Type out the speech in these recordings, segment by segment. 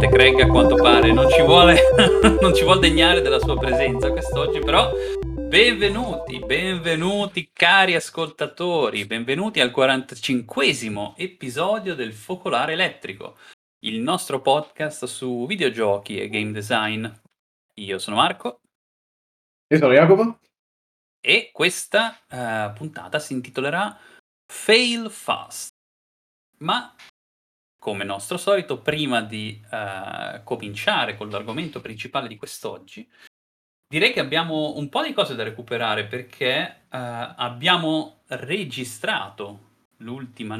niente, Craig a quanto pare non ci vuole non ci vuol degnare della sua presenza quest'oggi, però benvenuti cari ascoltatori, benvenuti al 45esimo episodio del Focolare Elettrico, il nostro podcast su videogiochi e game design. Io sono Marco Io sono Jacopo. e questa puntata si intitolerà Fail Fast. Ma come nostro solito, prima di cominciare con l'argomento principale di quest'oggi, direi che abbiamo un po' di cose da recuperare perché abbiamo registrato l'ultima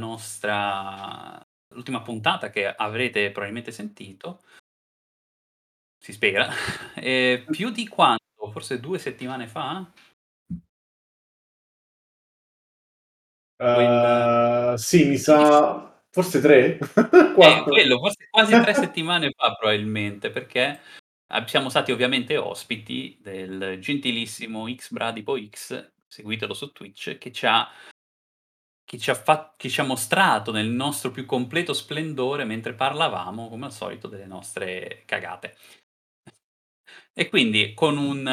puntata che avrete probabilmente sentito, si spera, più di quanto, forse 2 settimane fa? Sì, mi Bellissimo. sa forse 3? 4. Quello, forse quasi 3 settimane fa probabilmente, perché siamo stati ovviamente ospiti del gentilissimo XBradipoX, seguitelo su Twitch, che ci ha mostrato nel nostro più completo splendore mentre parlavamo, come al solito, delle nostre cagate. E quindi con un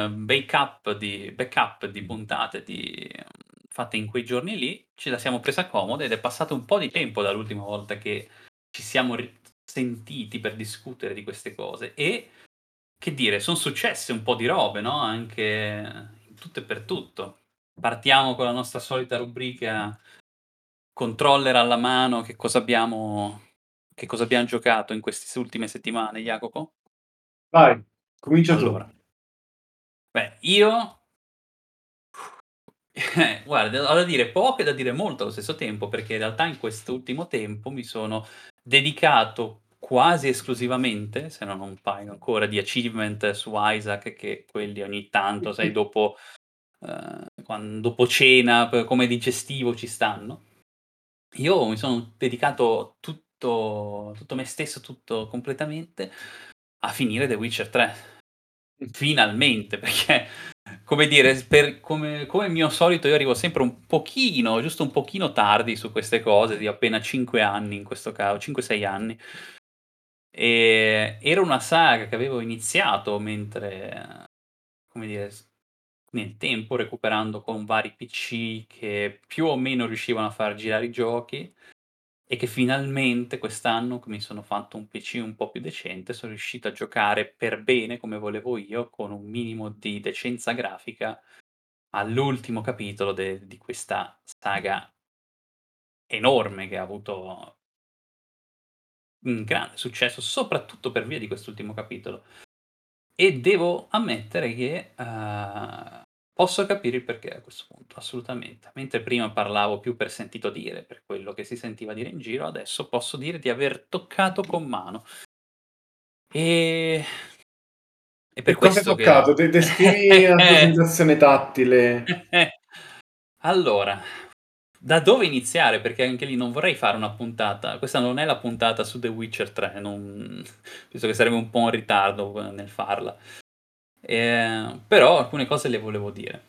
backup di puntate fatte in quei giorni lì, ce la siamo presa comoda ed è passato un po' di tempo dall'ultima volta che ci siamo sentiti per discutere di queste cose e, che dire, son successe un po' di robe, no, anche in tutto e per tutto. Partiamo con la nostra solita rubrica controller alla mano, che cosa abbiamo giocato in queste ultime settimane, Jacopo? Vai, comincia tu. Allora, beh, io guarda, ho da dire poco e da dire molto allo stesso tempo, perché in realtà in quest'ultimo tempo mi sono dedicato quasi esclusivamente, se non un paio ancora, di achievement su Isaac, che quelli ogni tanto, sai, dopo dopo cena, come digestivo ci stanno. Io mi sono dedicato tutto me stesso, tutto completamente, a finire The Witcher 3. Finalmente, perché come dire, come mio solito io arrivo sempre un pochino, giusto un pochino tardi su queste cose, di appena 5 anni in questo 5-6 anni. Era una saga che avevo iniziato mentre, come dire, nel tempo recuperando con vari PC che più o meno riuscivano a far girare i giochi e che finalmente quest'anno che mi sono fatto un PC un po' più decente, sono riuscito a giocare per bene come volevo io, con un minimo di decenza grafica, all'ultimo capitolo di questa saga enorme che ha avuto un grande successo, soprattutto per via di quest'ultimo capitolo. E devo ammettere che posso capire il perché a questo punto, assolutamente. Mentre prima parlavo più per sentito dire, per quello che si sentiva dire in giro, adesso posso dire di aver toccato con mano. E è per Che cosa hai questo che toccato? Descrivi la tua sensazione tattile. allora, da dove iniziare? Perché anche lì non vorrei fare una puntata, questa non è la puntata su The Witcher 3, visto che saremo un po' in ritardo nel farla. Però alcune cose le volevo dire.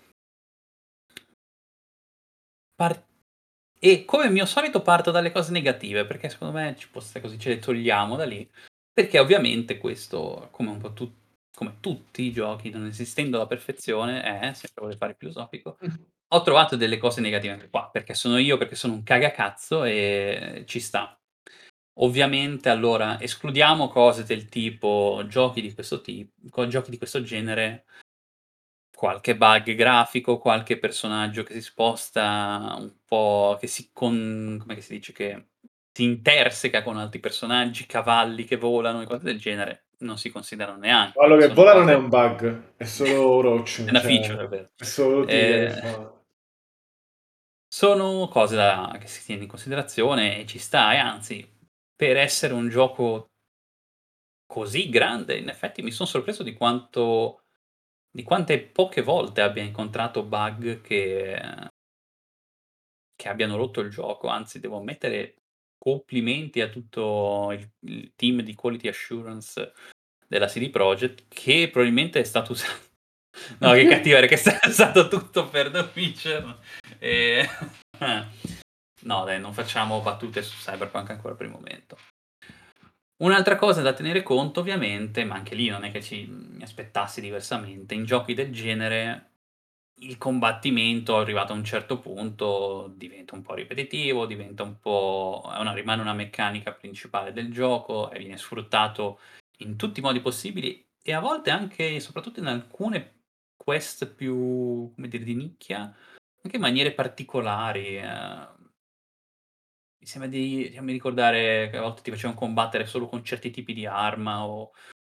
Par E come mio solito parto dalle cose negative, perché secondo me ci può stare così, ce le togliamo da lì, perché ovviamente questo, come un po' come tutti i giochi, non esistendo la perfezione, sempre voler fare filosofico, ho trovato delle cose negative anche qua, perché sono io, perché sono un cagacazzo e ci sta. Ovviamente allora escludiamo cose del tipo giochi di questo genere, qualche bug grafico, qualche personaggio che si sposta un po', come che si dice, che si interseca con altri personaggi, cavalli che volano e cose del genere, non si considerano neanche, Quello perché che sono vola non è un cose, bug, è solo è Roach, una cioè feature, è vero. è solo l'utilità che Ehm, fa. sono cose che si tiene in considerazione e ci sta, e anzi, per essere un gioco così grande, in effetti mi son sorpreso di quante poche volte abbia incontrato bug che abbiano rotto il gioco, anzi devo ammettere complimenti a tutto il team di quality assurance della CD Projekt, che probabilmente è stato usa no, che cattiveria, che è stato tutto per The Witcher. Ehm, no dai, non facciamo battute su Cyberpunk ancora per il momento. Un'altra cosa da tenere conto ovviamente, ma anche lì non è che mi aspettassi diversamente, in giochi del genere il combattimento arrivato a un certo punto diventa un po' ripetitivo, diventa un po' rimane una meccanica principale del gioco e viene sfruttato in tutti i modi possibili e a volte anche soprattutto in alcune quest più, come dire, di nicchia, anche in maniere particolari. Mi sembra di fammi ricordare che a volte ti facevano combattere solo con certi tipi di arma o,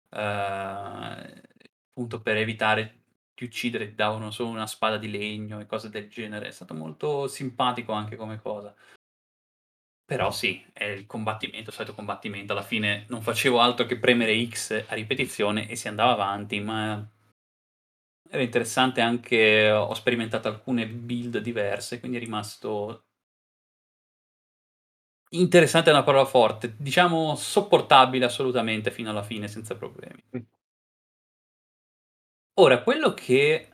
appunto per evitare di uccidere ti davano solo una spada di legno e cose del genere. È stato molto simpatico anche come cosa. Però sì, è il solito combattimento. Alla fine non facevo altro che premere X a ripetizione e si andava avanti, ma era interessante anche ho sperimentato alcune build diverse, quindi è rimasto interessante è una parola forte, diciamo sopportabile assolutamente fino alla fine senza problemi. Ora quello che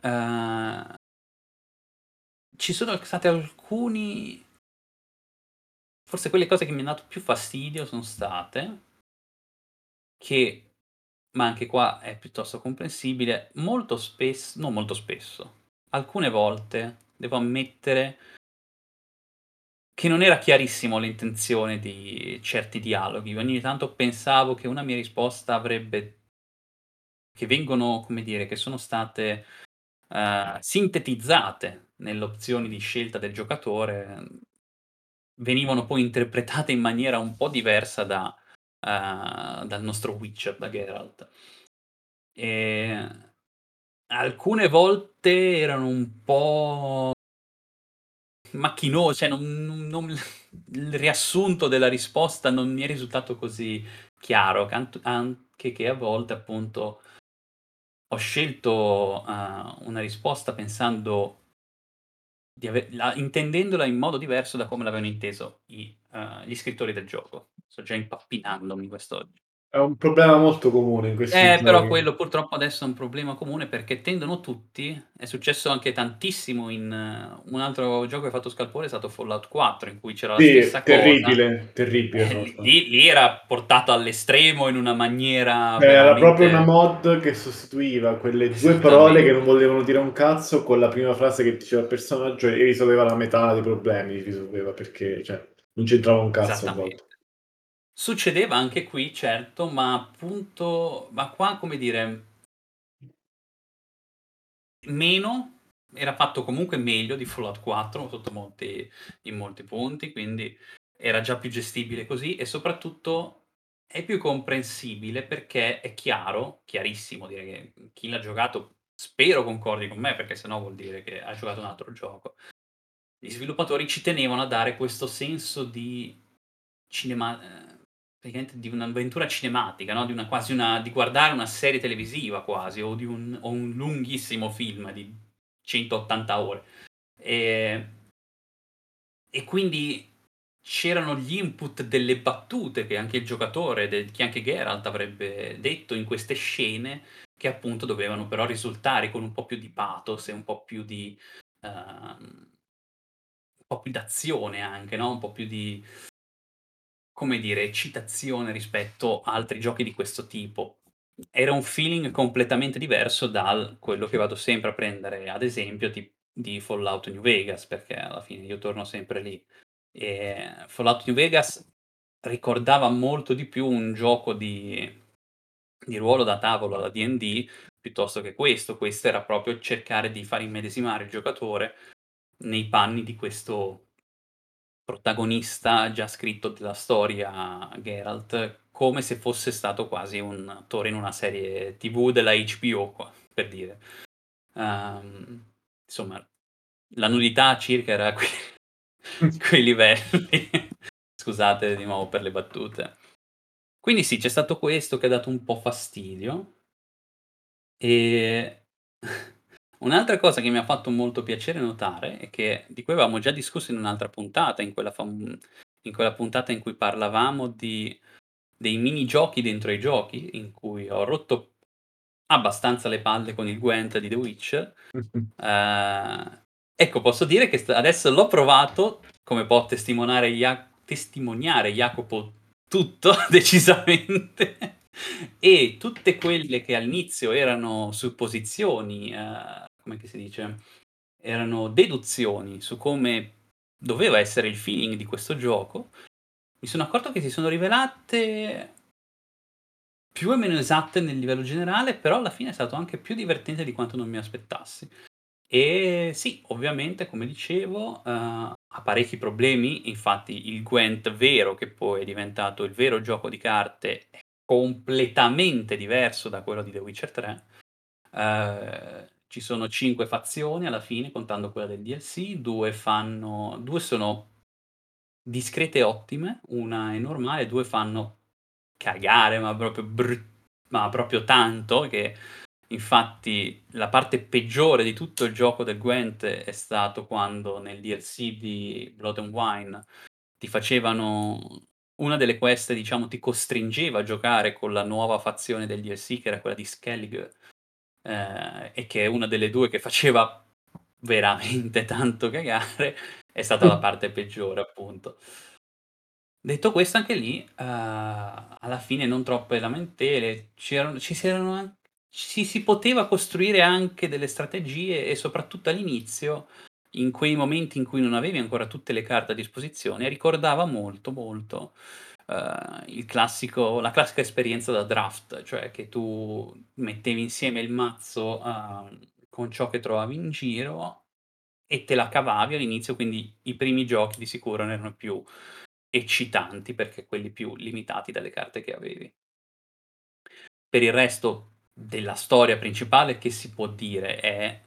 ci sono stati alcuni forse quelle cose che mi han dato più fastidio son state che ma anche qua è piuttosto comprensibile, molto spesso, alcune volte devo ammettere che non era chiarissimo l'intenzione di certi dialoghi. Ogni tanto pensavo che una mia risposta avrebbe che vengono come dire, che sono state, sintetizzate nelle opzioni di scelta del giocatore, venivano poi interpretate in maniera un po' diversa dal nostro Witcher, da Geralt. Ehm, alcune volte erano un po' cioè non il riassunto della risposta non mi è risultato così chiaro, anche che a volte appunto ho scelto, una risposta pensando intendendola in modo diverso da come l'avevano inteso gli scrittori del gioco. Sto già impappinandomi quest'oggi. È un problema molto comune in questi Però giochi. quello purtroppo adesso è un problema comune perché tendono tutti è successo anche tantissimo in un altro gioco che ha fatto scalpore è stato Fallout 4 in cui c'era la Sì, stessa cosa, terribile, terribile proprio. lì era portato all'estremo in una maniera Cioè, era proprio una veramente mod che sostituiva quelle 2 parole che non esattamente. volevano dire un cazzo con la prima frase che diceva il personaggio e risolveva la metà dei problemi, risolveva perché, cioè, non c'entrava un cazzo a volte. Esattamente. Succedeva anche qui certo, ma appunto ma qua come dire, meno, era fatto comunque meglio di Fallout 4 sotto molti in molti punti, quindi era già più gestibile così e soprattutto è più comprensibile perché è chiarissimo direi che chi l'ha giocato spero concordi con me, perché se no vuol dire che ha giocato un altro gioco. Gli sviluppatori ci tenevano a dare questo senso di cinema praticamente di un'avventura cinematica, no, di una quasi una di guardare una serie televisiva quasi o un lunghissimo film di 180 ore. Ehm, e quindi c'erano gli input delle battute che anche il giocatore, che anche Geralt avrebbe detto in queste scene, che appunto dovevano però risultare con un po' più di pathos e un po' più d'azione anche, no, un po' più di come dire, eccitazione rispetto a altri giochi di questo tipo. Era un feeling completamente diverso dal quello che vado sempre a prendere, ad esempio, di Fallout New Vegas, perché alla fine io torno sempre lì. Fallout New Vegas ricordava molto di più un gioco di ruolo da tavolo alla D&D, piuttosto che questo. Questo era proprio cercare di far immedesimare il giocatore nei panni di questo protagonista già scritto della storia Geralt, come se fosse stato quasi un attore in una serie TV della HBO qua, per dire. Insomma, la nudità circa era a quei livelli. Scusate di nuovo per le battute. Quindi sì, c'è stato questo che ha dato un po' fastidio. E un'altra cosa che mi ha fatto molto piacere notare è che di cui avevamo già discusso in un'altra puntata, in quella puntata in cui parlavamo dei minigiochi dentro ai giochi, in cui ho rotto abbastanza le palle con il Gwent di The Witcher. Ecco, posso dire che adesso l'ho provato, come può testimoniare Jacopo tutto decisamente, e tutte quelle che all'inizio erano supposizioni, come che si dice, erano deduzioni su come doveva essere il feeling di questo gioco, mi sono accorto che si sono rivelate più o meno esatte nel livello generale, però alla fine è stato anche più divertente di quanto non mi aspettassi. E sì, ovviamente come dicevo, ha parecchi problemi, infatti il Gwent vero, che poi è diventato il vero gioco di carte, è completamente diverso da quello di The Witcher 3. Ci sono 5 fazioni alla fine, contando quella del DLC, 2 sono discrete e ottime, 1 è normale, 2 fanno cagare, ma proprio tanto, che infatti la parte peggiore di tutto il gioco del Gwent è stato quando nel DLC di Blood and Wine ti facevano una delle quest, diciamo, ti costringeva a giocare con la nuova fazione del DLC, che era quella di Skellig, e che è una delle 2 che faceva veramente tanto cagare, è stata la parte peggiore, appunto. Detto questo, anche lì, alla fine non troppe lamentele, ci si poteva costruire anche delle strategie, e soprattutto all'inizio, in quei momenti in cui non avevi ancora tutte le carte a disposizione, ricordava molto, molto, il classico la classica esperienza da draft, cioè che tu mettevi insieme il mazzo, con ciò che trovavi in giro e te la cavavi all'inizio, quindi i primi giochi di sicuro non erano più eccitanti, perché quelli più limitati dalle carte che avevi. Per il resto della storia principale, che si può dire,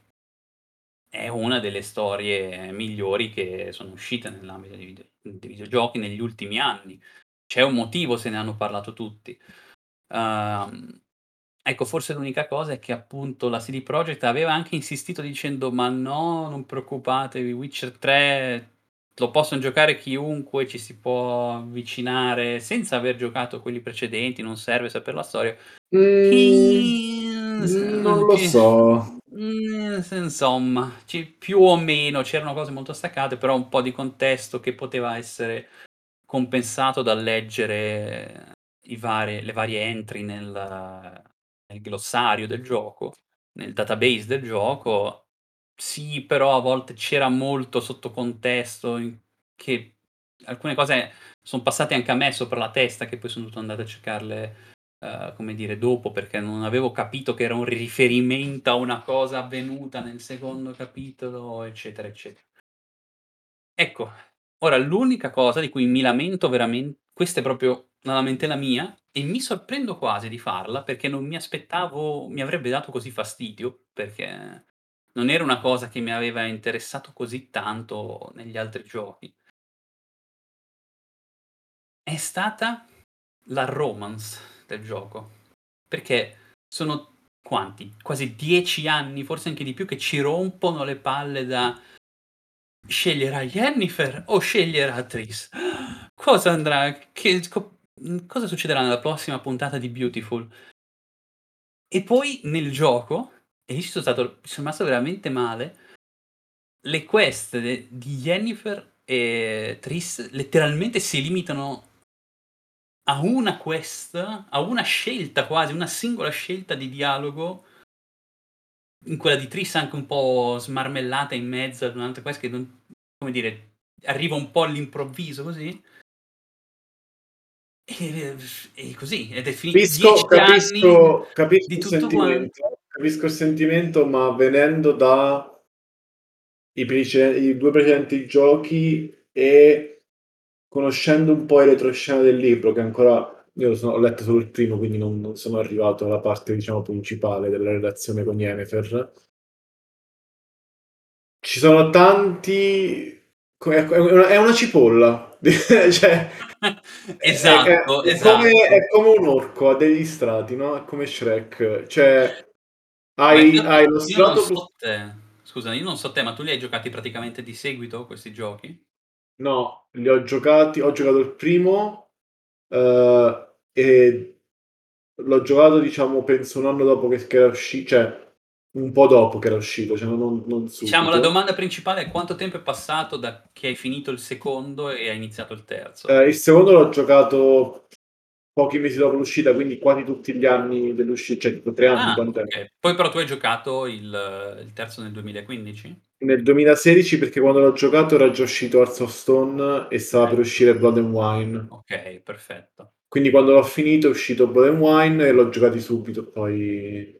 è una delle storie migliori che sono uscite nell'ambito dei videogiochi negli ultimi anni. C'è un motivo se ne hanno parlato tutti. Uhm, ecco, forse l'unica cosa è che appunto la CD Projekt aveva anche insistito dicendo: "Ma no, non preoccupatevi, Witcher 3 lo posson giocare chiunque, ci si può avvicinare senza aver giocato quelli precedenti, non serve saper la storia". Mhmm, non lo Che so. insomma, più o meno c'erano cose molto staccate, però un po' di contesto che poteva essere compensato dal leggere le varie entry nel glossario del gioco, nel database del gioco. Sì, però a volte c'era molto sottocontesto in che alcune cose son passate anche a me sopra la testa, che poi sono dovuto andare a cercarle, come dire, dopo, perché non avevo capito che era un riferimento a una cosa avvenuta nel secondo capitolo, eccetera, ecco, ora l'unica cosa di cui mi lamento questa è proprio una lamentela mia, e mi sorprendo quasi di farla, perché non mi aspettavo mi avrebbe dato così fastidio, perché non era una cosa che mi aveva interessato così tanto negli altri giochi. È stata la romance del gioco, perché sono quanti? Quasi 10 anni, forse anche di più, che ci rompono le palle da: sceglierà Yennefer o sceglierà Triss? Cosa andrà cosa succederà nella prossima puntata di Beautiful? E poi nel gioco, e lì ci sono rimasto veramente male, le quest di Yennefer e Triss letteralmente si limitano a una quest, a una scelta quasi, una singola scelta di dialogo, in quella di Triss anche un po' smarmellata in mezzo ad un'altra quest che non, come dire, arriva un po' all'improvviso così. E e così, ed è finito Capisco 10 anni capisco di il tutto quan sentimento, ma venendo da i 2 precedenti giochi e conoscendo un po' il retroscena del libro, che ancora ho letto solo il primo, quindi non sono arrivato alla parte, diciamo, principale della relazione con Yennefer. Ci sono tanti è una cipolla. Cioè, esatto, è esatto. come un orco, ha degli strati, no, è come Shrek. Cioè, Ma hai infatti lo io non strato più. so te, scusa, io non so te, ma tu li hai giocati praticamente di seguito questi giochi? No, li ho giocato il primo, e l'ho giocato, diciamo, penso 1 anno dopo che era cioè un po' dopo che era uscito, cioè non Diciamo la subito. domanda principale è: quanto tempo è passato da che hai finito il secondo e hai iniziato il terzo? Il secondo l'ho giocato pochi mesi dopo l'uscita, quindi quasi tutti gli anni dell'uscita, cioè tipo 3 anni, Ah, quant'è? okay. Poi però tu hai giocato il terzo nel 2015? Nel 2016 perché quando l'ho giocato era già uscito Hearts of Stone e stava per uscire Blood and Wine. Okay, perfetto. Quindi quando l'ho finito è uscito Blood and Wine e l'ho giocati subito poi.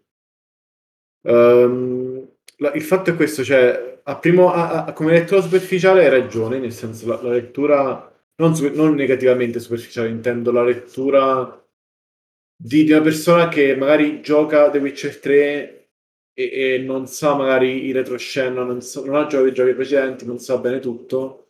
Il fatto è questo, cioè come lettura superficiale hai ragione, nel senso la lettura non negativamente superficiale, intendo la lettura di una persona che magari gioca The Witcher 3 e non sa magari i retroscena, non ha giocato i giochi precedenti, non sa bene tutto.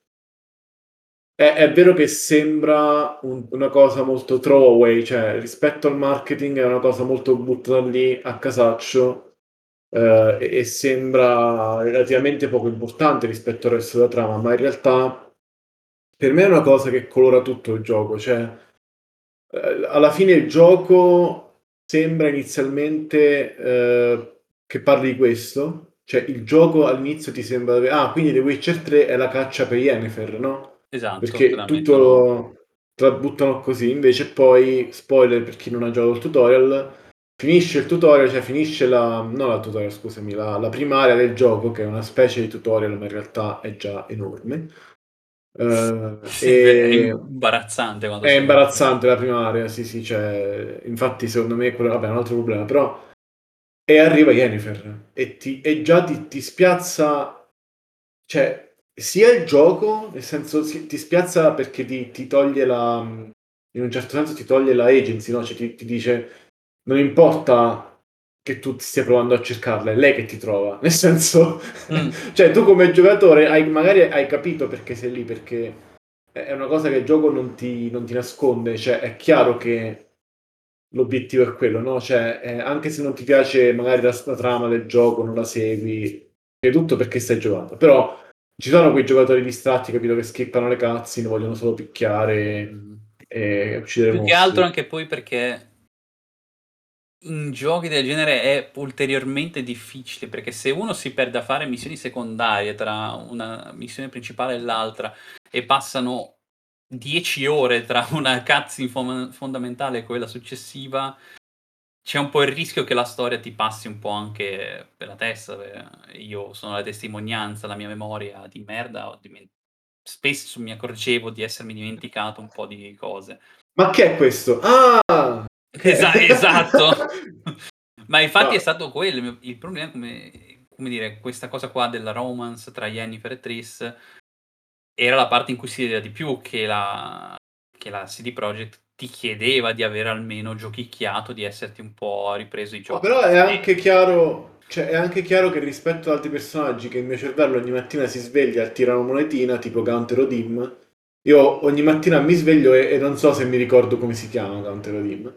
È vero che sembra una cosa molto throwaway, cioè rispetto al marketing è una cosa molto buttata lì a casaccio, e sembra relativamente poco importante rispetto al resto della trama, ma in realtà per me è una cosa che colora tutto il gioco, cioè alla fine il gioco sembra inizialmente che parli di questo, cioè il gioco all'inizio ti sembra quindi The Witcher 3 è la caccia per Yennefer, no? Esatto, te Perché la mettono. tutto te la buttano così, invece poi, spoiler per chi non ha giocato il tutorial, finisce il tutorial, cioè finisce non la tutorial, scusami, la prima area del gioco, che è una specie di tutorial, ma in realtà è già enorme. Sì, è E imbarazzante quando è si arriva alla fine. imbarazzante la prima area, sì, sì, cioè, infatti secondo me quello, vabbè, è un altro problema, però e arriva Yennefer e già ti spiazza, cioè, sia il gioco, nel senso ti spiazza perché ti toglie in un certo senso ti toglie la agency, no? Cioè ti dice, non importa che tu ti stia provando a cercarla, è lei che ti trova, nel senso, Mh. cioè tu come giocatore magari hai capito perché sei lì, perché è una cosa che il gioco non ti nasconde, cioè è chiaro che l'obiettivo è quello, no? Cioè, anche se non ti piace magari la trama del gioco, non la segui, è tutto perché stai giocando. Però ci sono quei giocatori distratti, capito, che skippano le cutscene, vogliono solo picchiare Mh. e uccidere Più che altro mostri. anche poi perché in giochi del genere è ulteriormente difficile, perché se uno si perde a fare missioni secondarie tra una missione principale e l'altra e passano 10 ore tra una cutscene fondamentale e quella successiva, c'è un po' il rischio che la storia ti passi un po' anche per la testa. Io sono la testimonianza, la mia memoria di merda, spesso mi accorgevo di essermi dimenticato un po' di cose. Ma che è questo? Ah! Che Esatto. Ma infatti è Ma stato quello il problema, come dire, questa cosa qua della romance tra Yennefer e Triss era la parte in cui si vedeva di più che la CD Projekt ti chiedeva di avere almeno giochicchiato, di esserti un po' ripreso i no, giochi però è anche esistenti. chiaro, cioè è anche chiaro che rispetto ad altri personaggi che il mio cervello ogni mattina si sveglia e tira una monetina, tipo Counter Odim, io ogni mattina mi sveglio e non so se mi ricordo come si chiama Counter Odim.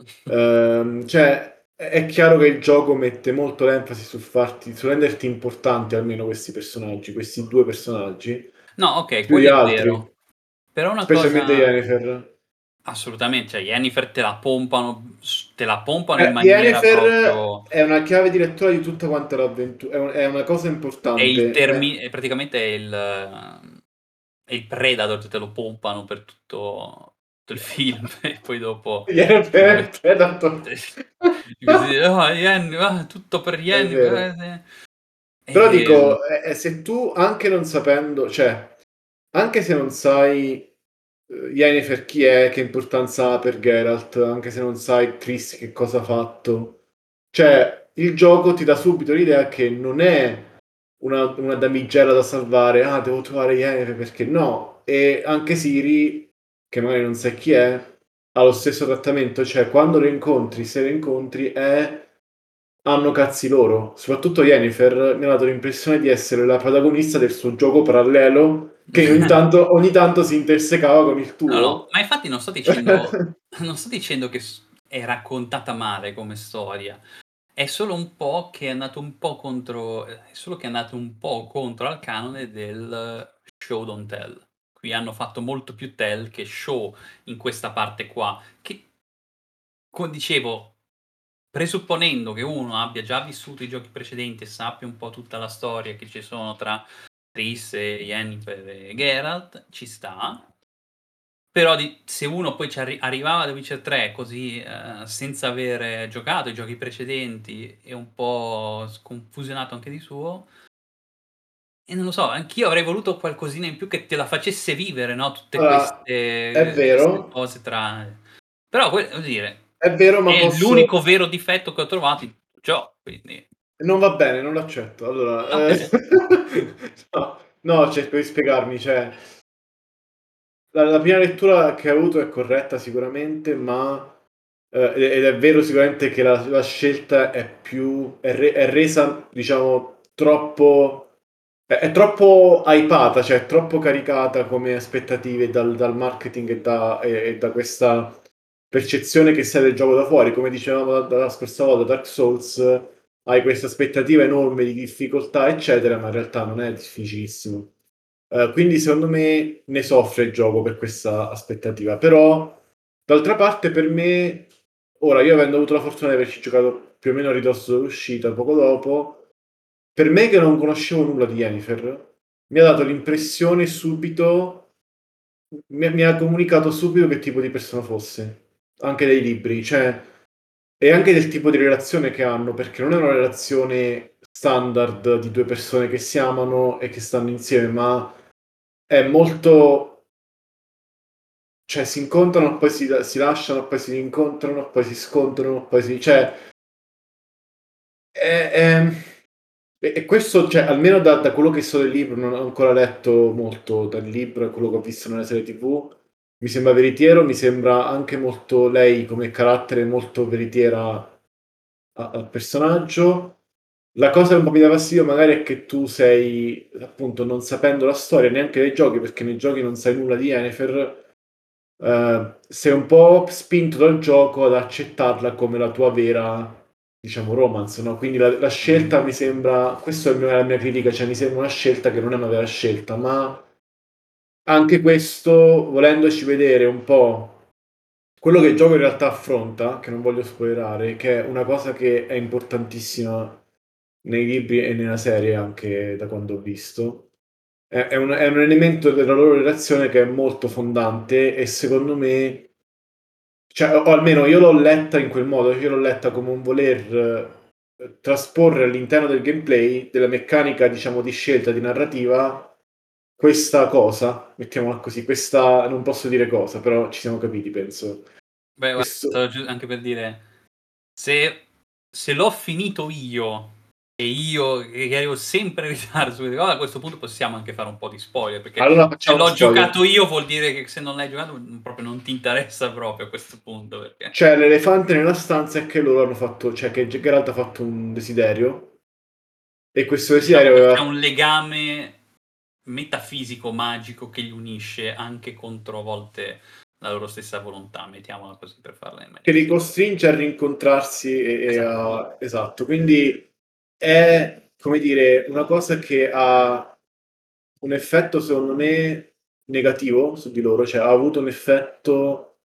Cioè, è chiaro che il gioco mette molto l'enfasi su renderti importanti almeno questi personaggi, questi due personaggi, No, okay, più di quello è vero. altri, Però una specialmente cosa Yennefer. assolutamente, cioè Yennefer te la pompano in maniera Yennefer proprio. è una chiave di lettura di tutta quanta l'avventura, è una cosa È il importante. è praticamente è il Predator, te lo pompano per tutto il film e poi dopo Yennefer ti è dove Predator. così: "Ah, tutto per È Yennefer, vero. sì". Però Ehm, dico, se tu anche non sapendo, cioè, anche se non sai Yennefer chi è, che importanza ha per Geralt, anche se non sai Triss che cosa ha fatto, cioè, il gioco ti dà subito l'idea che non è una damigella da salvare, devo trovare Yennefer perché no, e anche Siri, che magari non sai chi è, ha lo stesso trattamento, cioè quando lo incontri, se lo incontri, hanno cazzi loro. Soprattutto Yennefer mi ha dato l'impressione di essere la protagonista del suo gioco parallelo, che ogni tanto si intersecava con il no, no, tuo. ma infatti non sto dicendo che è raccontata male come storia. È solo un po' che è andato un po' contro è solo che è andato un po' contro al canone del show don't tell. Qui hanno fatto molto più tell che show in questa parte qua, che dicevo, presupponendo che uno abbia già vissuto i giochi precedenti e sappia un po' tutta la storia che ci sono tra Triss e Yennefer e Geralt, ci sta. Però se uno poi arrivava a The Witcher 3 così, senza avere giocato i giochi precedenti e un po' sconfusionato anche di suo, e non lo so, anch'io avrei voluto qualcosina in più che te la facesse vivere, no, tutte Allora, queste cose tra però voglio dire, è vero, ma è posso l'unico vero difetto che ho trovato in tutto il gioco, quindi non va bene, non l'accetto. Allora, okay. no, no, cerco di spiegarmi, cioè la prima lettura che hai avuto è corretta sicuramente, ma ed è vero sicuramente che la scelta è più è resa, diciamo, troppo è troppo hypata, cioè è troppo caricata come aspettative dal marketing e da questa percezione che si ha del gioco da fuori. Come dicevamo dalla scorsa volta, Dark Souls hai questa aspettativa enorme di difficoltà, eccetera, ma in realtà non è difficilissimo. Quindi secondo me ne soffre il gioco per questa aspettativa. Però, d'altra parte, per me, ora io avendo avuto la fortuna di averci giocato più o meno a ridosso dell'uscita, poco dopo, per me che non conoscevo nulla di Yennefer, mi ha dato l'impressione subito, mi ha comunicato subito che tipo di persona fosse, anche dai libri, cioè, e anche del tipo di relazione che hanno, perché non è una relazione standard di due persone che si amano e che stanno insieme, ma è molto, cioè si incontrano, poi si lasciano, poi si rincontrano, poi si scontrano, poi si, cioè è e questo, cioè almeno da quello che so del libro, non ho ancora letto molto dal libro e quello che ho visto nella serie TV, mi sembra veritiero, mi sembra anche molto lei come carattere molto veritiera al personaggio. La cosa che un po' mi dà fastidio magari è che tu sei, appunto, non sapendo la storia neanche dei giochi, perché nei giochi non sai nulla di Yennefer, sei un po' spinto dal gioco ad accettarla come la tua vera, diciamo, romance, no? Quindi la scelta mi sembra, questa è la mia critica, cioè mi sembra una scelta che non è una vera scelta, ma anche questo, volendoci vedere un po' quello che il gioco in realtà affronta, che non voglio spoilerare, che è una cosa che è importantissima nei libri e nella serie anche da quando ho visto. È un elemento della loro relazione che è molto fondante e secondo me, cioè, o almeno io l'ho letta in quel modo, io l'ho letta come un voler trasporre all'interno del gameplay, della meccanica, diciamo, di scelta, di narrativa, questa cosa, mettiamola così, questa, non posso dire cosa, però ci siamo capiti, penso. Beh, guarda, Questo, stavo anche per dire, se l'ho finito io e io che arrivo sempre in ritardo su queste cose, a questo punto possiamo anche fare un po' di spoiler, perché allora se facciamo l'ho spoiler. giocato io vuol dire che se non l'hai giocato proprio non ti interessa proprio a questo punto, perché C'è l'elefante nella stanza è che loro hanno fatto, cioè che Geralt ha fatto un desiderio e questo diciamo desiderio che c'è aveva. un legame metafisico, magico che li unisce anche contro a volte la loro stessa volontà, mettiamola così per farla in Che maniera li semplice. costringe a rincontrarsi Esatto. esatto, quindi è, come dire, una cosa che ha un effetto secondo me negativo su di loro, cioè ha avuto un effetto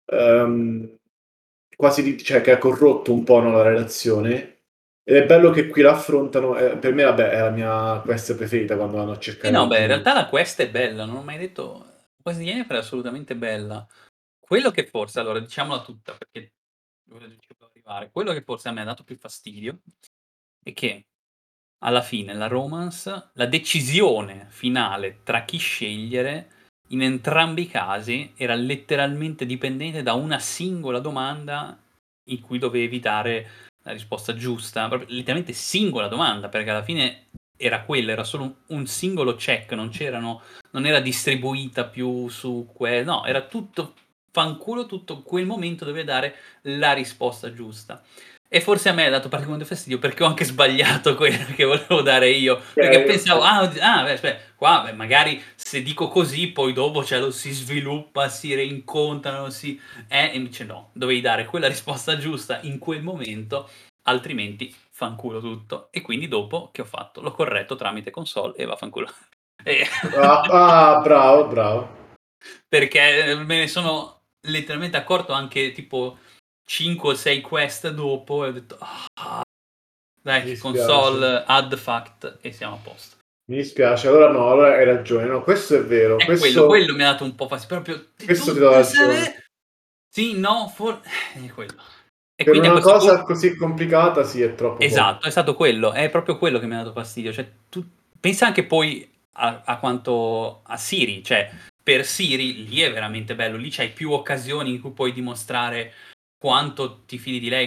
ehm, quasi di, cioè che ha corrotto un po', no, la relazione. Ed è bello che qui la affrontano, per me vabbè è la mia quest preferita quando vanno a Sì, cercare no, la beh, in Druid. realtà la quest è bella, non ho mai detto la quest di Yennefer è assolutamente bella. Quello che forse allora diciamola tutta perché dove ci volevo arrivare. Quello che forse a me ha dato più fastidio è che alla fine la romance, la decisione finale tra chi scegliere, in entrambi i casi era letteralmente dipendente da una singola domanda in cui dovevi dare la risposta giusta, proprio letteralmente singola domanda, perché alla fine era quello, era solo un singolo check, non era distribuita più su no, era tutto fanculo, tutto quel momento dovevi dare la risposta giusta. E forse a me ha dato particolarmente fastidio perché ho anche sbagliato quello che volevo dare io, perché pensavo: Ok. beh, qua beh, magari se dico così poi dopo, cioè, lo si sviluppa, si rincontrano, e invece no, dovevi dare quella risposta giusta in quel momento, altrimenti fanculo tutto. E quindi dopo che ho fatto? L'ho corretto tramite console e vaffanculo. E Bravo, bravo. perché me ne sono letteralmente accorto anche tipo 5 o 6 quest dopo e ho detto: "Ah, dai Mi che dispiace. console add fact e siamo a posto". Mi dispiace, allora no, allora hai ragione, no, questo è vero, È quello, questo quello mi ha dato un po' fastidio, proprio di questo ti do tutte ragione. se sì, no, è quello. E Per quindi a una questo cosa punto così complicata sì, è troppo poco. esatto, è stato quello, è proprio quello che mi ha dato fastidio. Cioè, tu pensa anche poi a quanto a Siri, cioè per Siri lì è veramente bello, lì c'hai più occasioni in cui puoi dimostrare quanto ti fidi di lei,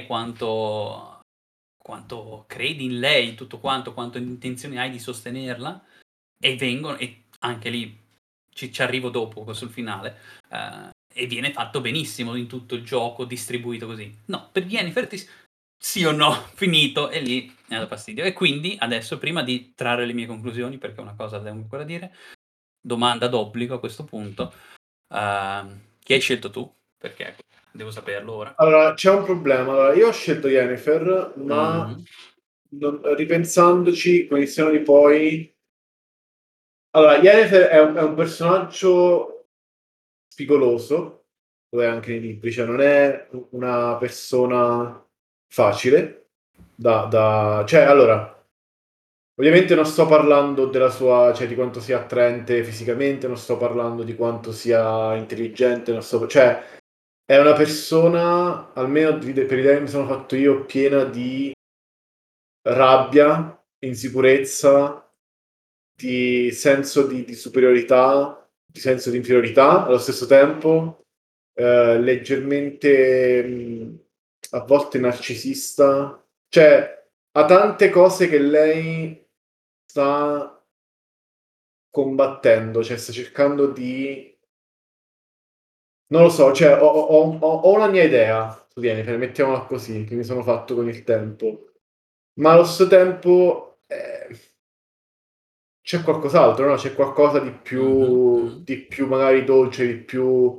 quanto credi in lei, tutto quanto intenzioni hai di sostenerla, e vengono, e anche lì ci arrivo dopo sul finale, e viene fatto benissimo in tutto il gioco, distribuito così. No, per Yennefer sì o no, finito, e lì mi ha dato fastidio. E quindi adesso, prima di trarre le mie conclusioni, perché una cosa devo ancora dire, domanda d'obbligo a questo punto, chi hai scelto tu? Perché devo saperlo ora. Allora, c'è un problema. Allora, io ho scelto Yennefer, ma Mh-mh. ripensandoci, con il senno di poi... Allora, Yennefer è un personaggio spigoloso, lo è anche nei libri, cioè non è una persona facile cioè, allora, ovviamente non sto parlando della sua, cioè di quanto sia attraente fisicamente, non sto parlando di quanto sia intelligente, cioè è una persona, almeno per l'idea che mi sono fatto io, piena di rabbia, insicurezza, di senso di superiorità, di senso di inferiorità allo stesso tempo, leggermente a volte narcisista, cioè ha tante cose che lei sta combattendo, cioè sta cercando di... Non lo so, cioè ho una mia idea su Yennefer, mettiamola così, che mi sono fatto con il tempo, ma allo stesso tempo c'è qualcos'altro, no? C'è qualcosa Mh-mh, mh-mh. di più magari dolce, di più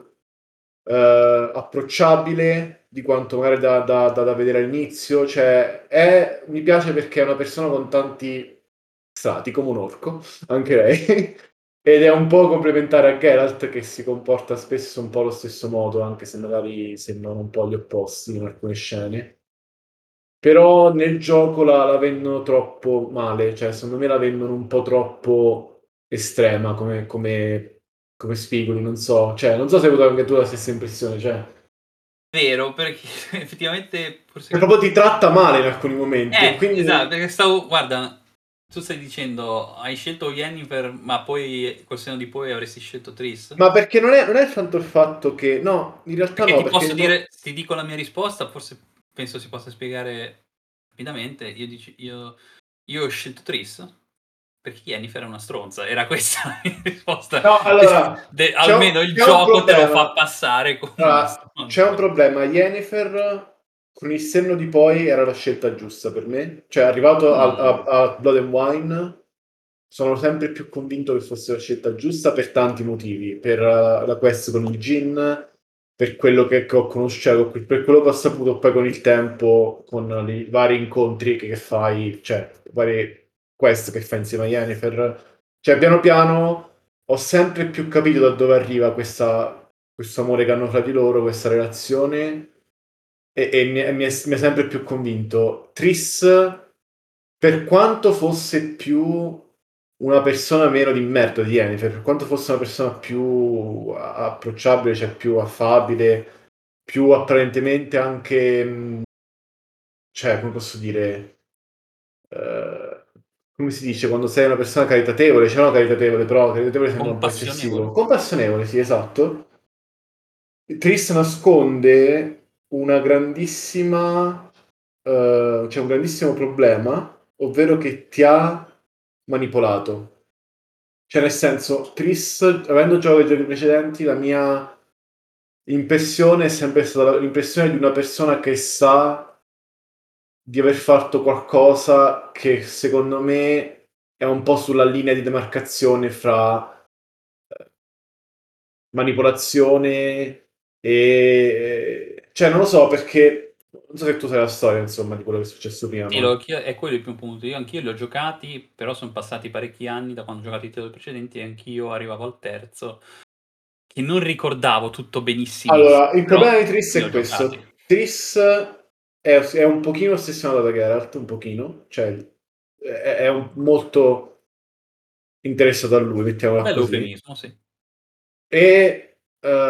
approcciabile di quanto magari da vedere all'inizio. Cioè, mi piace perché è una persona con tanti strati, come un orco, anche lei. Ed è un po' complementare a Geralt, che si comporta spesso un po' allo stesso modo, anche se magari sembrano un po' gli opposti in alcune scene. Però nel gioco la vendono troppo male, cioè secondo me la vendono un po' troppo estrema come spigoli, non so. Cioè, non so se hai avuto anche tu la stessa impressione, cioè. Vero, perché effettivamente Cioè, forse proprio ti tratta male in alcuni momenti e esatto, quindi... perché guarda, tu stai dicendo hai scelto Yennefer, ma poi col senno di poi avresti scelto Triss? Ma perché non è tanto il fatto che... No, in realtà Perché no, ti perché... posso dire, ti dico la mia risposta, forse penso si possa spiegare rapidamente. Io ho scelto Triss perché Yennefer è una stronza, era questa la mia risposta. No, allora, Almeno il c'è un gioco te lo fa problema. passare come una C'è un stronza. problema. Yennefer, con il senno di poi, era la scelta giusta per me. Cioè, arrivato Mm. a Blood and Wine, sono sempre più convinto che fosse la scelta giusta per tanti motivi. Per la quest con il Jin, per quello che ho conosciuto, per quello che ho saputo poi con il tempo, con i vari incontri che fai, cioè, varie quest che fai insieme a Yennefer. Cioè, piano piano ho sempre più capito da dove arriva questo amore che hanno fra di loro, questa relazione, e mi è sempre più convinto. Triss, per quanto fosse più una persona meno di merda di Yennefer, per quanto fosse una persona più approcciabile, cioè più affabile, più apparentemente anche, cioè, come posso dire, eh, come si dice quando sei una persona caritatevole, cioè no caritatevole, però caritatevole sembra un po' eccessivo. Compassionevole? Compassionevole, sì, esatto. Triss nasconde una grandissima, cioè un grandissimo problema, ovvero che ti ha manipolato. Cioè, nel senso, Triss, avendo giocato i giochi precedenti, la mia impressione è sempre stata l'impressione di una persona che sa di aver fatto qualcosa che secondo me è un po' sulla linea di demarcazione fra manipolazione e... Cioè, non lo so perché... Non so se tu sai la storia, insomma, di quello che è successo prima, Sì, ma... è quello il primo punto. Io anch'io li ho giocati, però son passati parecchi anni da quando ho giocato i titoli precedenti e anch'io arrivavo al terzo, che non ricordavo tutto benissimissimo, Allora, il però problema di Triss li ho è giocati. questo. Triss è un pochino ossessionato da Geralt, un pochino. Cioè, è molto... interessato a lui, mettiamola così. Bell'eufemismo, sì. E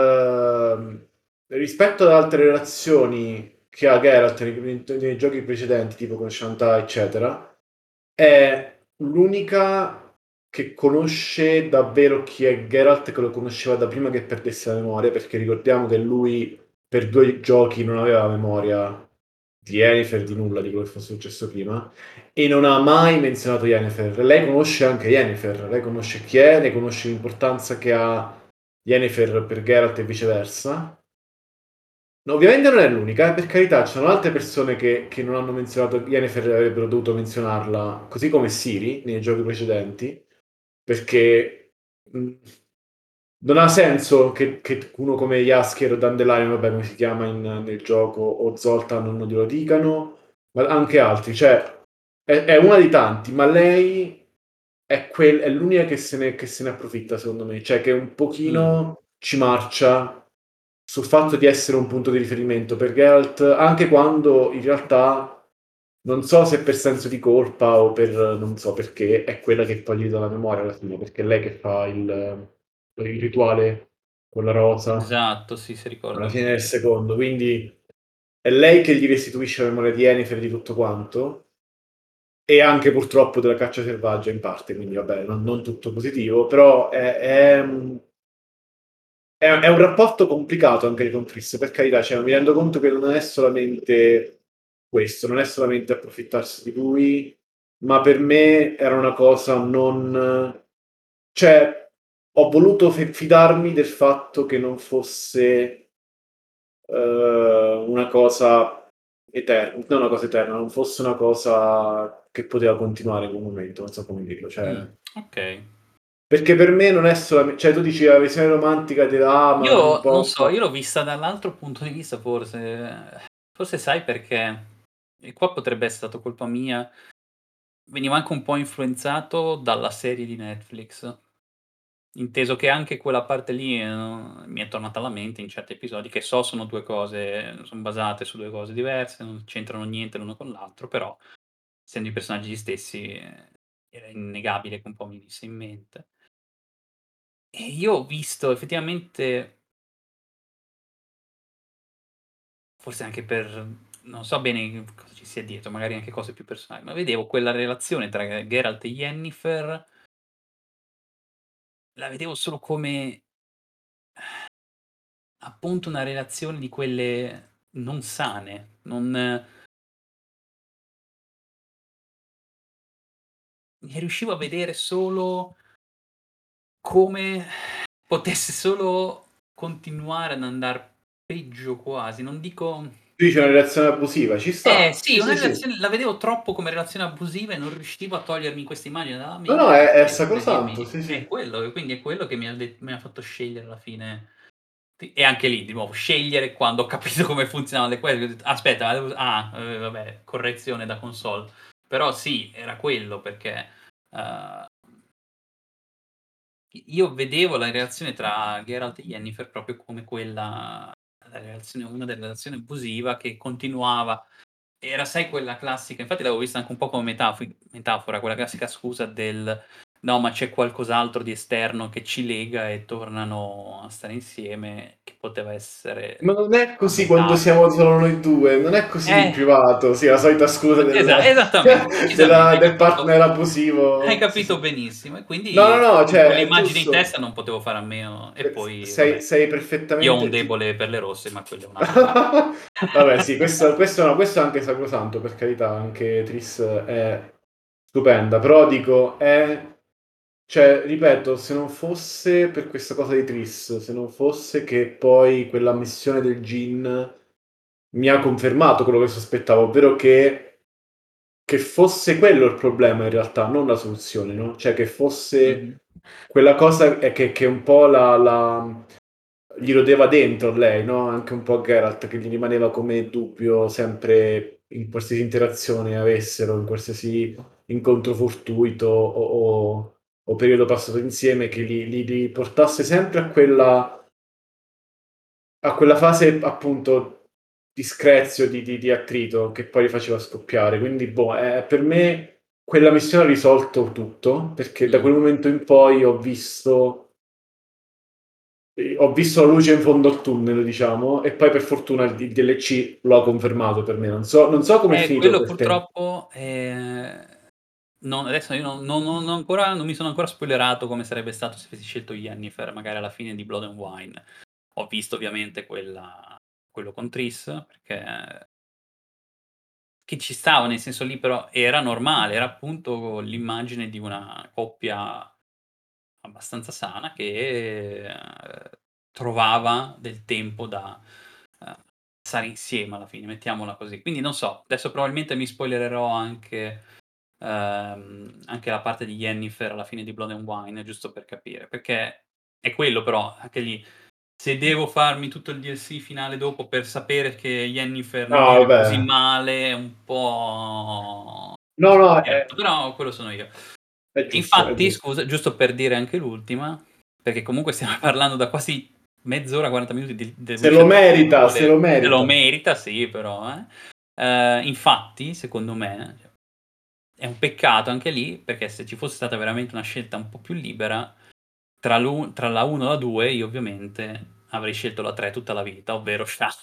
rispetto ad altre relazioni che ha Geralt nei giochi precedenti, tipo con Shantae, eccetera, è l'unica che conosce davvero chi è Geralt, che lo conosceva da prima che perdesse la memoria, perché ricordiamo che lui per 2 giochi non aveva la memoria di Yennefer, di nulla di quello che fosse successo prima, e non ha mai menzionato Yennefer. Lei conosce anche Yennefer, lei conosce chi è, ne conosce l'importanza che ha Yennefer per Geralt e viceversa. No, ovviamente non è l'unica, per carità, ci sono altre persone che non hanno menzionato Yennefer e avrebbero dovuto menzionarla, così come Siri nei giochi precedenti, perché non ha senso che uno come Jaskier o Dandelion, vabbè come si chiama nel gioco, o Zoltan non glielo dicano, ma anche altri, cioè è una di tanti, ma lei è l'unica che se ne approfitta, secondo me, cioè che un Mh. pochino ci marcia sul fatto di essere un punto di riferimento per Geralt, anche quando in realtà non so se per senso di colpa o per non so perché, è quella che poi gli dà la memoria alla fine, perché è lei che fa il rituale con la rosa Esatto, sì, si alla ricordo fine del bene. secondo, quindi è lei che gli restituisce la memoria di Yennefer e di tutto quanto, e anche purtroppo della caccia selvaggia in parte, quindi vabbè, non tutto positivo, però è un rapporto complicato anche con Triss, per carità, cioè, mi rendo conto che non è solamente questo, non è solamente approfittarsi di lui, ma per me era una cosa non... Cioè, ho voluto fidarmi del fatto che non fosse una cosa eterna, non una cosa eterna, non fosse una cosa che poteva continuare in quel momento, non so come dirlo, cioè... Okay. Perché per me non è solamente... Cioè, tu dici la visione romantica te la ama, un Io non po'... so, io l'ho vista dall'altro punto di vista forse. Forse sai perché? E qua potrebbe essere stato colpa mia, venivo anche un po' influenzato dalla serie di Netflix. Inteso che anche quella parte lì, mi è tornata alla mente in certi episodi, che so sono 2 cose son basate su 2 cose diverse, non c'entrano niente l'uno con l'altro, però essendo i personaggi gli stessi, era innegabile che un po' mi venisse in mente. E io ho visto effettivamente, forse anche per non so bene cosa ci sia dietro, magari anche cose più personali, ma vedevo quella relazione tra Geralt e Yennefer, la vedevo solo come appunto una relazione di quelle non sane, non riuscivo a vedere solo come potesse solo continuare ad andar peggio quasi, non dico. Tu dici una relazione abusiva, ci sta. Sì, Sì, una sì, sì. relazione la vedevo troppo come relazione abusiva e non riuscivo a togliermi questa immagine dalla No, no, mente è per sacrosanto, dirmi sì, è sì. quello, e quindi è quello che mi ha fatto scegliere alla fine. E anche lì, di nuovo, scegliere quando ho capito come funzionavano le quest, ho detto: "Aspetta, vabbè, correzione da console." Però sì, era quello perché, uhm, io vedevo la relazione tra Geralt e Yennefer proprio come quella la relazione una delle relazioni abusiva che continuava. Era sai quella classica, infatti l'avevo vista anche un po' come metafora, quella classica scusa del: "No, ma c'è qualcos'altro di esterno che ci lega e tornano a stare insieme", che poteva Ma essere non è una così quando siamo metafora. solo noi due, non è così in Eh, privato, sì, la solita scusa esattamente, precisamente, del partner hai abusivo. Sì, capito sì. benissimo. E No, no, quindi no, con cioè, è quell'immagine in giusto. testa non potevo fare a meno e poi Sei, vabbè, sei io ho un perfettamente... debole per le rosse, ma quello è un altro discorso. Vabbè, sì, questo no, questo è anche sacrosanto, per carità, anche Triss è stupenda, però dico, cioè, ripeto, se non fosse per questa cosa di Triss, se non fosse che poi quella missione del Gin mi ha confermato quello che sospettavo, ovvero che fosse quello il problema in realtà, non la soluzione, no? Cioè che Mh-mh. fosse quella cosa che un po' gli rodeva dentro a lei, no? Anche un po' a Geralt, che gli rimaneva come dubbio sempre in qualsiasi interazione avessero, in qualsiasi incontro fortuito o periodo passato insieme, che li portasse sempre a quella fase appunto di screzio, di attrito che poi li faceva scoppiare. Quindi, boh, per me quella missione ha risolto tutto, perché da quel momento in poi ho visto la luce in fondo al tunnel, diciamo, e poi per fortuna il DLC lo ha confermato per me. Non so come è finito Quello perché. purtroppo, adesso io non ho ancora non mi sono ancora spoilerato come sarebbe stato se avessi scelto Yennefer, magari alla fine di Blood and Wine. Ho visto ovviamente quello con Triss, perché che ci stava, nel senso lì però era normale, era appunto l'immagine di una coppia abbastanza sana che, trovava del tempo da, stare insieme alla fine, mettiamola così. Quindi non so, adesso probabilmente mi spoilererò anche la parte di Yennefer alla fine di Blood and Wine, giusto per capire, perché è quello però, anche lì, se devo farmi tutto il DLC finale dopo per sapere che Yennefer No, muoia così vabbè. male è un po' No, no, sbagliato, però quello sono io. è giusto, è Infatti, giusto. scusa, giusto per dire anche l'ultima, perché comunque stiamo parlando da quasi mezz'ora, 40 minuti di The Se lo Witcher 3, merita, se lo se lo merita. merita sì però, eh. Infatti, secondo me, è un peccato anche lì, perché se ci fosse stata veramente una scelta un po' più libera, tra la 1 e la 2 io ovviamente avrei scelto la 3 tutta la vita, ovvero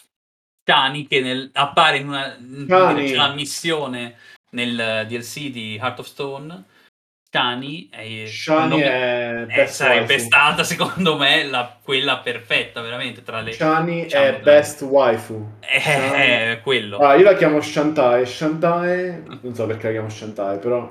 Shani che appare come dire, c'è Cani, la missione nel DLC di Heart of Stone. Shani, Shani è best sarebbe waifu. stata secondo me quella perfetta veramente tra le Shani diciamo è tra le best waifu. Shani. quello. Ah, io la chiamo Shantae. Shantae, non so perché la chiamo Shantae, però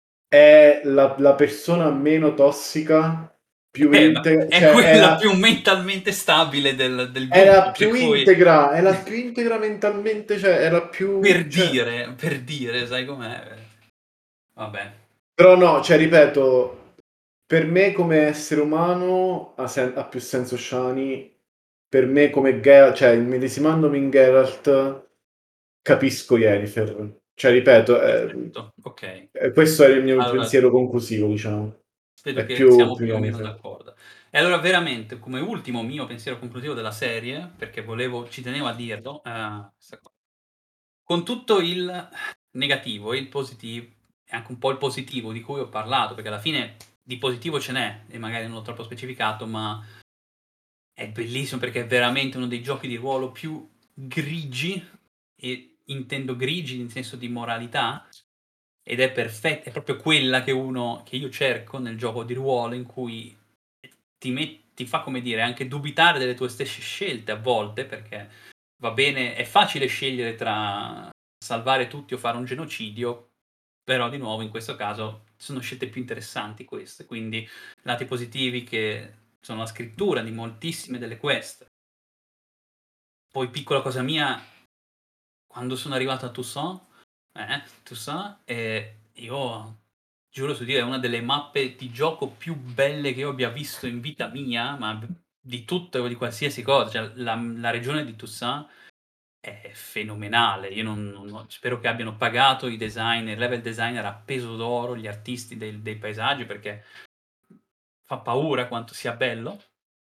è la persona meno tossica, più Ma integra, è cioè quella più mentalmente stabile del è la gruppo, per più cui integra, è la più integra mentalmente, cioè è la più, cioè. per dire, sai com'è? Vabbè. Però no, cioè ripeto, per me come essere umano ha più senso Shani, per me come Geralt, cioè immedesimandomi in Geralt, capisco Yennefer. Cioè ripeto, Perfetto, okay. questo è il mio Allora pensiero conclusivo, diciamo. vedo È che più, siamo più più o meno Yennefer. d'accordo. E allora veramente, come ultimo mio pensiero conclusivo della serie, perché ci tenevo a dirlo, questa qua. Con tutto il negativo e il e anche un po' il positivo di cui ho parlato, perché alla fine di positivo ce n'è, e magari non l'ho troppo specificato, ma è bellissimo perché è veramente uno dei giochi di ruolo più grigi, e intendo grigi in senso di moralità, ed è proprio quella che io cerco nel gioco di ruolo in cui ti fa, come dire, anche dubitare delle tue stesse scelte a volte, perché va bene, è facile scegliere tra salvare tutti o fare un genocidio, però di nuovo in questo caso sono scelte più interessanti queste, quindi lati positivi che sono la scrittura di moltissime delle quest. Poi piccola cosa mia, quando sono arrivato a Toussaint, io giuro su Dio è una delle mappe di gioco più belle che io abbia visto in vita mia, ma di tutto e di qualsiasi cosa. Cioè la regione di Toussaint è fenomenale. Io non spero che abbiano pagato i designer, il level designer a peso d'oro, gli artisti dei paesaggi, perché fa paura quanto sia bello.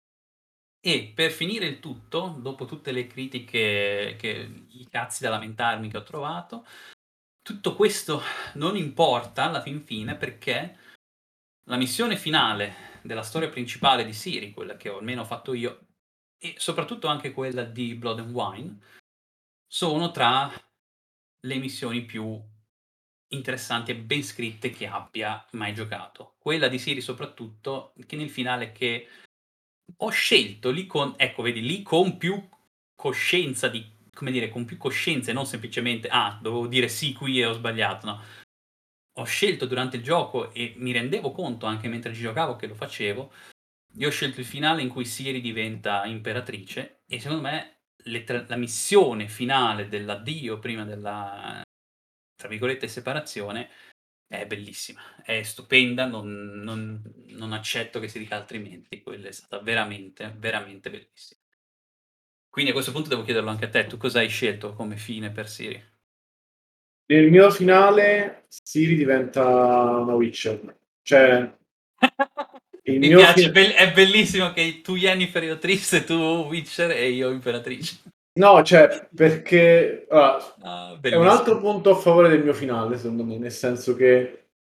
E per finire il tutto, dopo tutte le critiche i cazzi da lamentarmi che ho trovato, tutto questo non importa alla fin fine, perché la missione finale della storia principale di Ciri, quella che ho almeno fatto io, e soprattutto anche quella di Blood and Wine, sono tra le missioni più interessanti e ben scritte che abbia mai giocato. Quella di Ciri soprattutto, che nel finale che ho scelto lì ecco vedi, lì con più coscienza come dire, con più coscienza e non semplicemente: "Ah, dovevo dire sì qui e ho sbagliato", no. Ho scelto durante il gioco e mi rendevo conto anche mentre ci giocavo che lo facevo, io ho scelto il finale in cui Ciri diventa imperatrice e secondo me la missione finale dell'addio prima della, tra virgolette, "separazione" è bellissima, è stupenda, non accetto che si dica altrimenti. Quella è stata veramente, veramente bellissima. Quindi a questo punto devo chiederlo anche a te, tu cosa hai scelto come fine per Ciri? Nel mio finale Ciri diventa una Witcher. Cioè, il Mi mio piace, finale. è bellissimo che tu Yennefer io Triss e tu Witcher e io Imperatrice. No, cioè, perché allora, Ah, è un altro bellissimo. punto a favore del mio finale, secondo me, nel senso che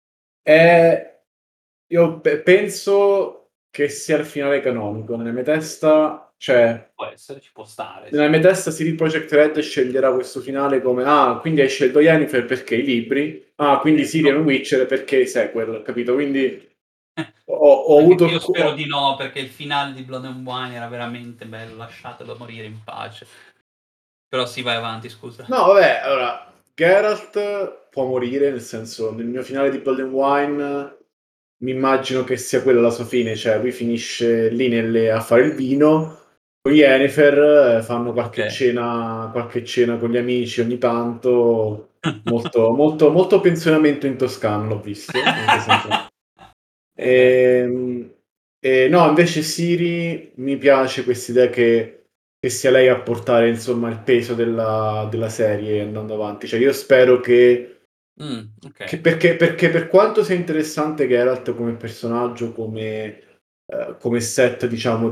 Io penso che sia il finale canonico. Nella mia testa, cioè, Può essere, ci può stare, nella sì. mia testa CD Projekt Red sceglierà questo finale come: "Ah, quindi hai scelto Yennefer perché i libri? Ah, quindi Ciri è No. un Witcher perché i sequel", capito? Quindi ho Anche avuto se il io cu spero di ho no, perché il finale di Blood and Wine era veramente bello, lasciatelo morire in pace. Però sì, vai avanti, scusa. no, vabbè, allora, Geralt può morire, nel senso, nel mio finale di Blood and Wine mi immagino che sia quella la sua fine, cioè lui finisce lì a fare il vino, con Yennefer, fanno Okay. qualche cena con gli amici ogni tanto, molto, molto, molto pensionamento in Toscana l'ho visto, anche senza. Beh, Ehm, no, invece Siri mi piace quest'idea che sia lei a portare, insomma, il peso della serie andando avanti. Cioè io spero che okay, perché per quanto sia interessante Geralt come personaggio, come set diciamo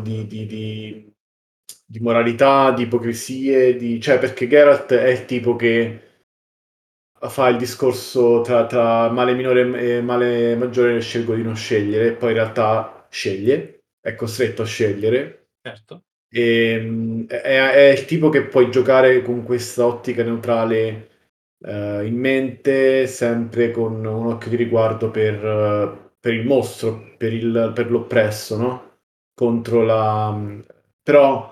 di moralità, di ipocrisie, cioè perché Geralt è il tipo che fa il discorso tra male minore e male maggiore scelgo di non scegliere, poi in realtà sceglie, è costretto a scegliere. certo, È il tipo che puoi giocare con questa ottica neutrale, in mente, sempre con un occhio di riguardo per il mostro, per l'oppresso, no, contro però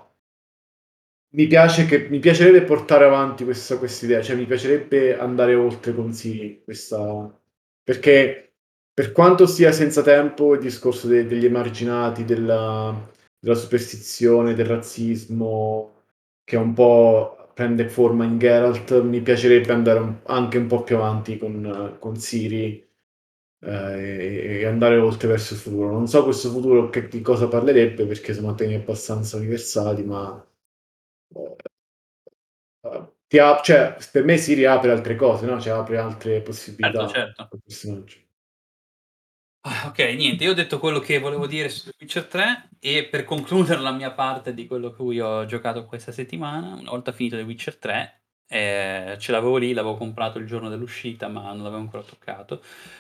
mi piacerebbe portare avanti quest'idea, cioè mi piacerebbe andare oltre con Siri, questa perché per quanto sia senza tempo il discorso degli emarginati, della superstizione, del razzismo, che un po' prende forma in Geralt, mi piacerebbe andare anche un po' più avanti con Siri, e andare oltre verso il futuro. Non so questo futuro di cosa parlerebbe, perché sono temi abbastanza universali, ma cioè, per me si riapre altre cose, no, cioè apre altre certo, possibilità certo. al personaggio. Okay, niente, io ho detto quello che volevo dire su The Witcher 3 e per concludere la mia parte di quello cui ho giocato questa settimana, una volta finito The Witcher 3, ce l'avevo lì, l'avevo comprato il giorno dell'uscita, ma non l'avevo ancora toccato.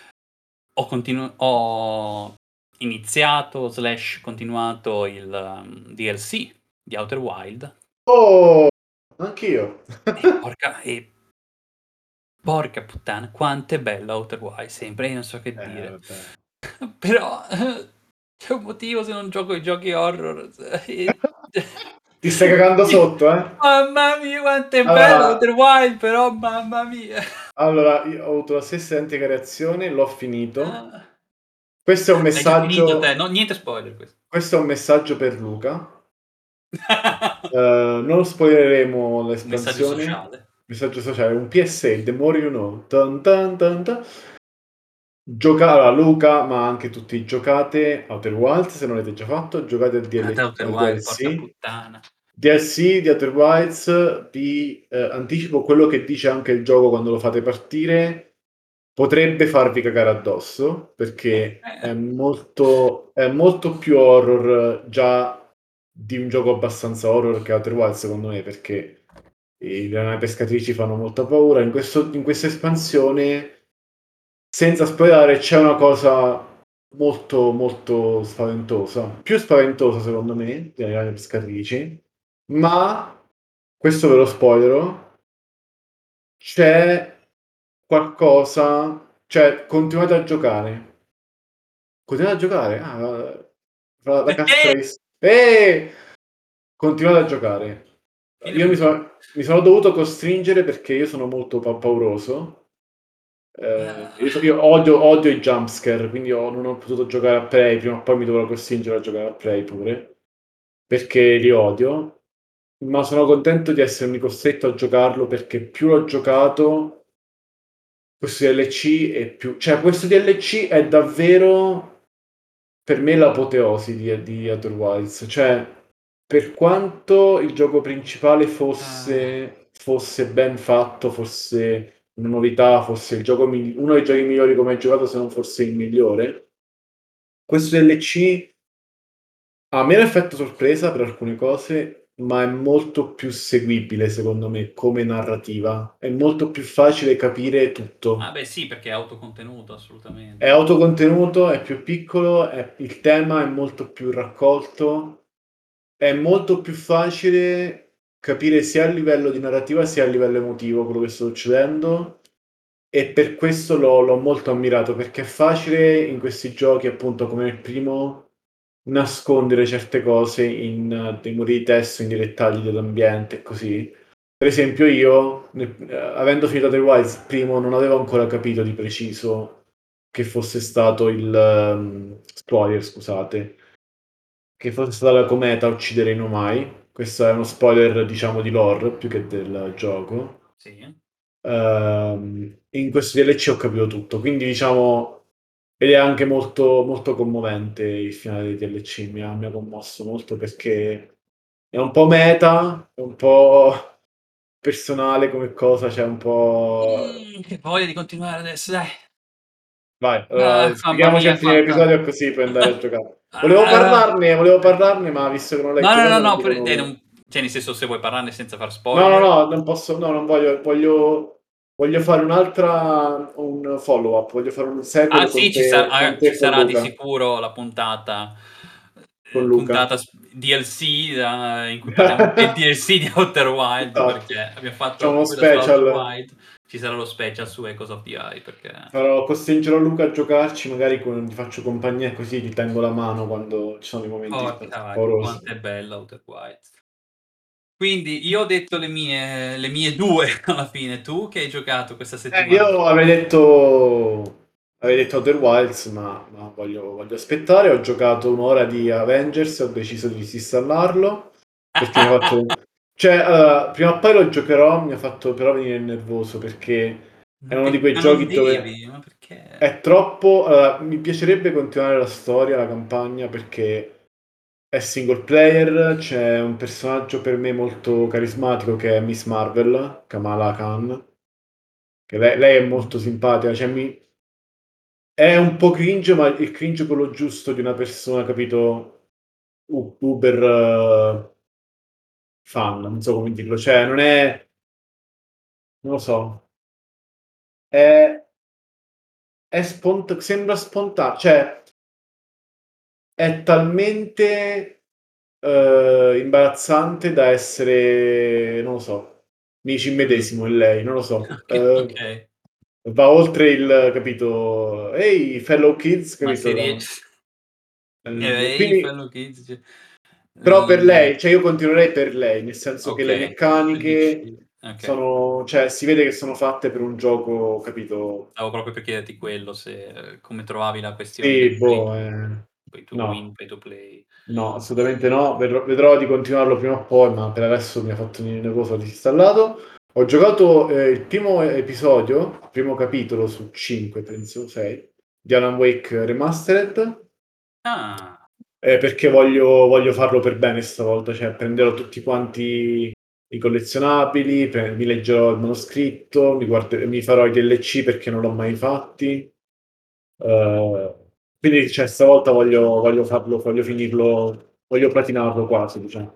Ho iniziato/continuato il, DLC di Outer Wild Oh! Anch'io. e porca puttana, quanto è bello Outer Wild sempre, io non so che dire. Vabbè. Però c'è un motivo se non gioco ai giochi horror, Ti stai cagando sotto, eh? Mamma mia quanto è bello Allora Outer Wild però, mamma mia. allora, io ho avuto la stessa identica reazione, l'ho finito. Ah. Questo è un L'hai già finito te? messaggio No, niente spoiler questo. questo è un messaggio per Luca. Non spoileremo Messaggio l'espansione. sociale. Messaggio sociale, un PSA, the more you know. Tan tan tan tan. Allora Luca, ma anche tutti, giocate Outer Wilds se non l'avete già fatto, giocate Guardate Outer al Wild, porca DLC. puttana. DLC di Outer Wilds, vi anticipo quello che dice anche il gioco quando lo fate partire, potrebbe farvi cagare addosso, perché è molto più horror già di un gioco abbastanza horror che Outer Wilds secondo me, perché le navi pescatrici fanno molta paura. In questa espansione, senza spoilerare, c'è una cosa molto, molto spaventosa, più spaventosa secondo me delle navi pescatrici, ma questo ve lo spoilero, c'è qualcosa, cioè continuate a giocare. Continuate a giocare? Ah, la catchphrase. Continuate a giocare. Fine Io puntata. mi sono dovuto costringere perché io sono molto pauroso. Io odio i jumpscare, quindi non ho potuto giocare a Prey, prima o poi mi dovrò costringere a giocare a Prey pure, perché li odio, ma sono contento di essermi costretto a giocarlo perché più l'ho giocato, questo DLC è più, cioè questo DLC è davvero per me l'apoteosi di Outer Wilds, cioè per quanto il gioco principale Ah, fosse ben fatto, fosse una novità, fosse uno dei giochi migliori che ho mai giocato, se non forse il migliore, questo DLC ha meno effetto sorpresa per alcune cose, ma è molto più seguibile secondo me come narrativa. È molto più facile capire Ah tutto. beh sì, perché è autocontenuto È assolutamente. autocontenuto, è più piccolo, il tema è molto più raccolto, è molto più facile capire sia a livello di narrativa sia a livello emotivo quello che sta succedendo. E per questo l'ho molto ammirato, perché è facile in questi giochi, appunto, come il primo, nascondere certe cose in dei muri di testo, in dei dettagli dell'ambiente e così. Per esempio io, avendo finito The Wilds, il primo, non avevo ancora capito di preciso che fosse stato spoiler, scusate, che fosse stata la cometa a uccidere i Nomai. Questo è uno spoiler, diciamo, di lore, più che del gioco. Sì. In questo DLC ho capito tutto, quindi diciamo, ed è anche molto, molto commovente il finale dei DLC, mi ha commosso molto perché è un po' meta, è un po' personale come cosa, c'è un po'... Che voglia di continuare adesso, dai. Vai, Ah, allora, mamma spieghiamoci mia a fine quanta episodio così puoi andare a giocare. ah. Volevo parlarne, ma visto che non l'hai No, no, no, giocato non no, dico non nulla. cioè nel senso se vuoi parlarne senza far No, no, spoiler. no, non posso, no, non voglio, voglio fare un follow up, voglio fare un Ah sequel sì, con te ci e con sarà di Luca, sicuro la puntata, con Luca. puntata DLC in cui parliamo del DLC di Outer Wild, Esatto. perché abbiamo Facciamo fatto uno quello su Outer special, Wild, ci sarà lo special su Echoes of the Eye, perché costringerò Luca a giocarci, magari gli faccio compagnia così gli tengo la mano quando ci sono i momenti porca vacca paurosi. quanto è bella Outer Wild. Quindi io ho detto le mie 2 alla fine, tu che hai giocato questa settimana? Io avrei detto Outer Wilds, ma voglio aspettare. Ho giocato un'ora di Avengers, ho deciso di disinstallarlo perché mi ha fatto... Cioè, prima o poi lo giocherò, mi ha fatto però venire nervoso perché è uno di quei Ma non giochi dove devi, ma perché? è troppo... mi piacerebbe continuare la storia, la campagna, perché è single player, c'è un personaggio per me molto carismatico che è Miss Marvel, Kamala Khan, che lei è molto simpatica, cioè è un po' cringe, ma il cringe quello giusto di una persona, capito, uber fan, non so come dirlo, cioè non è, non lo so, è, sembra spontaneo, cioè è talmente imbarazzante da essere, non lo so, mi ci Mh. immedesimo in lei, non lo so. Okay. Va oltre il, capito, ehi, fellow kids, Ma capito? ehi Quindi, fellow kids, cioè, però per ehm, lei, cioè io continuerei per lei, nel senso che le okay, tu dici meccaniche okay. sono, cioè si vede che sono fatte per un gioco, capito? Stavo proprio per chiederti quello, se come trovavi la questione Sì, del boh, pay to win, no. pay to play. No, assolutamente no. Vedrò di continuarlo prima o poi, ma per adesso mi ha fatto venire nervoso, ho disinstallato. Ho giocato il primo episodio, il primo capitolo su 5, penso, 6, di Alan Wake Remastered, Ah, perché voglio farlo per bene stavolta, cioè prenderò tutti quanti i collezionabili, mi leggerò il manoscritto, mi farò i DLC perché non l'ho mai fatti. Eh, quindi, cioè, stavolta voglio farlo, voglio finirlo, voglio platinarlo quasi, diciamo.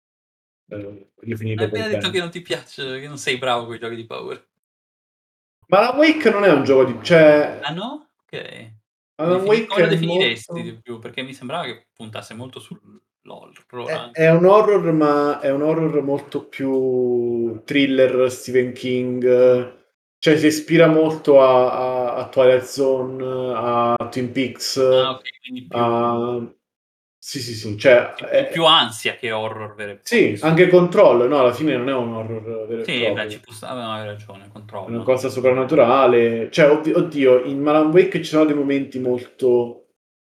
Voglio hai finirlo per appena detto che bene. non ti piace, che non sei bravo coi giochi di paura. Ma Alan Wake non è un gioco di... Ah Cioè, no? Okay. Alan Come Wake lo è definiresti molto... di più? Perché mi sembrava che puntasse molto sull'horror È anche. un horror, ma è un horror molto più thriller, Stephen King. Cioè, si ispira molto a Twilight Zone, a Twin Peaks, Ah okay, quindi più a... Sì, sì, sì, cioè... sì, più ansia che horror vero e proprio, sì, insomma. anche Control, no, alla fine non è un horror vero e Sì, beh, ci proprio. può sta no, hai ragione, È una controllo. cosa soprannaturale. Cioè, oddio, in Alan Wake ci sono dei momenti molto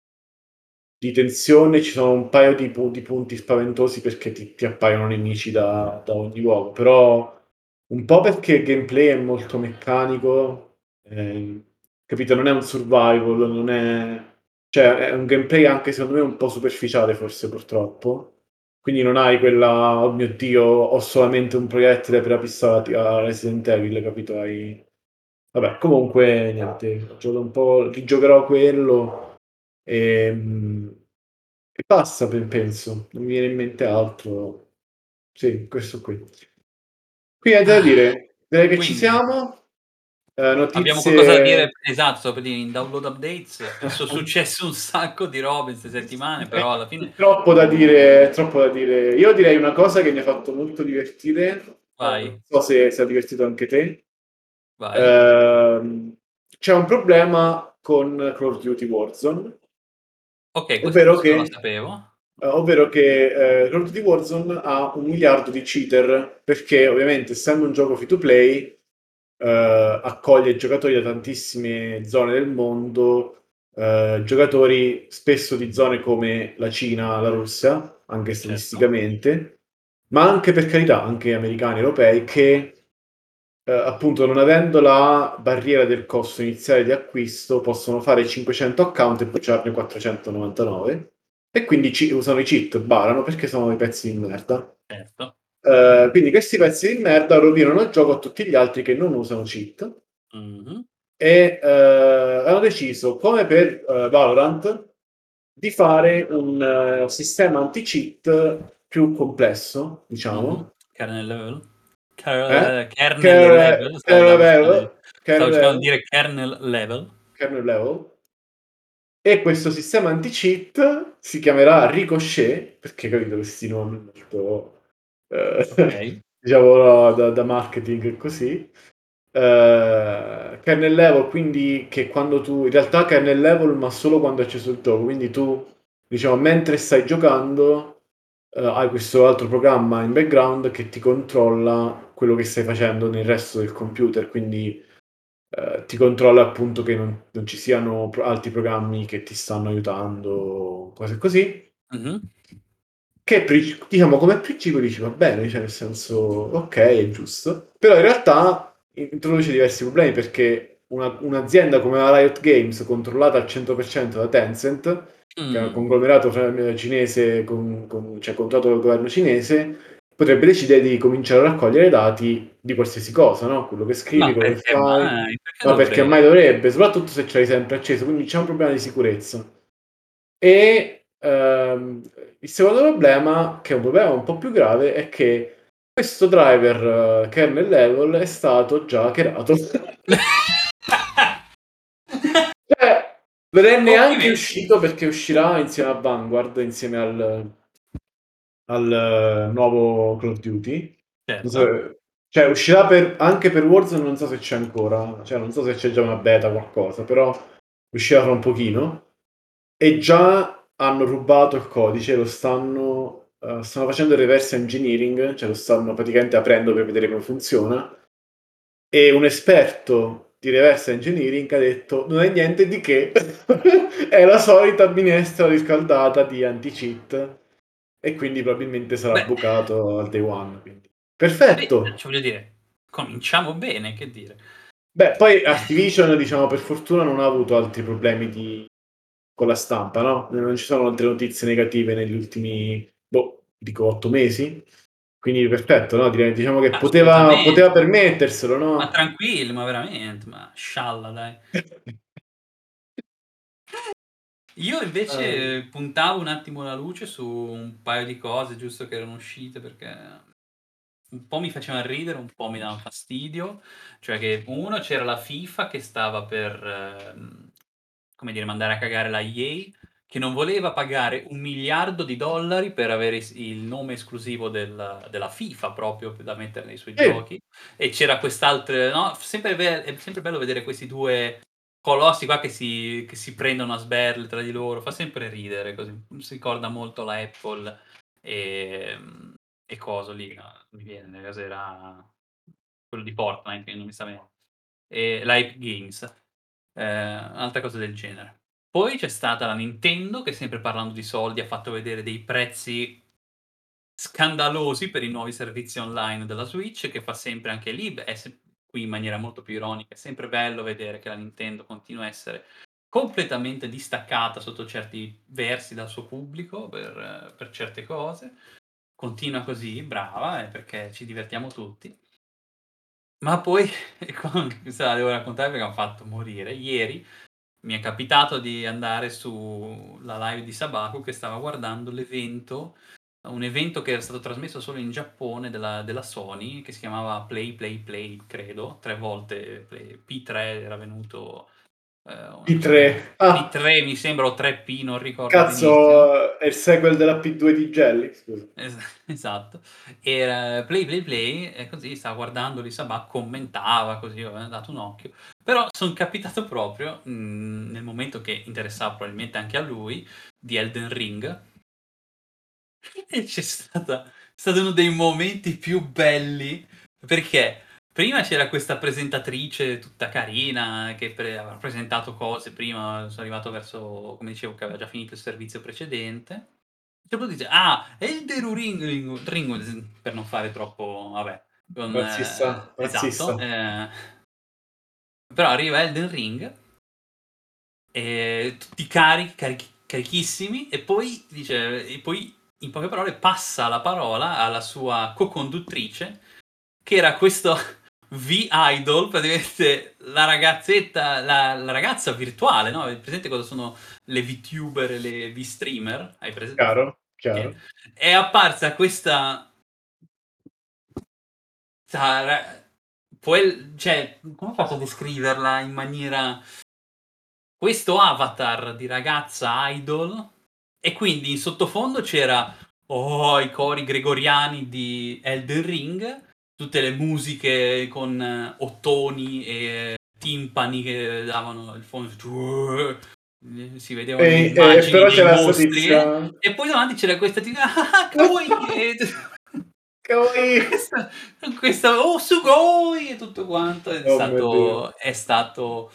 di tensione, ci sono un paio di punti spaventosi perché ti appaiono nemici da ogni luogo, però un po' perché il gameplay è molto meccanico, capito? Non è un survival, non è... Cioè, è un gameplay anche secondo me un po' superficiale forse purtroppo. Quindi non hai quella, oh mio Dio, ho solamente un proiettile per la pistola a Resident Evil, capito? Vabbè, comunque niente, gioco un po', rigiocherò quello e, e basta, penso. Non mi viene in mente altro. Sì, questo qui. Qui è da Ah, dire, direi che ci quindi siamo. abbiamo qualcosa da dire Notizie esatto, stavo per dire in download updates so successe un sacco di robe in 'ste settimane, però alla fine troppo da dire, troppo da dire. Io direi una cosa che mi ha fatto molto divertire, non vai, so se ha divertito anche te. vai. Ehm, C'è un problema con Call of Duty Warzone, Okay, ovvero questo non la che sapevo. Call of Duty Warzone ha 1 miliardo di cheater, perché ovviamente essendo un gioco free to play, accoglie giocatori da tantissime zone del mondo, giocatori spesso di zone come la Cina, la Russia, anche Certo. statisticamente, ma anche per carità, anche americani, europei, che appunto non avendo la barriera del costo iniziale di acquisto possono fare 500 account e bocciarne 499 e quindi usano i cheat, barano perché sono dei pezzi di merda. Certo. Quindi questi pezzi di merda rovinano il gioco a tutti gli altri che non usano cheat Mh-mh. e hanno deciso, come per Valorant, di fare un sistema anti-cheat più complesso, Mh-mh. diciamo. Kernel level? Kernel Kernel level level, stavo kernel cercando di level, dire kernel level. kernel level. E questo sistema anti-cheat si chiamerà Ricochet, perché capito questi nomi molto, Okay. diciamo no, da marketing e così. Kernel level, quindi che quando tu in realtà kernel level, ma solo quando è acceso il gioco, quindi tu, diciamo, mentre stai giocando, hai questo altro programma in background che ti controlla quello che stai facendo nel resto del computer, quindi ti controlla appunto che non ci siano altri programmi che ti stanno aiutando, cose così. Mh-mh. Che diciamo come principio dici va bene, cioè nel senso ok, è giusto, però in realtà introduce diversi problemi perché un'azienda come la Riot Games, controllata al 100% da Tencent, che è un Mh. conglomerato cinese, cioè controllato dal governo cinese, potrebbe decidere di cominciare a raccogliere dati di qualsiasi cosa, no? Quello che scrivi, Ma quello che perché fai, mai? Perché ma perché mai dovrebbe? dovrebbe, soprattutto se ce l'hai sempre acceso, quindi c'è un problema di sicurezza. E il secondo problema, che è un problema un po' più grave, è che questo driver kernel level è stato già hackerato. Cioè, non è neanche Complimenti. uscito perché uscirà insieme a Vanguard, insieme al nuovo Call of Duty. Non so, Certo. cioè, uscirà anche per Warzone, non so se c'è ancora, cioè non so se c'è già una beta qualcosa, però uscirà fra un pochino. E già hanno rubato il codice, stanno facendo il reverse engineering, cioè lo stanno praticamente aprendo per vedere come funziona. E un esperto di reverse engineering ha detto: non è niente di che, è la solita minestra riscaldata di anti-cheat. E quindi probabilmente sarà Beh, bucato al day one. Quindi. beh, Perfetto! cioè voglio dire, cominciamo bene, che dire. Beh, poi Activision, diciamo, per fortuna non ha avuto altri problemi con la stampa, no? Non ci sono altre notizie negative negli ultimi, boh, dico 8 mesi. Quindi perfetto, no? Diciamo che poteva Assolutamente, permetterselo, ma no? tranquilli, ma veramente, ma scialla dai. Io Eh, invece puntavo un attimo la luce su un paio di cose, giusto che erano uscite perché un po' mi facevano ridere, un po' mi davan fastidio. Cioè che uno c'era la FIFA che stava per, come dire, mandare a cagare la EA, che non voleva pagare $1 miliardo per avere il nome esclusivo della FIFA proprio da mettere nei suoi sì, giochi. E c'era quest'altro, no, è sempre bello vedere questi due colossi qua che si prendono a sberle tra di loro, fa sempre ridere così. Si ricorda molto la Apple e coso lì, no, mi viene, cos'era quello di Fortnite che non mi sta venendo. La Epic Games, un'altra cosa del genere. Poi c'è stata la Nintendo che, sempre parlando di soldi, ha fatto vedere dei prezzi scandalosi per i nuovi servizi online della Switch, che fa sempre anche lì, è qui in maniera molto più ironica, è sempre bello vedere che la Nintendo continua a essere completamente distaccata sotto certi versi dal suo pubblico per certe cose. Continua così, brava, perché ci divertiamo tutti. Ma poi, e qua questa la devo raccontare perché m'ha fatto morire. Ieri mi è capitato di andare sulla live di Sabaku che stava guardando l'evento un evento che era stato trasmesso solo in Giappone della Sony, che si chiamava Play Play Play, credo, 3 volte P3 era venuto, una cosa del P3. Ah, P3 mi sembra, o 3P, non ricordo benissimo. cazzo, è il sequel della P2 di Jelly? Scusa. Es esatto. Era Play Play Play e così stava guardando lì Sabà, commentava così, ho dato un occhio. Però son capitato proprio, nel momento che interessava probabilmente anche a lui, di Elden Ring. E è stato uno dei momenti più belli, perché prima c'era questa presentatrice tutta carina che aveva presentato cose prima, sono arrivato verso, come dicevo, che aveva già finito il servizio precedente. E poi dice: "Ah, Elden Ring", per non fare troppo, vabbè, con Razzista, esatto, razzista. però arriva Elden Ring, tutti carichissimi, e poi dice, e poi in poche parole passa la parola alla sua co-conduttrice, che era questo V-idol, praticamente la ragazzetta, la ragazza virtuale, no, hai presente cosa sono le VTuber e le V-streamer? Hai presen Chiaro, okay. chiaro. È apparsa questa ra puoi, cioè, come faccio a descriverla in maniera, questo avatar di ragazza idol, e quindi in sottofondo c'era, i cori gregoriani di Elden Ring, tutte le musiche con ottoni e timpani che davano il fondo, si vedevano le immagini Però dei c'era sta mostri, tizia e poi davanti c'era questa tipa: "Ah, kawaii", e kawaii. questa questa: "Oh, sugoi", e tutto quanto. È Oh mio Dio, stato è stato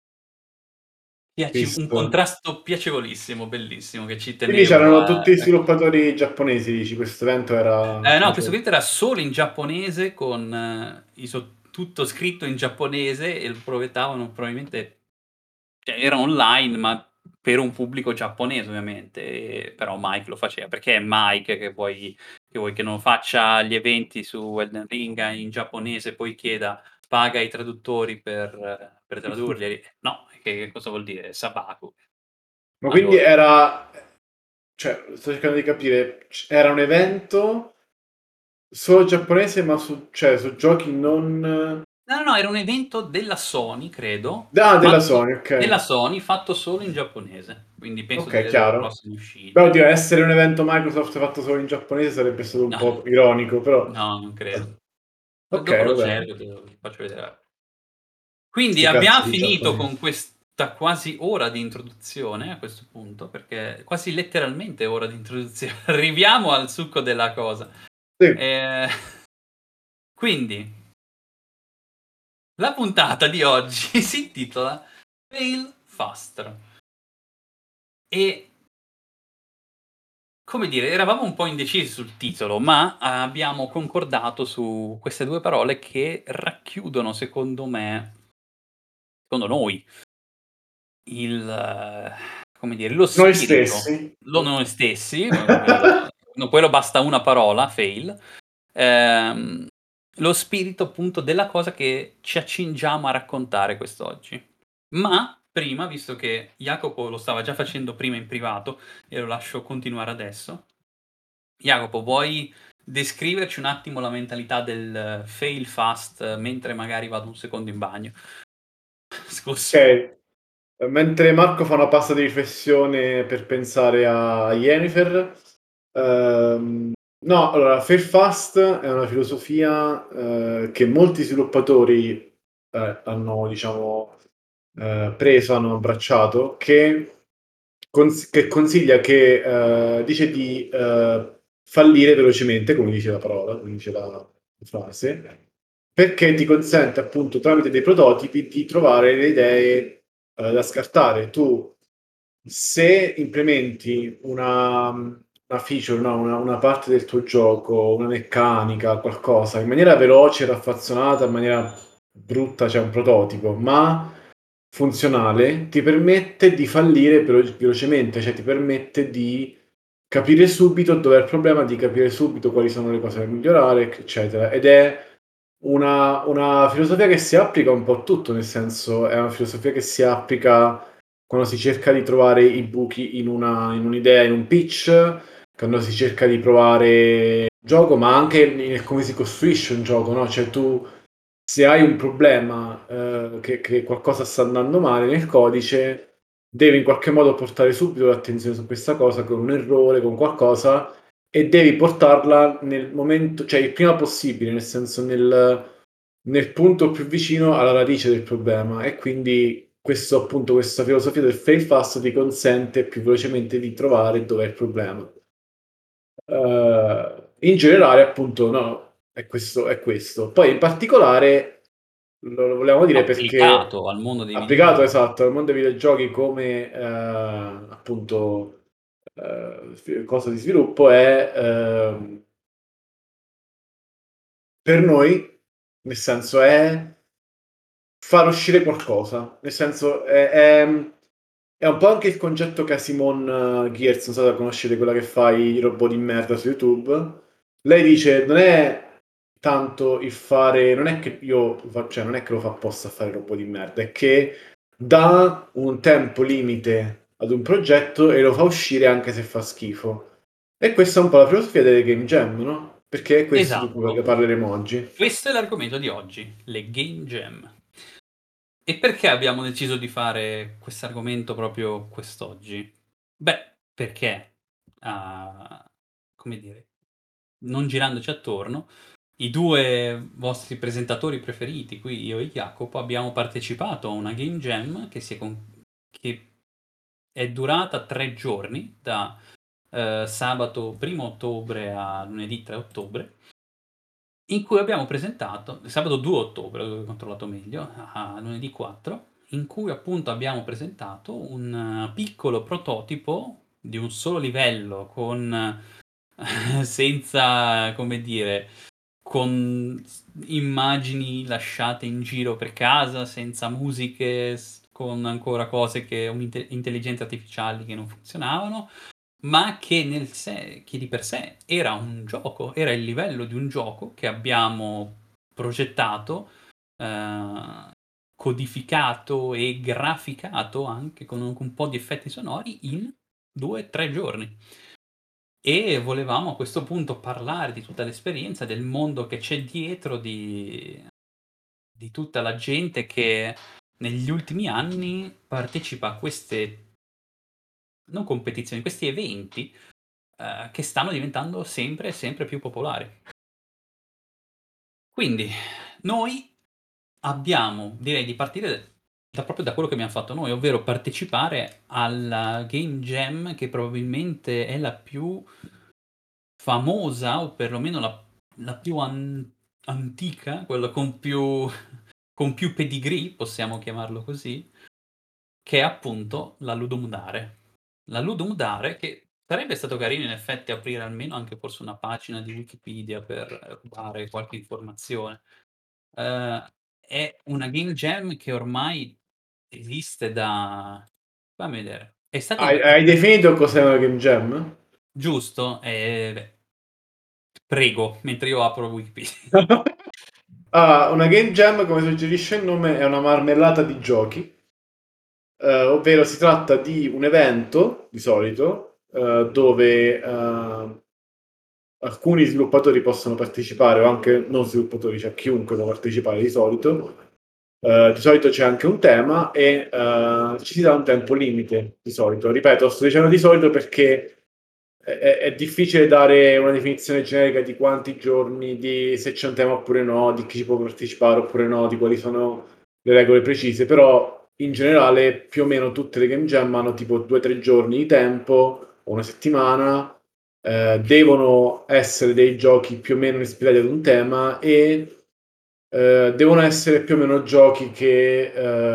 un Cristo. contrasto piacevolissimo, bellissimo, che ci Quindi tenevo c'erano a tutti sviluppatori giapponesi, dici, questo evento era no, questo diciamo cliente era solo in giapponese, con i tutto scritto in giapponese, e lo proiettavano probabilmente, cioè era online, ma per un pubblico giapponese ovviamente, però Mike lo faceva, perché è Mike che vuoi che non faccia gli eventi su Elden Ring in giapponese, poi chieda: "Paga i traduttori per tradurli?" No, che cosa vuol dire? Sabaku. ma quindi Allora, era cioè, sto cercando di capire, era un evento solo giapponese, ma su giochi non no, no, no, era un evento della Sony, credo, della Sony, okay. fatto solo in giapponese, quindi penso Okay, delle loro chiaro. prossime Beh, uscite. oddio, essere un evento Microsoft fatto solo in giapponese sarebbe stato un No, po' ironico, però no, non credo. Dopo okay, lo vabbè. cerco, te lo faccio vedere. Quindi 'Sti abbiam cazzo di finito con giapponesi. questa quasi ora di introduzione a questo punto, perché quasi letteralmente ora di introduzione. Arriviamo al succo della cosa. Sì, Ehm, quindi la puntata di oggi si intitola Fail Faster, e, come dire, eravamo un po' indecisi sul titolo, ma abbiamo concordato su queste 2 parole che racchiudono, secondo noi, il come dire, lo noi spirito, stessi. noi stessi, quello, no, quello basta una parola, fail, ehm, lo spirito appunto della cosa che ci accingiamo a raccontare quest'oggi. Ma prima, visto che Jacopo lo stava già facendo prima in privato e lo lascio continuare adesso, Jacopo, vuoi descriverci un attimo la mentalità del fail fast, mentre magari vado un secondo in bagno? Scusi. Okay. Mentre Marco fa una pausa di riflessione per pensare a Yennefer, no, allora Fail Fast è una filosofia, che molti sviluppatori, hanno diciamo, preso, hanno abbracciato, che consiglia dice di, fallire velocemente, come dice la parola, come dice la frase, perché ti consente appunto tramite dei prototipi di trovare le idee, da scartare. Tu se implementi una feature, no, una parte del tuo gioco, una meccanica, qualcosa, in maniera veloce, raffazzonata, in maniera brutta, cioè un prototipo, ma funzionale, ti permette di fallire velocemente, cioè ti permette di capire subito dov'è il problema, di capire subito quali sono le cose da migliorare, eccetera. Ed è una filosofia che si applica un po' a tutto, nel senso è una filosofia che si applica quando si cerca di trovare i buchi in un'idea, in un pitch, quando si cerca di provare un gioco, ma anche nel come si costruisce un gioco, no? Cioè tu, se hai un problema, che qualcosa sta andando male nel codice, devi in qualche modo portare subito l'attenzione su questa cosa, con un errore, con qualcosa, e devi portarla nel momento, cioè il prima possibile, nel senso nel punto più vicino alla radice del problema. E quindi questo, appunto, questa filosofia del fail fast ti consente più velocemente di trovare dov'è il problema. In generale, appunto, no, è questo, è questo. Poi in particolare lo volevamo dire perché Applicato al mondo dei applicato, videogiochi. esatto, al mondo dei videogiochi come appunto cosa di sviluppo è per noi, nel senso è far uscire qualcosa, nel senso è un po' anche il concetto che ha Simone Giertz, non so se conoscete, quella che fa i robot di merda su YouTube. Lei dice, non è tanto il fare, non è che cioè non è che lo fa apposta a fare il robot di merda, è che dà un tempo limite ad un progetto e lo fa uscire anche se fa schifo. E questa è un po' la filosofia delle game jam, no? Perché è questo di cui Esatto. parleremo oggi. Questo è l'argomento di oggi, le game jam. E perché abbiamo deciso di fare quest'argomento proprio quest'oggi? Beh, perché, come dire, non girandoci attorno, i due vostri presentatori preferiti, qui io e Jacopo, abbiamo partecipato a una game jam che è durata 3 giorni, da sabato 1 ottobre a lunedì 3 ottobre, in cui abbiamo presentato, sabato 2 ottobre, ho controllato meglio, a lunedì 4, in cui appunto abbiamo presentato un piccolo prototipo di un solo livello con senza, come dire, con immagini lasciate in giro per casa, senza musiche, con ancora cose che intelligenze artificiali che non funzionavano, ma che di per sé era un gioco, era il livello di un gioco che abbiamo progettato, eh, codificato e graficato anche con un po' di effetti sonori in 2 o 3 giorni. E volevamo a questo punto parlare di tutta l'esperienza, del mondo che c'è dietro, di tutta la gente che negli ultimi anni partecipa a queste, non competizioni, questi eventi, che stanno diventando sempre e sempre più popolari. Quindi noi abbiamo, direi di partire proprio da quello che abbiamo fatto noi, ovvero partecipare alla Game Jam che probabilmente è la più famosa, o perlomeno la più antica, quella con più pedigree, possiamo chiamarlo così, che è appunto la Ludum Dare. La Ludum Dare, che sarebbe stato carino in effetti aprire almeno anche forse una pagina di Wikipedia per rubare qualche informazione. È una game jam che ormai esiste da, fammi vedere, è stata Hai definito cos'è una game jam? giusto? Beh, prego, mentre io apro Wikipedia. Ah, una game jam, come suggerisce il nome, è una marmellata di giochi, ovvero si tratta di un evento, di solito, dove alcuni sviluppatori possono partecipare, o anche non sviluppatori, cioè chiunque può partecipare di solito. Di solito c'è anche un tema e ci si dà un tempo limite, di solito. Ripeto, sto dicendo di solito perché è difficile dare una definizione generica di quanti giorni, di se c'è un tema oppure no, di chi ci può partecipare oppure no, di quali sono le regole precise, però in generale più o meno tutte le game jam hanno tipo 2 o 3 giorni di tempo, o una settimana, devono essere dei giochi più o meno ispirati ad un tema e devono essere più o meno giochi che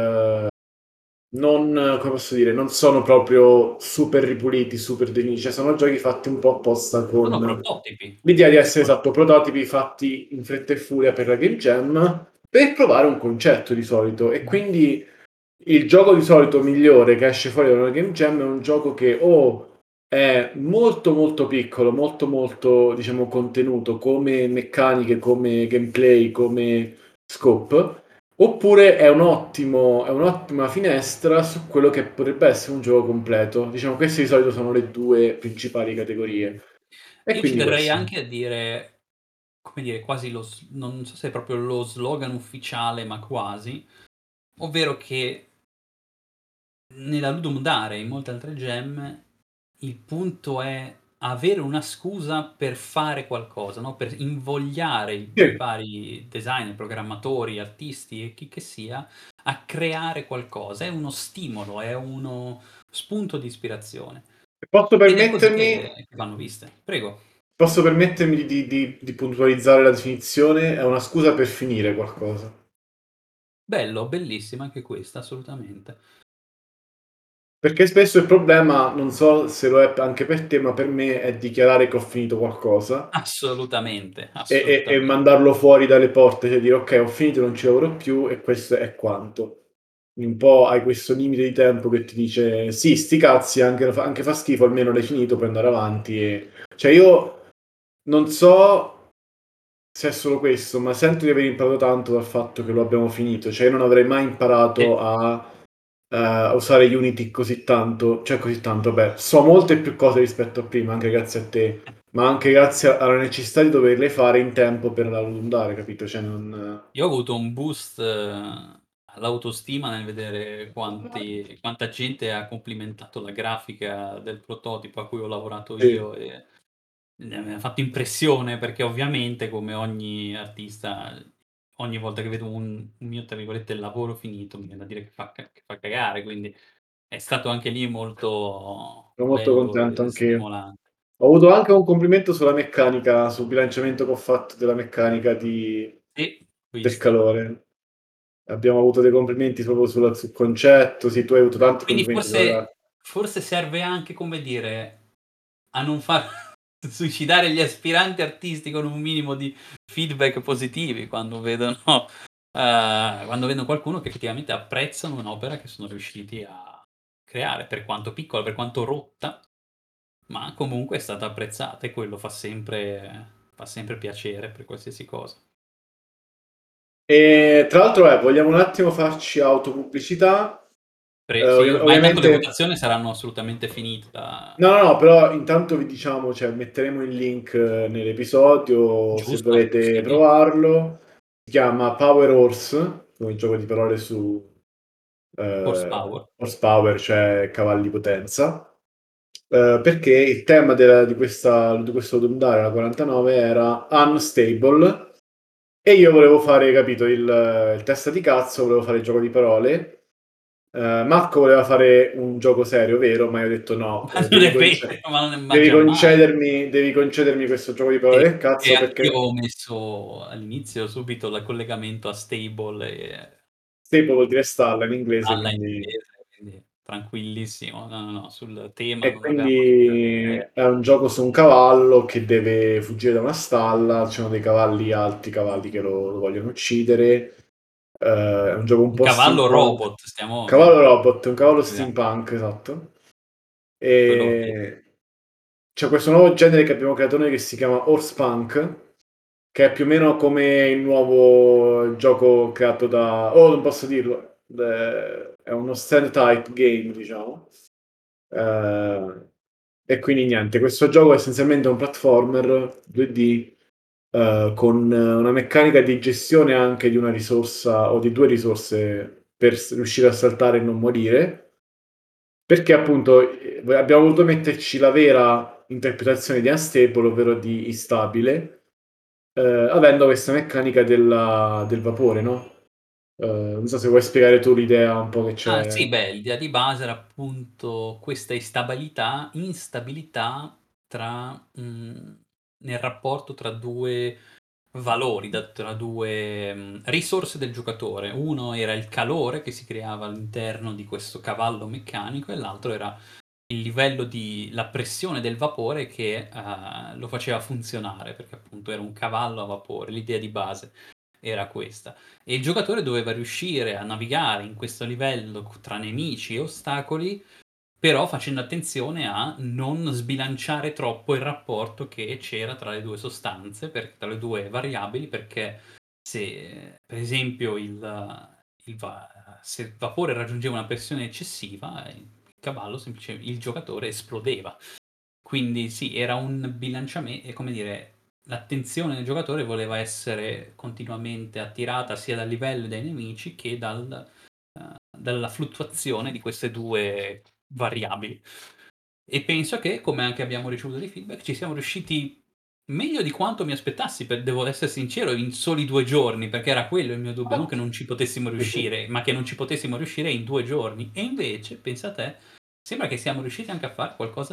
non, come posso dire, non sono proprio super ripuliti, super definiti, cioè sono giochi fatti un po' apposta Sono con prototipi. l'idea di essere esatto, prototipi fatti in fretta e furia per la game jam per provare un concetto di solito. E quindi il gioco di solito migliore che esce fuori da una game jam è un gioco che o è molto molto piccolo, molto molto diciamo contenuto come meccaniche, come gameplay, come scope, oppure è un'ottima finestra su quello che potrebbe essere un gioco completo. Diciamo, queste di solito sono le due principali categorie. E Io ci quindi terrei questo. anche a dire, come dire, quasi non so se è proprio lo slogan ufficiale, ma quasi, ovvero che nella Ludum Dare e in molte altre gemme, il punto è avere una scusa per fare qualcosa, no, per invogliare i Sì. vari designer, programmatori, artisti e chi che sia a creare qualcosa. È uno stimolo, è uno spunto di ispirazione Posso ed è così permettermi che vanno viste. Prego. posso permettermi di puntualizzare la definizione, è una scusa per finire qualcosa. Bello, bellissima anche questa, assolutamente. Perché spesso il problema, non so se lo è anche per te, ma per me è dichiarare che ho finito qualcosa Assolutamente, e assolutamente. mandarlo fuori dalle porte, cioè dire: "Okay, ho finito, non ci lavoro più e questo è quanto". Un po' hai questo limite di tempo che ti dice: "Sì, sti cazzi, anche fa schifo, almeno l'hai finito, puoi andare avanti", e cioè io non so se è solo questo, ma sento di aver imparato tanto dal fatto che lo abbiamo finito. Cioè io non avrei mai E imparato a usare Unity così tanto, cioè così tanto, vabbè, so molte più cose rispetto a prima, anche grazie a te, ma anche grazie alla necessità di doverle fare in tempo per allungare, capito? Cioè non io ho avuto un boost all'autostima nel vedere quanta gente ha complimentato la grafica del prototipo a cui ho lavorato sì, io e mi ha fatto impressione perché ovviamente come ogni artista, ogni volta che vedo un mio, tra virgolette, "lavoro finito" mi viene da dire che fa cagare, quindi è stato anche lì molto sono molto bello contento e anch'io. stimolante. Ho avuto anche un complimento sulla meccanica, sul bilanciamento che ho fatto della meccanica Sì, del visto. calore. Abbiamo avuto dei complimenti proprio sul concetto, sì, tu hai avuto tanti Quindi complimenti sulla forse serve anche, come dire, a non far suicidare gli aspiranti artisti con un minimo di feedback positivi quando vedono qualcuno che effettivamente apprezzano un'opera che sono riusciti a creare, per quanto piccola, per quanto rotta, ma comunque è stata apprezzata e quello fa sempre piacere per qualsiasi cosa. E tra l'altro, vogliamo un attimo farci autopubblicità. Sì, ma intanto le Ovviamente, votazioni saranno assolutamente finite da no, no, no, però intanto vi diciamo, cioè metteremo il link nell'episodio se giusto? volete Sì. provarlo. Si chiama Power Horse, come gioco di parole su Horsepower. horsepower, cioè cavalli potenza. Perché il tema di questo Dundare, la 49, era unstable. E io volevo fare, capito, il testa di cazzo, volevo fare il gioco di parole. Marco voleva fare un gioco serio, vero? Ma io ho detto no, Ma non è vero, ma giammai. devi concedermi questo gioco di parole E del e cazzo anch'io perché avevo messo all'inizio subito il collegamento a stable e stable vuol dire stalla in inglese, alla quindi inglese, quindi tranquillissimo. No, no, no, sul tema e non avevamo assolutamente quindi è un gioco su un cavallo che deve fuggire da una stalla, ci sono dei cavalli alti, cavalli che lo vogliono uccidere. È un gioco un un po' cavallo steampunk. robot, stiamo Cavallo robot, un cavallo via, steampunk, esatto. quello che E c'è questo nuovo genere che abbiamo creato noi che si chiama Horsepunk, che è più o meno come il nuovo gioco creato da... Oh, non posso dirlo. È uno stand type game, diciamo. Eh, e quindi niente, questo gioco è essenzialmente un platformer 2D con una meccanica di gestione anche di una risorsa o di due risorse per riuscire a saltare e non morire. Perché appunto abbiamo voluto metterci la vera interpretazione di unstable, ovvero di instabile, avendo questa meccanica del vapore, no? Non so se vuoi spiegare tu l'idea un po' che ah sì, c'è. beh, l'idea di base era appunto questa instabilità tra nel rapporto tra 2 valori, tra 2 risorse del giocatore. Uno era il calore che si creava all'interno di questo cavallo meccanico e l'altro era il livello di la pressione del vapore che lo faceva funzionare, perché appunto era un cavallo a vapore, l'idea di base era questa. E il giocatore doveva riuscire a navigare in questo livello tra nemici e ostacoli, però facendo attenzione a non sbilanciare troppo il rapporto che c'era tra le 2 sostanze, tra le 2 variabili, perché se per esempio se il vapore raggiungeva una pressione eccessiva, il giocatore esplodeva. Quindi sì, era un bilanciamento, come dire, l'attenzione del giocatore voleva essere continuamente attirata sia dal livello dei nemici che dalla fluttuazione di queste due variabili. E penso che, come anche abbiamo ricevuto dei feedback, ci siamo riusciti meglio di quanto mi aspettassi, devo essere sincero, in soli 2 giorni, perché era quello il mio dubbio, non che non ci potessimo riuscire, ma che non ci potessimo riuscire in 2 giorni. E invece, pensa a te, sembra che siamo riusciti anche a fare qualcosa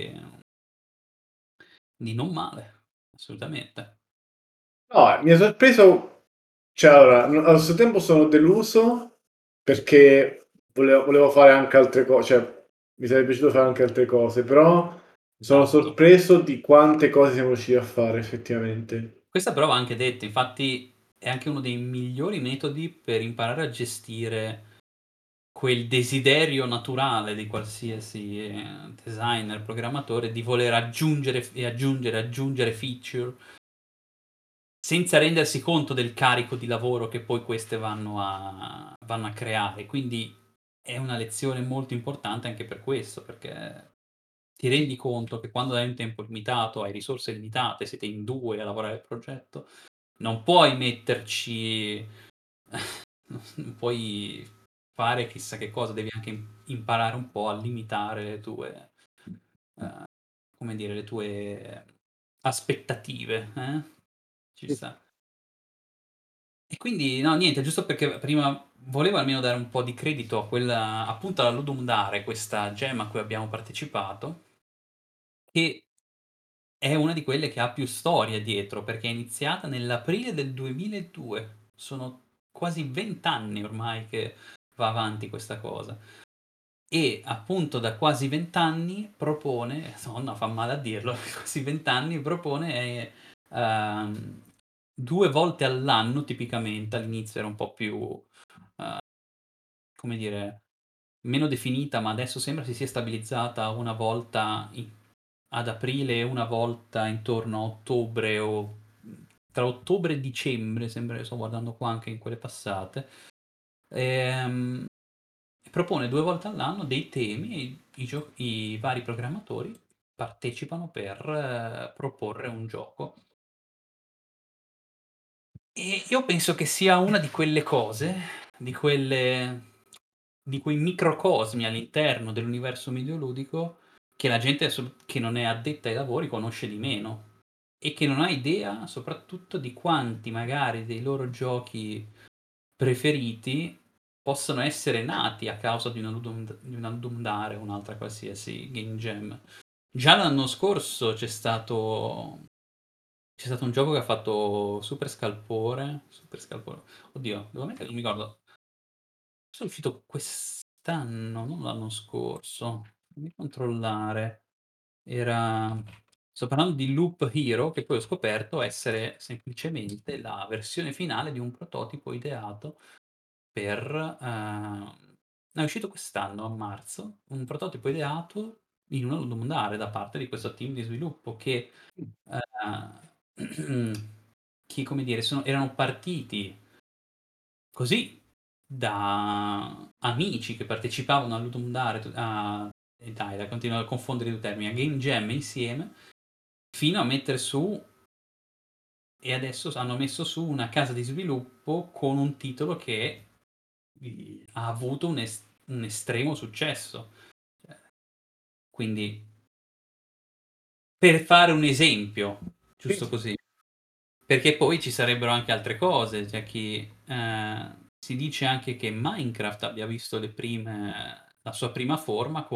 di non male, assolutamente. No, mi ha sorpreso, cioè allora, allo stesso tempo sono deluso perché volevo fare anche altre cose, cioè mi sarebbe piaciuto fare anche altre cose, però sono Esatto. sorpreso di quante cose siamo riusciti a fare effettivamente. Questa però va anche detta, infatti è anche uno dei migliori metodi per imparare a gestire quel desiderio naturale di qualsiasi designer, programmatore, di voler aggiungere e aggiungere feature senza rendersi conto del carico di lavoro che poi queste vanno a creare. Quindi è una lezione molto importante anche per questo, perché ti rendi conto che quando hai un tempo limitato, hai risorse limitate, siete in 2 a lavorare al progetto, non puoi metterci non puoi fare chissà che cosa, devi anche imparare un po' a limitare le tue come dire, le tue aspettative, ci sta. E quindi no, niente, giusto perché prima volevo almeno dare un po' di credito a quella appunto alla Ludum Dare, questa jam a cui abbiamo partecipato, che è una di quelle che ha più storia dietro, perché è iniziata nell'aprile del 2002. Sono quasi 20 anni ormai che va avanti questa cosa. E appunto da quasi 20 anni propone, no, fa male a dirlo, quasi 20 anni propone, 2 volte all'anno tipicamente, all'inizio era un po' più, come dire, meno definita, ma adesso sembra si sia stabilizzata una volta ad aprile e una volta intorno a ottobre o tra ottobre e dicembre, sembra, sto guardando qua anche in quelle passate. Ehm, Propone 2 volte all'anno dei temi e i vari programmatori partecipano per proporre un gioco. E io penso che sia una di quelle cose, di quei microcosmi all'interno dell'universo videoludico che la gente che non è addetta ai lavori conosce di meno e che non ha idea soprattutto di quanti magari dei loro giochi preferiti possono essere nati a causa di una Ludum Dare o un'altra qualsiasi game jam. Già l'anno scorso c'è stato un gioco che ha fatto super scalpore. Oddio, devo mettere, non mi ricordo. È uscito quest'anno, non l'anno scorso. Fammi controllare. Era sto parlando di Loop Hero, che poi ho scoperto essere semplicemente la versione finale di un prototipo ideato per è uscito quest'anno a marzo, un prototipo ideato in una Ludum Dare da parte di questo team di sviluppo che come dire, erano partiti così da amici che partecipavano a Ludum Dare, e dai, continuo a confondere i 2 termini, a game jam insieme, fino a mettere su e adesso hanno messo su una casa di sviluppo con un titolo che ha avuto un estremo successo. Cioè, quindi, per fare un esempio, Sì, giusto sì. così, perché poi ci sarebbero anche altre cose, cioè si dice anche che Minecraft abbia visto la sua prima forma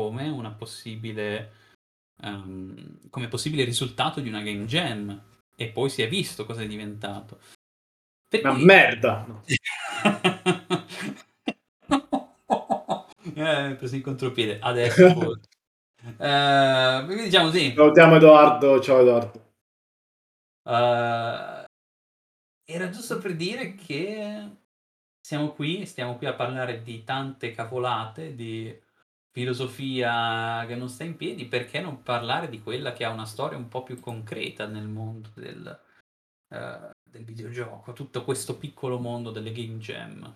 come possibile risultato di una game jam e poi si è visto cosa è diventato. Per Una cui merda. No. preso in contropiede, adesso forse. Quindi diciamo sì, Salutiamo Edoardo, ciao Edoardo. ehm, era giusto per dire che stiamo qui a parlare di tante cavolate, di filosofia che non sta in piedi, perché non parlare di quella che ha una storia un po' più concreta nel mondo del videogioco, tutto questo piccolo mondo delle game jam.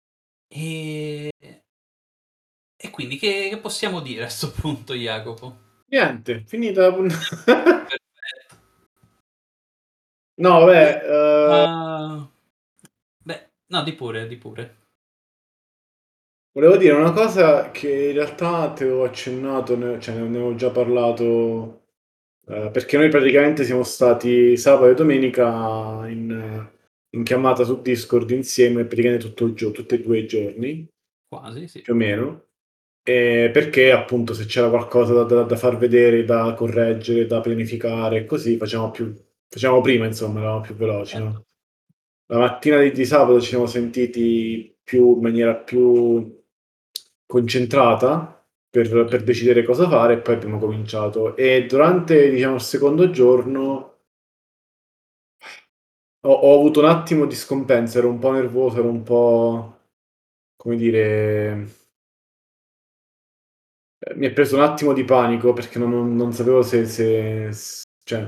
E, e quindi che possiamo dire a sto punto, Jacopo? Niente, finita la puntata. Perfetto. No, vabbè, Ma beh, no, di pure, di pure. volevo dire una cosa che in realtà te l'avevo accennato, cioè ne avevo già parlato, perché noi praticamente siamo stati sabato e domenica in chiamata su Discord insieme praticamente tutti e 2 i giorni, Quasi, sì. più o meno, perché appunto se c'era qualcosa da far vedere, da correggere, da pianificare e così facevamo prima insomma, eravamo più veloci, Certo. no? La mattina di sabato ci siamo sentiti in maniera più concentrata per Mh-mh. decidere cosa fare e poi abbiamo cominciato. E durante, diciamo, il secondo giorno ho avuto un attimo di scompenso, ero un po' nervoso, ero un po', come dire, mi è preso un attimo di panico perché non sapevo cioè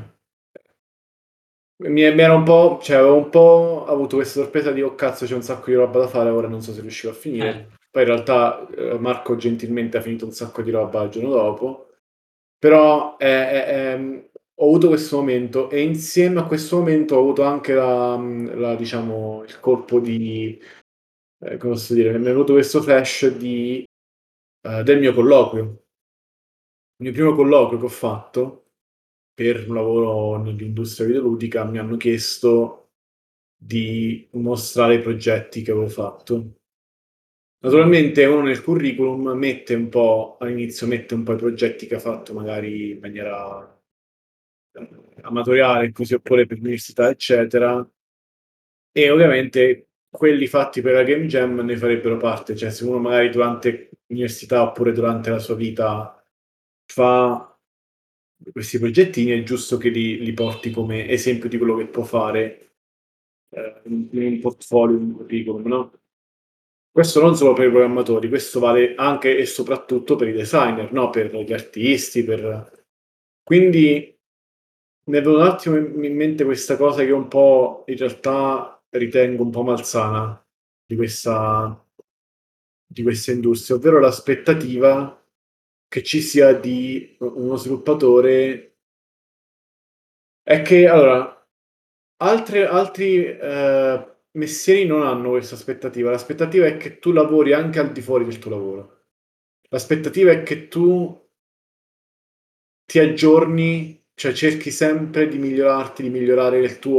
mi era un po', cioè avevo un po' avuto questa sorpresa di: "Oh cazzo, c'è un sacco di roba da fare, ora non so se riuscivo a Eh, finire". Poi in realtà, Marco gentilmente ha finito un sacco di roba il giorno dopo, però, ho avuto questo momento e insieme a questo momento ho avuto anche la diciamo, il colpo di come posso dire, mi è venuto questo flash del mio colloquio. Il mio primo colloquio che ho fatto per un lavoro nell'industria videoludica, mi hanno chiesto di mostrare i progetti che avevo fatto. mh, Naturalmente uno nel curriculum mette un po' all'inizio mette un po' i progetti che ha fatto magari in maniera, amatoriale così, oppure per l'università, eccetera, e ovviamente quelli fatti per la Game Jam ne farebbero parte. Cioè, se uno magari durante l'università, oppure durante la sua vita fa questi progettini, è giusto che li porti come esempio di quello che può fare, in un portfolio, in un curriculum, no? Questo non solo per i programmatori, questo vale anche e soprattutto per i designer, no, per gli artisti, per quindi mi è venuto un attimo in mente questa cosa che un po' in realtà ritengo un po' malsana di questa industria, ovvero l'aspettativa che ci sia di uno sviluppatore è che allora altri, mestieri non hanno questa aspettativa. L'aspettativa è che tu lavori anche al di fuori del tuo lavoro. L'aspettativa è che tu ti aggiorni, cioè cerchi sempre di migliorarti, di migliorare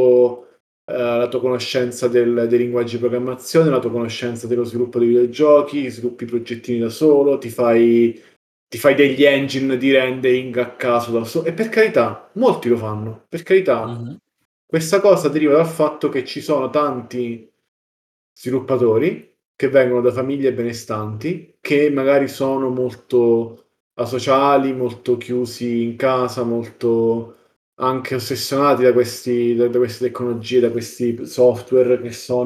la tua conoscenza dei linguaggi di programmazione, la tua conoscenza dello sviluppo dei videogiochi, sviluppi progettini da solo, ti fai degli engine di rendering a caso e per carità, molti lo fanno, per carità. mh-mh, Questa cosa deriva dal fatto che ci sono tanti sviluppatori che vengono da famiglie benestanti, che magari sono molto asociali, molto chiusi in casa, molto anche ossessionati da queste tecnologie, da questi software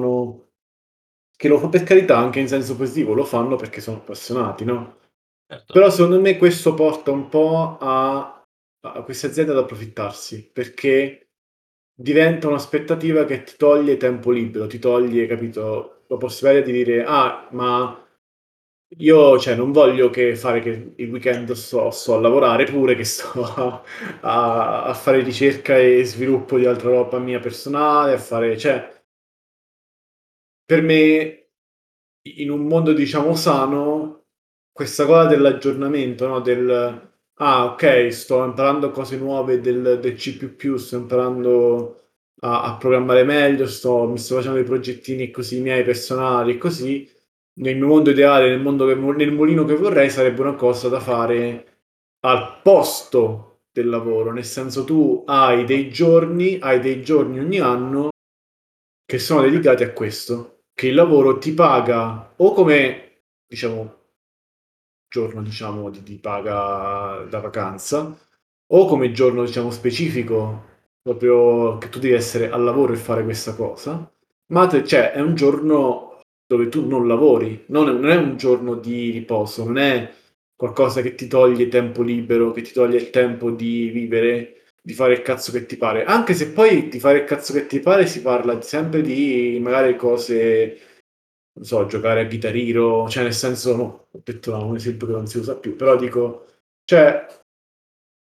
che lo fa per carità anche in senso positivo, lo fanno perché sono appassionati, no, certo. però secondo me questo porta un po' a queste aziende ad approfittarsi, perché diventa un'aspettativa che ti toglie tempo libero, ti toglie, capito, la possibilità di dire: "Ah, ma io cioè non voglio che il weekend sto a lavorare pure, che sto a fare ricerca e sviluppo di altra roba mia personale, a fare" cioè, per me in un mondo diciamo sano, questa cosa dell'aggiornamento, no, "Ah okay, sto imparando cose nuove del C++, sto imparando a programmare meglio, mi sto facendo dei progettini così miei personali e così", nel mio mondo ideale, nel mulino che vorrei, sarebbe una cosa da fare al posto del lavoro. Nel senso, tu hai dei giorni ogni anno che sono dedicati a questo, che il lavoro ti paga o come, diciamo, giorno, diciamo, di paga da vacanza, o come giorno, diciamo, specifico, proprio che tu devi essere al lavoro e fare questa cosa, ma cioè, è un giorno dove tu non lavori, non è un giorno di riposo, non è qualcosa che ti toglie tempo libero, che ti toglie il tempo di vivere, di fare il cazzo che ti pare. Anche se poi di fare il cazzo che ti pare si parla sempre di magari cose, non so, giocare a Guitar Hero, cioè nel senso, no, ho detto no, un esempio che non si usa più, però dico, cioè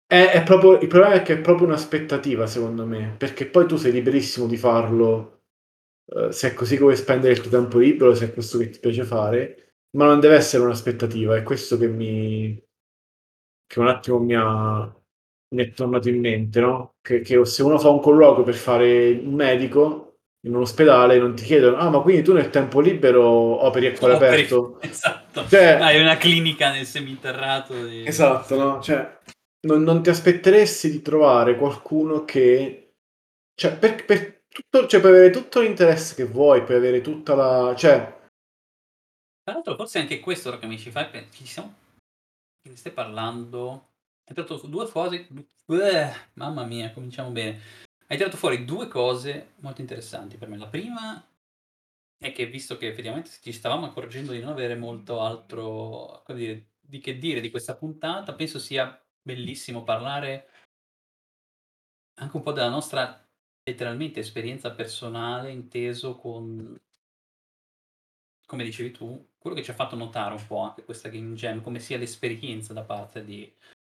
È proprio il problema è che è proprio un'aspettativa secondo me, perché poi tu sei liberissimo di farlo, se è così che vuoi spendere il tuo tempo libero, se è questo che ti piace fare, ma non deve essere un'aspettativa, è questo che un attimo mi è tornato in mente, no? Che se uno fa un colloquio per fare il medico in un ospedale, non ti chiedono, ah, ma quindi tu nel tempo libero operi a cuore Operi, aperto? esatto. Cioè, Hai una clinica nel seminterrato esatto, no? Cioè, non ti aspetteresti di trovare qualcuno che, cioè, per tutto, cioè, puoi avere tutto l'interesse che vuoi, puoi avere tutta la, cioè, Tra l'altro forse anche questo ora che mi ci fai ci siamo che ne stai parlando hai tirato su 2 cose mamma mia, cominciamo bene. Hai tirato fuori 2 cose molto interessanti per me. La prima è che visto che effettivamente ci stavamo accorgendo di non avere molto altro, come dire di questa puntata, penso sia bellissimo parlare anche un po' della nostra, letteralmente, esperienza personale, inteso con, come dicevi tu, quello che ci ha fatto notare un po' anche questa game jam, come sia l'esperienza da parte di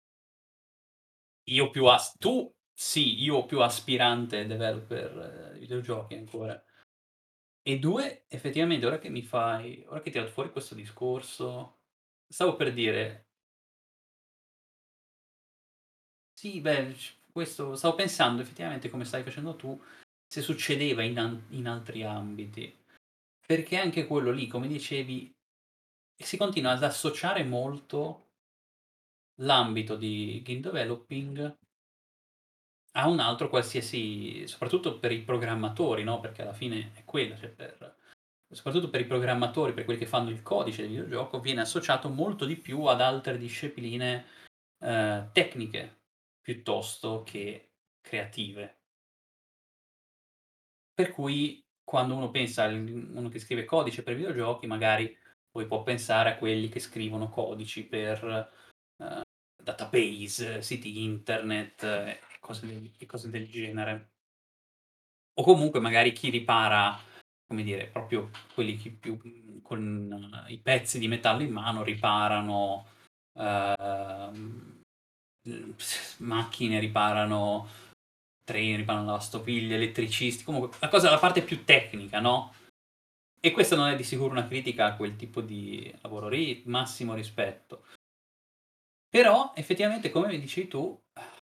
io più as tu sì, io più aspirante developer videogiochi ancora. E 2, effettivamente ora che hai tirato fuori questo discorso, stavo per dire sì, beh, questo stavo pensando effettivamente come stai facendo tu, se succedeva in altri ambiti. Perché anche quello lì, come dicevi, si continua ad associare molto l'ambito di game developing a un altro qualsiasi, soprattutto per i programmatori, no, perché alla fine è quello, cioè soprattutto per i programmatori, per quelli che fanno il codice del videogioco, viene associato molto di più ad altre discipline, tecniche piuttosto che creative. Per cui quando uno pensa uno che scrive codice per videogiochi, magari poi può pensare a quelli che scrivono codici per, database, siti internet e cose del genere. O comunque magari chi ripara, come dire, proprio quelli che più, con i pezzi di metallo in mano riparano, ehm, macchine, riparano treni, riparano lavastoviglie, elettricisti, comunque la parte più tecnica, no, e questa non è di sicuro una critica a quel tipo di lavoro lì, massimo rispetto. Però effettivamente come mi dicevi tu,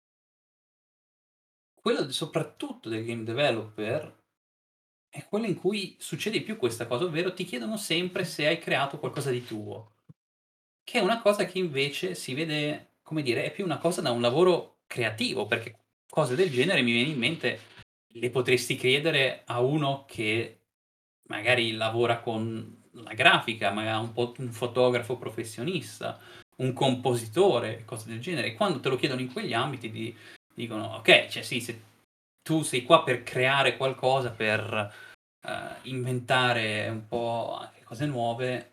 quello soprattutto del game developer è quello in cui succede di più questa cosa, ovvero ti chiedono sempre se hai creato qualcosa di tuo, che è una cosa che invece si vede, come dire, è più una cosa da un lavoro creativo, perché cose del genere mi viene in mente le potresti chiedere a uno che magari lavora con la grafica, ma un po' un fotografo professionista, un compositore, cose del genere. E quando te lo chiedono in quegli ambiti dicono: "Okay, cioè sì, se tu sei qua per creare qualcosa, per, inventare un po' anche cose nuove,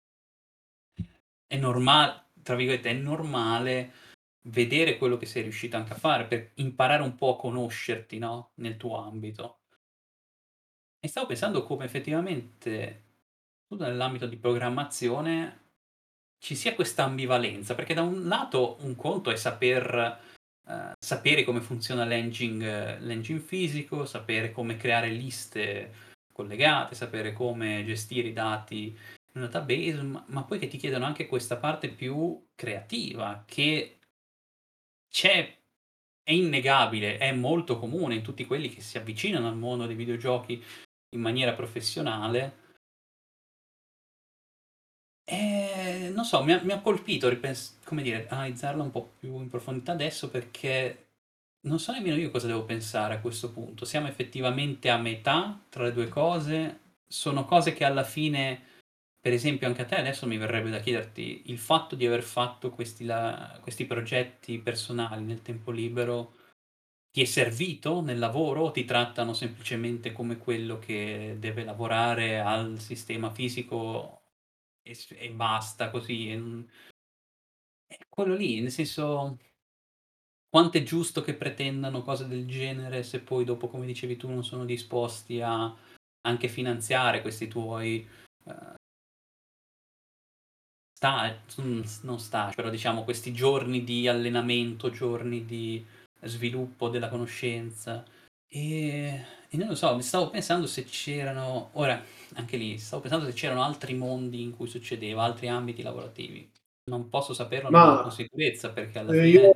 è tra virgolette, "è normale" vedere quello che sei riuscito anche a fare, per imparare un po' a conoscerti, no, nel tuo ambito. E stavo pensando come effettivamente soprattutto nell'ambito di programmazione ci sia questa ambivalenza, perché da un lato un conto è sapere come funziona l'engine fisico, sapere come creare liste collegate, sapere come gestire i dati in un database, ma poi che ti chiedono anche questa parte più creativa, che c'è è innegabile, è molto comune in tutti quelli che si avvicinano al mondo dei videogiochi in maniera professionale. Non so, mi ha colpito come dire, analizzarla un po' più in profondità adesso perché non so nemmeno io cosa devo pensare a questo punto. Siamo effettivamente a metà tra le 2 cose? Sono cose che alla fine, per esempio anche a te adesso mi verrebbe da chiederti, il fatto di aver fatto questi progetti personali nel tempo libero ti è servito nel lavoro o ti trattano semplicemente come quello che deve lavorare al sistema fisico e basta così, è quello lì, nel senso, quanto è giusto che pretendano cose del genere se poi dopo, come dicevi tu, non sono disposti a anche finanziare questi tuoi, ehm, non stage, però diciamo questi giorni di allenamento, giorni di sviluppo della conoscenza. E non lo so, mi stavo pensando se c'erano ora anche lì, stavo pensando se c'erano altri mondi in cui succedeva, altri ambiti lavorativi. Non posso saperlo nemmeno con Ma, sicurezza, perché alla io fine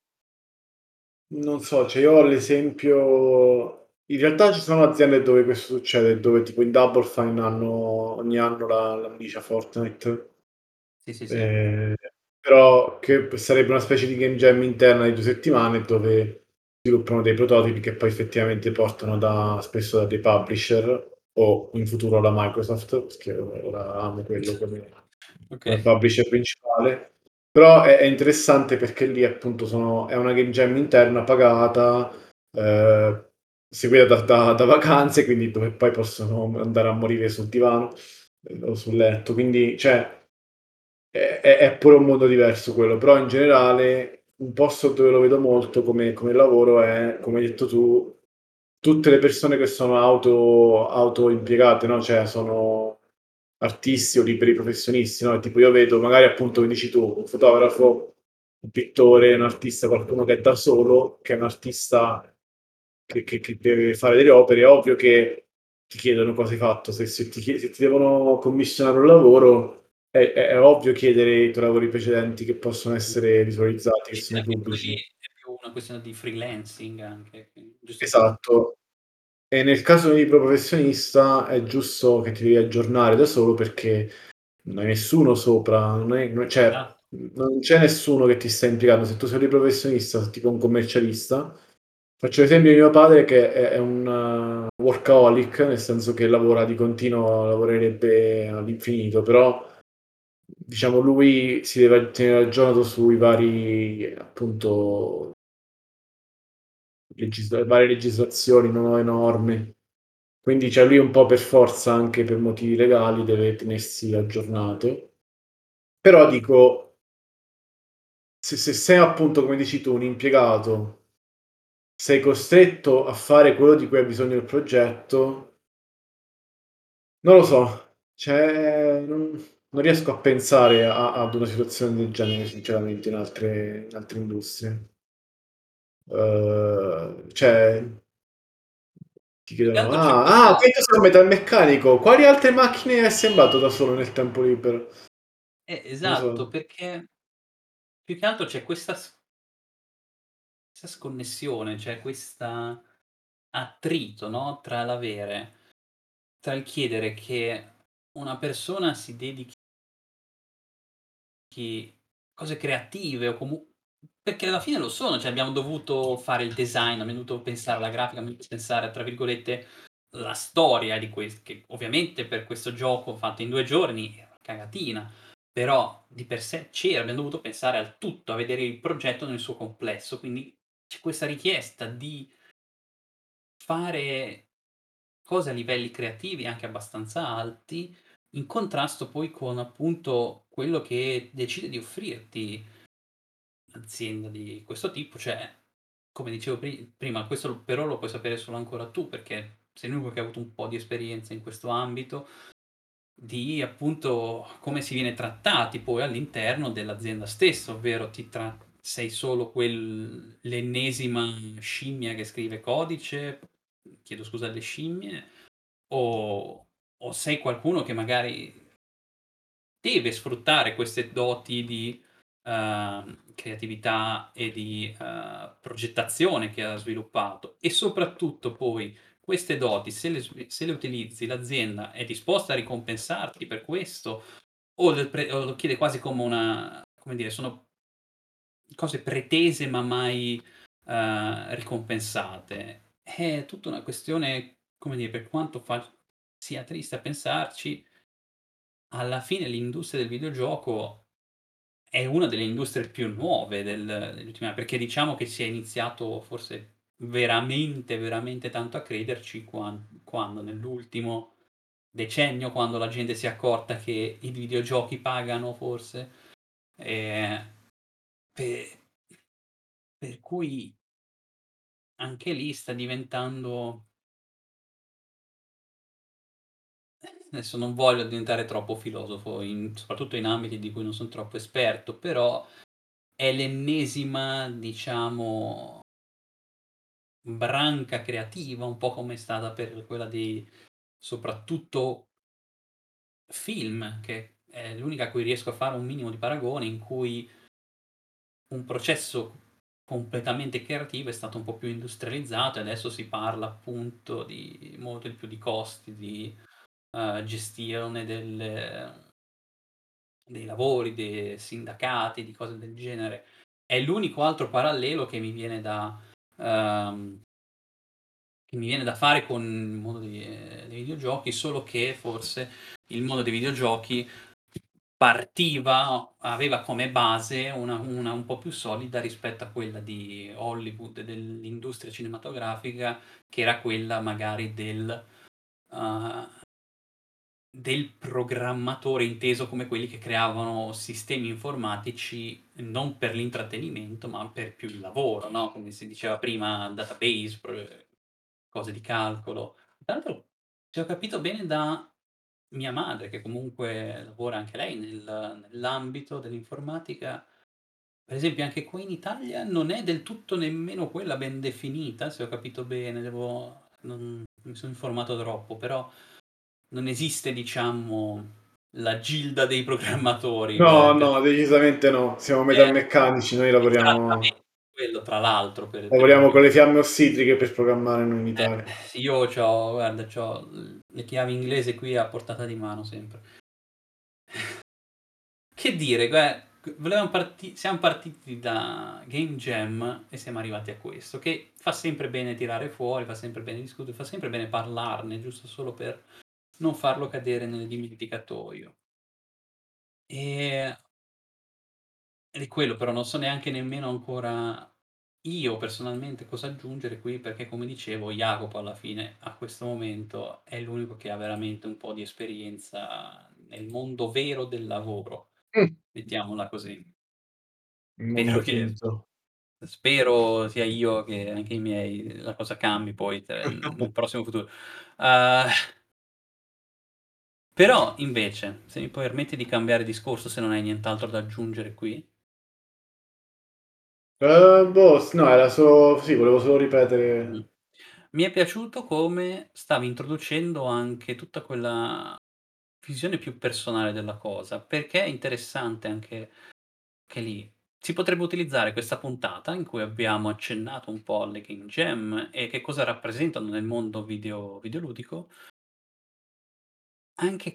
non so, cioè io ho l'esempio in realtà ci sono aziende dove questo succede, dove tipo in Double Fine hanno ogni anno la milicia Fortnite, sì, sì, sì. ehm, però che sarebbe una specie di game jam interna di 2 settimane dove sviluppano dei prototipi che poi effettivamente portano spesso da dei publisher o in futuro da Microsoft, perché ora amo quello come Okay. publisher principale. Però è interessante perché lì appunto è una game jam interna pagata, ehm, seguita da vacanze, quindi dove poi possono andare a morire sul divano, o sul letto. Quindi cioè è pure un mondo diverso quello, però in generale un posto dove lo vedo molto come lavoro è, come hai detto tu, tutte le persone che sono autoimpiegate, no, cioè sono artisti o liberi professionisti, no, tipo io vedo magari appunto come dici tu, un fotografo, un pittore, un artista, qualcuno che è da solo, che è un artista che deve fare delle opere, è ovvio che ti chiedono cosa hai fatto, se ti devono commissionare un lavoro è ovvio chiedere i tuoi lavori precedenti che possono essere visualizzati, che Sì, sono perché poi lì pubblici. è più una questione di freelancing anche, quindi giusto per Esatto. E nel caso di un libero professionista è giusto che ti devi aggiornare da solo perché non hai nessuno sopra, cioè esatto. non c'è nessuno che ti sta impiegando. Se tu sei un libero professionista, tipo un commercialista, faccio l'esempio di mio padre che è un workaholic, nel senso che lavora di continuo, lavorerebbe all'infinito, però diciamo lui si deve tenere aggiornato sui vari appunto varie legislazioni, nuove norme. Quindi cioè lui un po' per forza, anche per motivi legali, deve tenersi aggiornato. Però dico, se sei appunto, come dici tu, un impiegato, sei costretto a fare quello di cui ha bisogno il progetto, non lo so, cioè non riesco a pensare ad una situazione del genere sinceramente in altre industrie. Cioè ti Più che chiedono: altro c'è "Ah, questa quindi tu sei un metalmeccanico, quali altre macchine hai assemblato da solo nel tempo libero?" Non lo esatto, so. perché più che altro c'è questa sconnessione, c'è questa attrito, no, tra il chiedere che una persona si dedichi cose creative o perché alla fine lo sono, cioè abbiamo dovuto fare il design, abbiamo dovuto pensare alla grafica, abbiamo dovuto pensare, tra virgolette, "la storia" di che ovviamente per questo gioco fatto in 2 giorni è una cagatina, però di per sé c'era, abbiamo dovuto pensare al tutto, a vedere il progetto nel suo complesso, quindi c'è questa richiesta di fare cose a livelli creativi anche abbastanza alti, in contrasto poi con appunto quello che decide di offrirti un'azienda di questo tipo, cioè come dicevo prima, questo però lo puoi sapere solo ancora tu, perché sei l'unico che ha avuto un po' di esperienza in questo ambito, di appunto come si viene trattati poi all'interno dell'azienda stessa, ovvero sei solo l'ennesima scimmia che scrive codice, chiedo scusa alle scimmie, o sei qualcuno che magari deve sfruttare queste doti di, creatività e di, progettazione che ha sviluppato e soprattutto poi queste doti se le utilizzi, l'azienda è disposta a ricompensarti per questo o lo chiede quasi come una come dire, sono cose pretese ma mai, ricompensate. È tutta una questione, come dire, per quanto sia triste a pensarci, alla fine l'industria del videogioco è una delle industrie più nuove degli ultimi anni, perché diciamo che si è iniziato forse veramente, veramente tanto a crederci quando nell'ultimo decennio, quando la gente si è accorta che i videogiochi pagano forse, ehm, pe per cui anche lì sta diventando adesso non voglio diventare troppo filosofo, soprattutto in ambiti di cui non sono troppo esperto, però è l'ennesima, diciamo, branca creativa, un po' come è stata per quella di soprattutto film, che è l'unica a cui riesco a fare un minimo di paragone, in cui un processo completamente creativo è stato un po' più industrializzato e adesso si parla appunto di molto di più di costi, di gestione dei lavori, dei sindacati, di cose del genere. È l'unico altro parallelo ehm, che mi viene da fare con il mondo dei videogiochi, solo che forse il mondo dei videogiochi aveva come base una un po' più solida rispetto a quella di Hollywood, dell'industria cinematografica, che era quella magari uhm, del programmatore, inteso come quelli che creavano sistemi informatici non per l'intrattenimento, ma per più il lavoro, no, come si diceva prima, database, cose di calcolo. Tra l'altro, se ho capito bene da mia madre, che comunque lavora anche lei nell'ambito dell'informatica, per esempio anche qui in Italia non è del tutto nemmeno quella ben definita, se ho capito bene, devo non mi sono informato troppo, però non esiste, diciamo, la gilda dei programmatori No, per no, decisamente no. Siamo eh, metalmeccanici, noi il trattamento lavoriamo, quello tra l'altro per lavoriamo con le capire. fiamme ossidriche per programmare noi in Italia. Io c'ho le chiavi inglese qui a portata di mano sempre. Che dire, siamo partiti da Game Jam e siamo arrivati a questo, che fa sempre bene tirare fuori, fa sempre bene discutere, fa sempre bene parlarne, giusto solo per non farlo cadere nel dimenticatoio. E Ed è quello, però non so neanche nemmeno ancora io personalmente cosa aggiungere qui, perché come dicevo Jacopo alla fine, a questo momento, è l'unico che ha veramente un po' di esperienza nel mondo vero del lavoro, Mh. mettiamola così. Il Spero mondo che finto. spero sia io che anche i miei la cosa cambi poi nel prossimo futuro. Uhm, Però invece, se mi permetti di cambiare discorso, se non hai nient'altro da aggiungere qui. Boh, s no, era solo sì, volevo solo Mh. ripetere. Mi è piaciuto come stavi introducendo anche tutta quella visione più personale della cosa, perché è interessante anche che lì si potrebbe utilizzare questa puntata in cui abbiamo accennato un po' alle game jam e che cosa rappresentano nel mondo videoludico, anche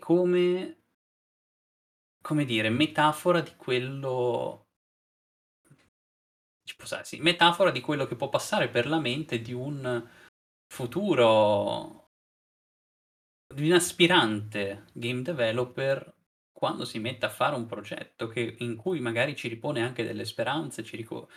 come dire, metafora di quello ci può stare, sì, metafora di quello che può passare per la mente di un futuro di un aspirante game developer quando si mette a fare un progetto in cui magari ci ripone anche delle speranze,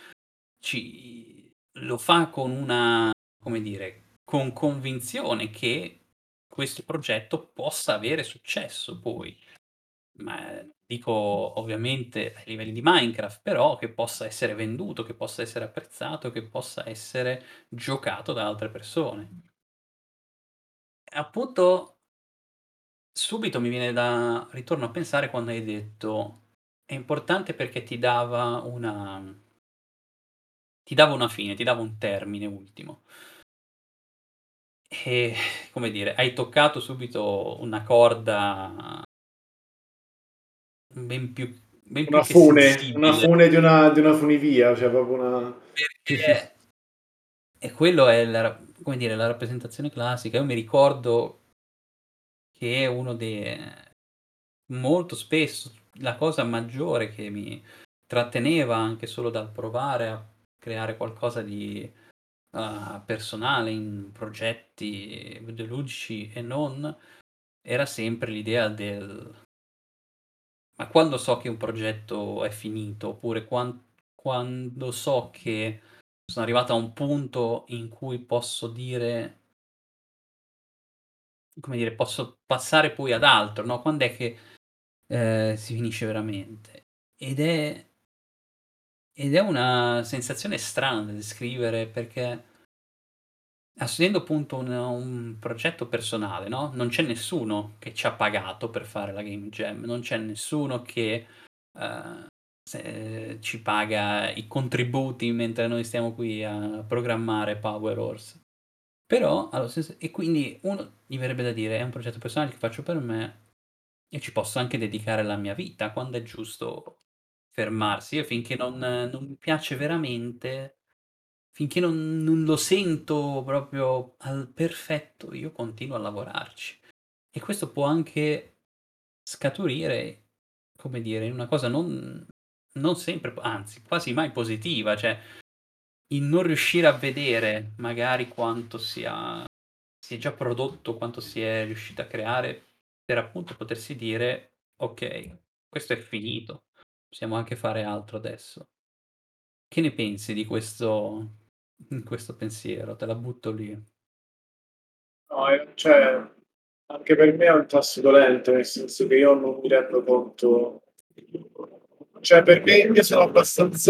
ci lo fa con una come dire, con convinzione che questo progetto possa avere successo poi. Ma dico ovviamente ai livelli di Minecraft, però che possa essere venduto, che possa essere apprezzato, che possa essere giocato da altre persone. Appunto subito mi viene da ritorno a pensare quando hai detto: "È importante perché ti dava una fine, ti dava un termine ultimo". E come dire, hai toccato subito una corda ben più ben più che Una sensibile, fune di una funivia, cioè proprio una perché quello è come dire, la rappresentazione classica. Io mi ricordo che uno molto spesso la cosa maggiore che mi tratteneva anche solo dal provare a creare qualcosa di, personale in progetti videoludici e non, era sempre l'idea ma quando so che un progetto è finito, oppure quando so che sono arrivato a un punto in cui posso dire come dire, posso passare poi ad altro, no, quand'è che, si finisce veramente? Ed è una sensazione strana da descrivere perché essendo appunto un progetto personale, no, non c'è nessuno che ci ha pagato per fare la game jam, non c'è nessuno che, ci paga i contributi mentre noi stiamo qui a programmare Power Horse. Però allo stesso e quindi uno gli verrebbe da dire: "È un progetto personale che faccio per me e ci posso anche dedicare la mia vita quando è giusto fermarsi." Io finché non mi piace veramente, finché non lo sento proprio al perfetto, io continuo a lavorarci. E questo può anche scaturire, come dire, in una cosa non sempre anzi quasi mai positiva, cioè il non riuscire a vedere magari quanto si è già prodotto, quanto si è riuscito a creare per appunto potersi dire: "Okay, questo è finito, possiamo anche fare altro adesso." Che ne pensi di questo pensiero? Te la butto lì. No, cioè, anche per me è un tasto dolente, nel senso che io non mi rendo conto, cioè per me io sono abbastanza,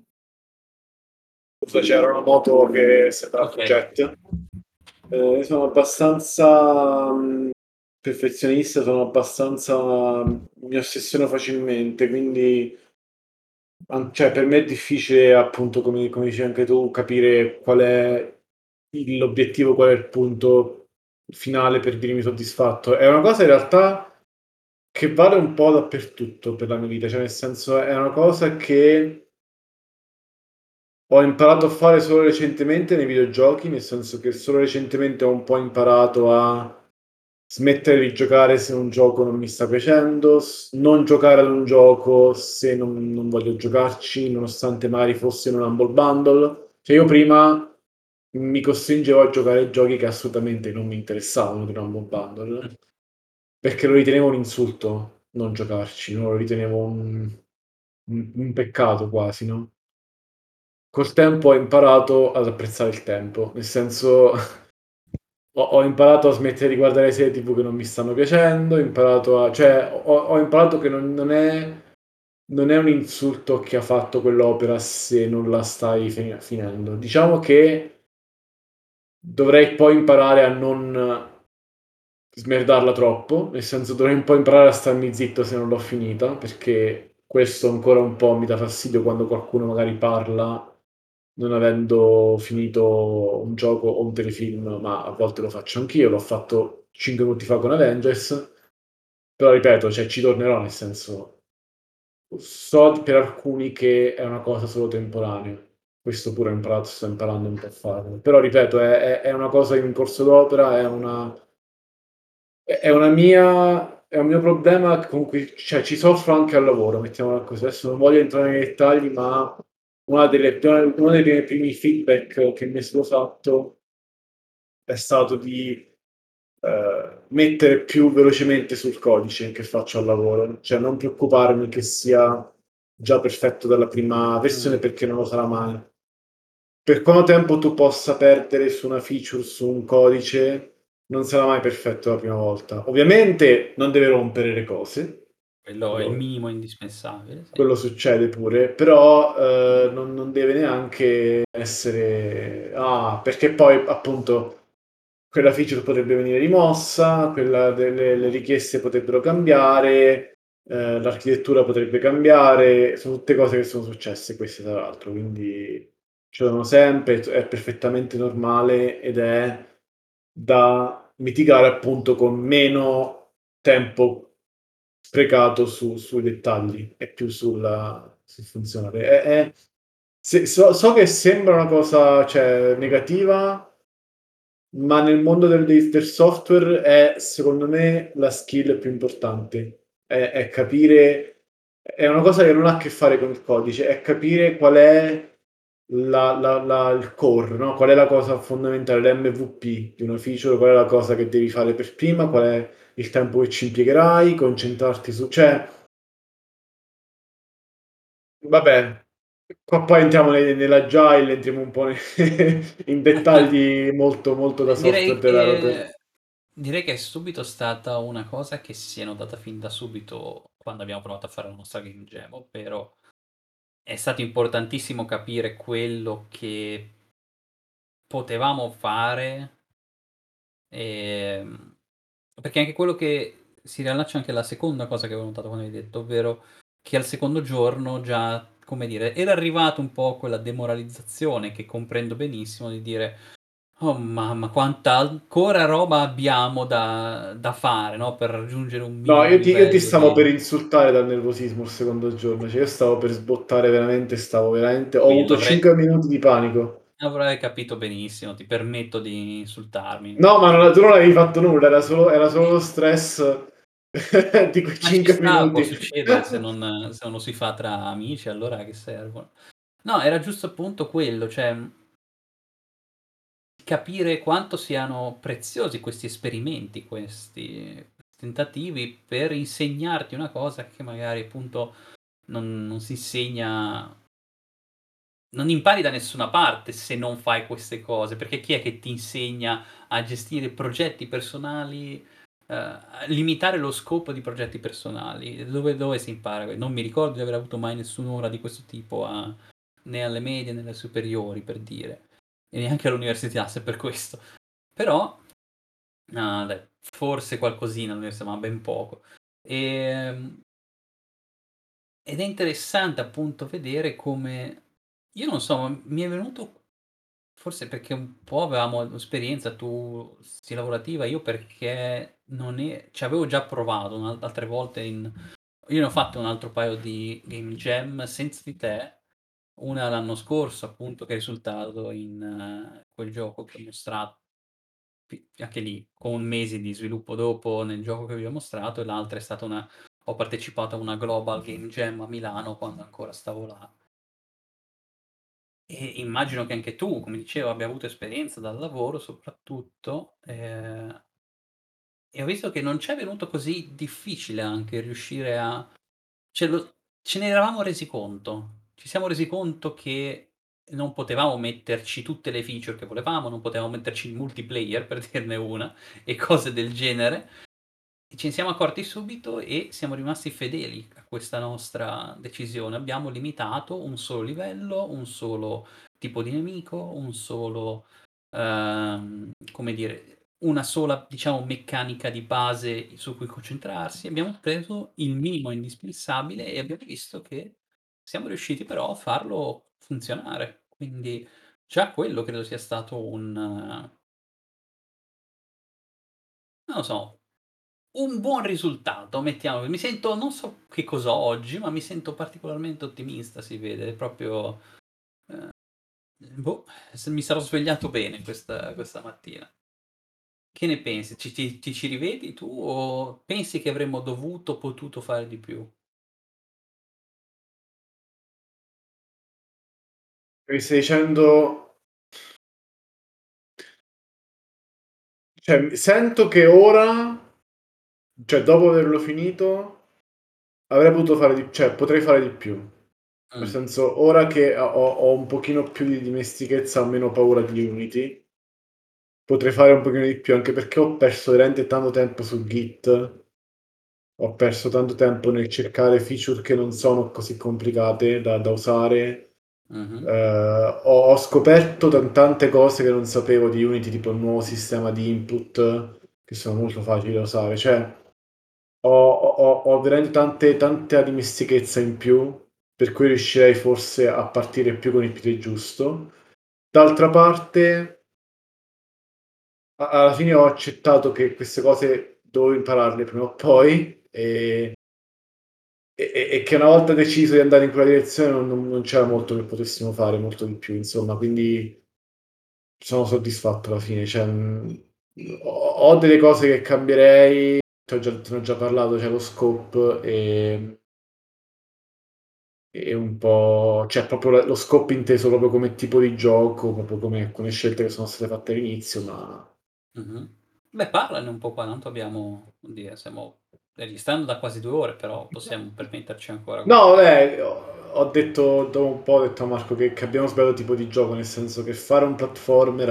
c'era una moto che sembrava un Okay. jet. Sono abbastanza perfezionista, sono abbastanza, mi ossessiono facilmente, quindi cioè, per me è difficile, appunto, come dicevi anche tu, capire qual è l'obiettivo, qual è il punto finale per dirmi soddisfatto. È una cosa in realtà che vale un po' dappertutto per la mia vita, cioè nel senso è una cosa che ho imparato a fare solo recentemente nei videogiochi, nel senso che solo recentemente ho un po' imparato a smettere di giocare se un gioco non mi sta piacendo, non giocare ad un gioco se non voglio giocarci, nonostante magari fosse in un Humble Bundle. Cioè io prima mi costringevo a giocare ai giochi che assolutamente non mi interessavano di un Humble Bundle, Mh. perché lo ritenevo un insulto non giocarci, no? Lo ritenevo un peccato quasi, no? Col tempo ho imparato ad apprezzare il tempo, nel senso ho imparato a smettere di guardare serie TV che non mi stanno piacendo, ho imparato a cioè ho imparato che non è un insulto chi ha fatto quell'opera se non la stai finendo. Diciamo che dovrei poi imparare a non smerdarla troppo, nel senso dovrei un po' imparare a starmi zitto se non l'ho finita, perché questo ancora un po' mi dà fastidio quando qualcuno magari parla non avendo finito un gioco o un telefilm, ma a volte lo faccio anch'io, l'ho fatto 5 minuti fa con Avengers, però ripeto, cioè ci tornerò, nel senso, so per alcuni che è una cosa solo temporanea. Questo pure sto imparando un po' a farlo. Però ripeto, è una cosa in corso d'opera, è una è un mio problema con cui cioè, ci soffro anche al lavoro, mettiamola così. Adesso non voglio entrare nei dettagli, ma uno dei miei primi feedback che mi è stato fatto è stato di mettere più velocemente sul codice che faccio al lavoro, cioè non preoccuparmi che sia già perfetto dalla prima versione Mh. perché non lo sarà mai. Per quanto tempo tu possa perdere su una feature, su un codice, non sarà mai perfetto la prima volta. Ovviamente non deve rompere le cose, Quello è il quello, minimo indispensabile, sì. quello succede pure, però non deve neanche essere... Ah, perché poi appunto quella feature potrebbe venire rimossa, le richieste potrebbero cambiare, l'architettura potrebbe cambiare, sono tutte cose che sono successe queste tra l'altro, quindi ci sono sempre, è perfettamente normale ed è da mitigare appunto con meno tempo sprecato sui dettagli e più sul funzionale. So che sembra una cosa, cioè, negativa, ma nel mondo del software è, secondo me, la skill più importante. È capire è una cosa che non ha a che fare con il codice, è capire qual è il core, no? Qual è la cosa fondamentale, l'MVP di una feature, qual è la cosa che devi fare per prima, qual è il tempo che ci impiegherai, concentrarti su cioè vabbè, qua poi entriamo nell'agile, entriamo un po' in dettagli molto, molto da software Direi developer. direi che è subito stata una cosa che si è notata fin da subito quando abbiamo provato a fare la nostra game jam, ovvero è stato importantissimo capire quello che potevamo fare, ehm, perché anche quello che si riallaccia anche alla seconda cosa che avevo notato quando hai detto, ovvero che al secondo giorno già, come dire, era arrivato un po' quella demoralizzazione che comprendo benissimo di dire: "Oh mamma, quanta ancora roba abbiamo da fare, no, per raggiungere un No, minimo io ti livello stavo per di". insultare dal nervosismo il secondo giorno, cioè io stavo per sbottare veramente, stavo veramente ho Capito, avuto 5 minuti di panico. avrei capito benissimo, ti permetto di insultarmi. No, ma tu non avevi fatto nulla, era solo lo stress di quei Ma ci 5 sta, può minuti. succedere se non lo si fa tra amici, allora a che servono. No, era giusto appunto quello, cioè, capire quanto siano preziosi questi esperimenti, questi tentativi per insegnarti una cosa che magari appunto non si insegna, non impari da nessuna parte se non fai queste cose, perché chi è che ti insegna a gestire progetti personali, a limitare lo scopo di progetti personali? Dove si impara? Non mi ricordo di aver avuto mai nessun'ora di questo tipo né alle medie né alle superiori, per dire, e neanche all'università, se per questo. Però, dai, forse qualcosina all'università, ma ben poco. Ehm Ed è interessante appunto vedere come, io non so, ma mi è venuto, forse perché un po' avevamo esperienza, tu sì lavorativa, io perché non ci avevo già provato altre volte io ne ho fatte un altro paio di game jam senza di te, una l'anno scorso appunto che è risultato in quel gioco che ho mostrato, anche lì con mesi di sviluppo dopo nel gioco che vi ho mostrato, e l'altra è stata una, ho partecipato a una Global Game Jam a Milano quando ancora stavo là. E immagino che anche tu, come dicevo, abbia avuto esperienza dal lavoro soprattutto, e ho visto che non c'è venuto così difficile anche riuscire a, ce lo ce ne eravamo resi conto. Ci siamo resi conto che non potevamo metterci tutte le feature che volevamo, non potevamo metterci il multiplayer per dirne una, e cose del genere. E ce ne siamo accorti subito e siamo rimasti fedeli a questa nostra decisione. Abbiamo limitato un solo livello, un solo tipo di nemico, un solo, come dire, una sola, diciamo, meccanica di base su cui concentrarsi. Abbiamo preso il minimo indispensabile e abbiamo visto che siamo riusciti però a farlo funzionare. Quindi già quello credo sia stato non lo so, un buon risultato, mettiamo, mi sento, non so che cos'ho oggi, ma mi sento particolarmente ottimista, si vede, proprio, ehm, boh, se mi sarò svegliato bene questa mattina. Che ne pensi? Ti ci rivedi tu o pensi che avremmo dovuto, potuto fare di più? Mi stai dicendo, cioè sento che ora, cioè dopo averlo finito, avrei potuto fare cioè potrei fare di più. Nel Mh, senso, ora che ho un pochino più di dimestichezza, ho meno paura di Unity, potrei fare un pochino di più, anche perché ho perso veramente tanto tempo su Git, ho perso tanto tempo nel cercare feature che non sono così complicate da usare. mh-mh, Ho scoperto tante cose che non sapevo di Unity, tipo il nuovo sistema di input, che sono molto facili da usare. Cioè, ho veramente tanta dimestichezza in più, per cui riuscirei forse a partire più con il piede giusto. D'altra parte, alla fine ho accettato che queste cose dovevo impararle prima o poi, e che una volta deciso di andare in quella direzione non c'era molto che potessimo fare, molto di più, insomma, quindi sono soddisfatto alla fine. Cioè, ho delle cose che cambierei, te ne ho già parlato, c'è lo scope e un po', cioè proprio lo scope inteso proprio come tipo di gioco, proprio come alcune scelte che sono state fatte all'inizio, ma mh-mh. Beh, parlane un po' qua, tanto abbiamo, oddio, stiamo registrando da quasi 2 ore, però possiamo permetterci ancora no, qualche. vabbè, ho detto, dopo un po' ho detto a Marco che abbiamo sbagliato tipo di gioco, nel senso che fare un platformer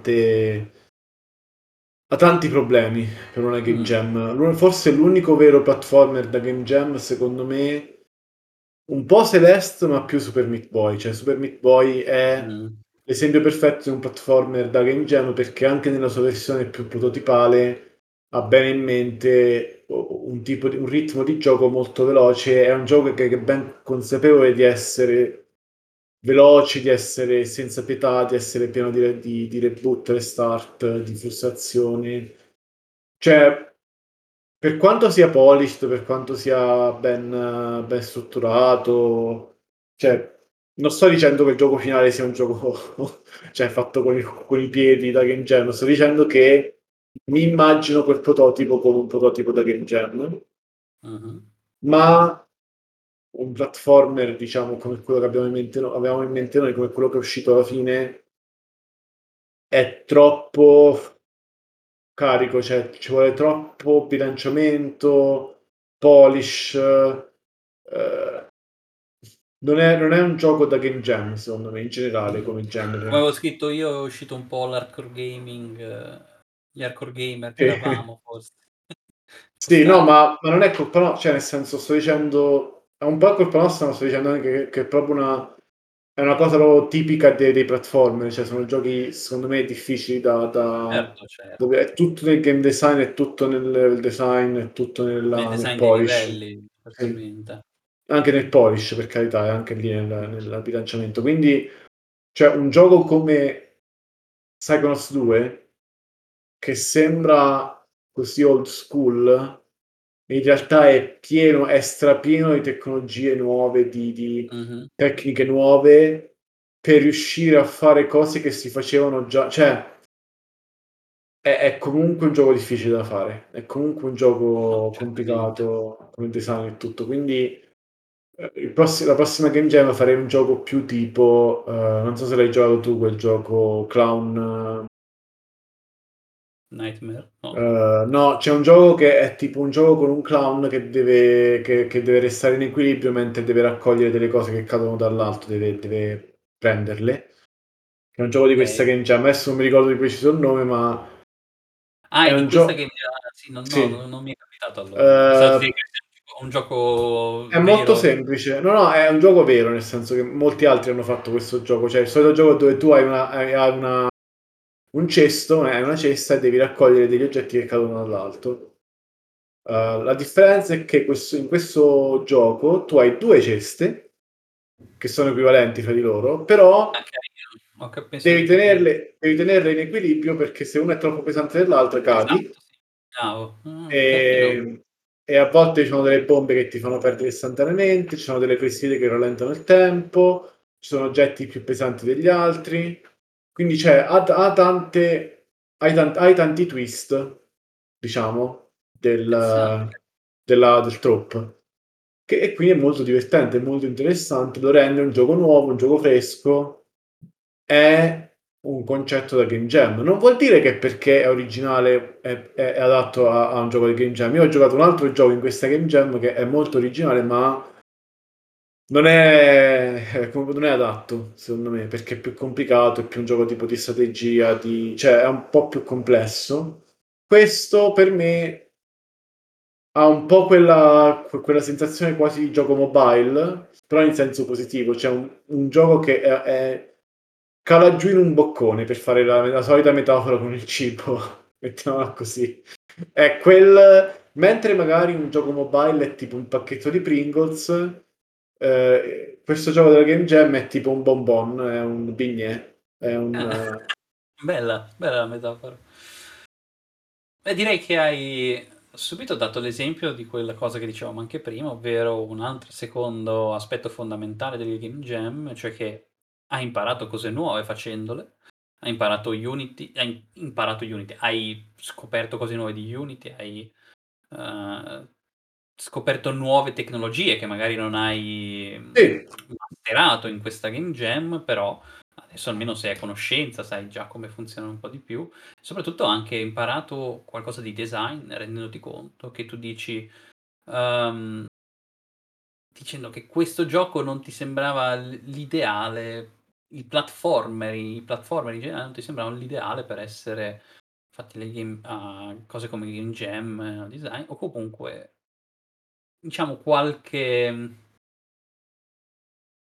ha tanti problemi per una game Mh, jam. Forse l'unico vero platformer da game jam, secondo me, un po' Celeste, ma più Super Meat Boy. Cioè, Super Meat Boy è mh. l'esempio perfetto di un platformer da game jam, perché anche nella sua versione più prototipale ha bene in mente un tipo di un ritmo di gioco molto veloce, è un gioco che è ben consapevole di essere veloce, di essere senza pietà, di essere pieno di reboot, restart, di frustrazioni. Cioè, per quanto sia polished, per quanto sia ben strutturato, cioè, non sto dicendo che il gioco finale sia un gioco cioè, fatto con i piedi da game jam, sto dicendo che mi immagino quel prototipo come un prototipo da game jam, Mh-mh. ma un platformer, diciamo, come quello che avevamo in mente noi, come quello che è uscito alla fine, è troppo carico, cioè ci vuole troppo bilanciamento, polish, non è un gioco da game jam secondo me, in generale Mh. come Come genere. avevo scritto io è uscito un po' l'hardcore gaming, gli hardcore gamer che Sì. eravamo forse. Può Sì, no, stare. ma non è colpa cioè nel senso sto dicendo è un po' colpa nostra, ma sto dicendo anche che è proprio una cosa proprio tipica dei platformer, cioè sono giochi secondo me difficili Certo, certo. dove è tutto nel game design, è tutto nel level design, è tutto Nel nel design dei polish. livelli, Sì. certamente. Anche nel polish, per carità, e anche lì nel bilanciamento. Quindi, cioè un gioco come Psychonauts 2, che sembra così old school, in realtà è strapieno di tecnologie nuove, di Mh-mh. tecniche nuove, per riuscire a fare cose che si facevano già, cioè è comunque un gioco difficile da fare, è comunque un No, gioco certamente. complicato come design e tutto. Quindi la prossima Game Jam farei un gioco più tipo, non so se l'hai giocato tu quel gioco Clown. Nightmare? No. No, c'è un gioco che è tipo un gioco con un clown che deve restare in equilibrio mentre deve raccogliere delle cose che cadono dall'alto, deve prenderle. È un gioco di questa Okay. Game Jam. Adesso non mi ricordo di preciso il nome, ma Ah, è è di un questa gioco. che mi ha sì, no, Sì. non mi è capitato allora. Pensavo ti Eh, dicessi un gioco È molto vero. semplice. No, no, è un gioco vero, nel senso che molti altri hanno fatto questo gioco. Cioè, il solito gioco dove tu hai un cesto, hai una cesta e devi raccogliere degli oggetti che cadono dall'alto. La differenza è che in questo gioco tu hai due ceste che sono equivalenti fra di loro, Ah, però carino. Penso di capire. devi tenerle in equilibrio perché se una è troppo pesante dell'altra cadi. Esatto, sì. Bravo. Carino. E, e a volte ci sono delle bombe che ti fanno perdere istantaneamente, ci sono delle clessidre che rallentano il tempo, ci sono oggetti più pesanti degli altri. Quindi c'è, hai tanti twist, diciamo, Interessante. del trope. E quindi è molto divertente, è molto interessante, lo rende un gioco nuovo, un gioco fresco, è un concetto da game jam. Non vuol dire che perché è originale è adatto a un gioco di game jam. Io ho giocato un altro gioco in questa game jam che è molto originale, ma non è adatto, secondo me, perché è più complicato, è più un gioco tipo di strategia, cioè è un po' più complesso. Questo per me ha un po' quella sensazione quasi di gioco mobile, però in senso positivo, cioè un gioco che cala giù in un boccone, per fare la solita metafora con il cibo, mettiamola così. È mentre magari un gioco mobile è tipo un pacchetto di Pringles, questo gioco della Game Jam è tipo un bonbon, è un bignè, è un. Ah, bella, bella la metafora. Beh, direi che hai subito dato l'esempio di quella cosa che dicevamo anche prima, ovvero un altro secondo aspetto fondamentale delle game jam, cioè che hai imparato cose nuove facendole, hai imparato Unity, hai scoperto cose nuove di Unity, hai eh, scoperto nuove tecnologie che magari non hai Sì, masterato in questa game jam, però adesso almeno sei a conoscenza, sai già come funzionano un po' di più. Soprattutto ho anche imparato qualcosa di design, rendendoti conto che tu dici, ehm, dicendo che questo gioco non ti sembrava l'ideale, i platformer in generale non ti sembravano l'ideale per essere fatti le cose come game jam, design, o comunque diciamo qualche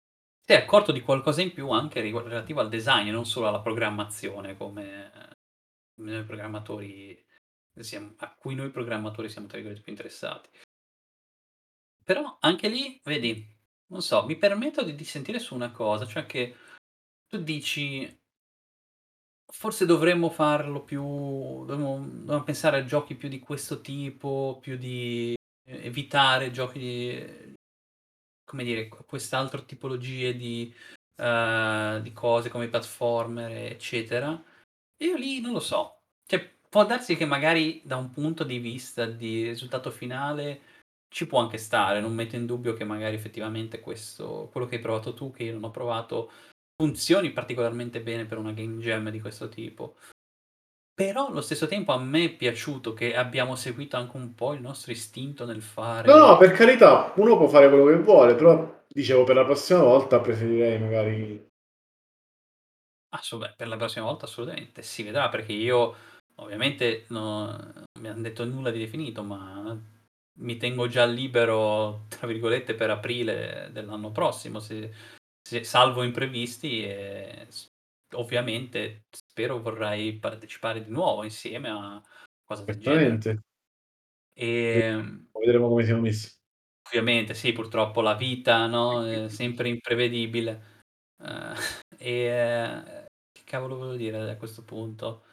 Si è accorto di qualcosa in più anche relativo al design e non solo alla programmazione come noi programmatori a cui noi programmatori siamo tra virgolette più interessati. Però anche lì, vedi, non so, mi permetto di dissentire su una cosa, cioè che tu dici: "Forse dovremmo farlo più dovremmo pensare a giochi più di questo tipo, più di evitare giochi come dire, quest'altro tipologie di cose come i platformer, eccetera." E io lì non lo so. Cioè, può darsi che magari da un punto di vista di risultato finale ci può anche stare, non metto in dubbio che magari effettivamente questo quello che hai provato tu, che io non ho provato, funzioni particolarmente bene per una game jam di questo tipo. Però allo stesso tempo a me è piaciuto che abbiamo seguito anche un po' il nostro istinto nel No, no, fare per carità, uno può fare quello che vuole, però dicevo per la prossima volta preferirei magari beh, per la prossima volta assolutamente, si vedrà perché io ovviamente non mi han detto nulla di definito, ma mi tengo già libero, tra virgolette, per aprile dell'anno prossimo, se salvo imprevisti e ovviamente spero vorrai partecipare di nuovo insieme a cosa del genere. certamente. Ehm Vedremo come siamo messi. Ovviamente sì, purtroppo la vita, no, è sempre imprevedibile. Ehm, che cavolo volevo dire a questo punto?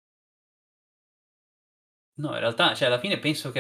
No, in realtà, cioè alla fine penso che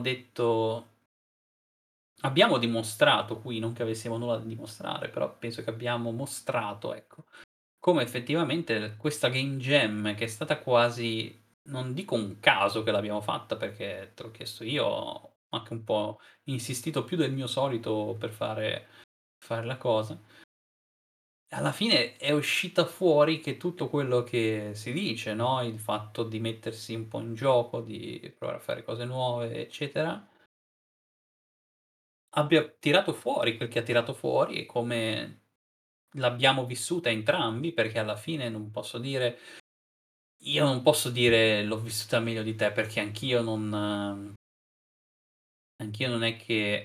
abbiamo dimostrato qui, non che avessimo nulla da dimostrare, però penso che abbiamo mostrato, ecco, come effettivamente questa game jam che è stata quasi non dico un caso che l'abbiamo fatta, perché te l'ho chiesto io, ho anche un po' insistito più del mio solito per fare la cosa. Alla fine è uscita fuori che tutto quello che si dice, no, il fatto di mettersi un po' in gioco, di provare a fare cose nuove, eccetera, abbia tirato fuori quel che ha tirato fuori e come l'abbiamo vissuta entrambi, perché alla fine non posso dire l'ho vissuta meglio di te, perché anch'io non è che,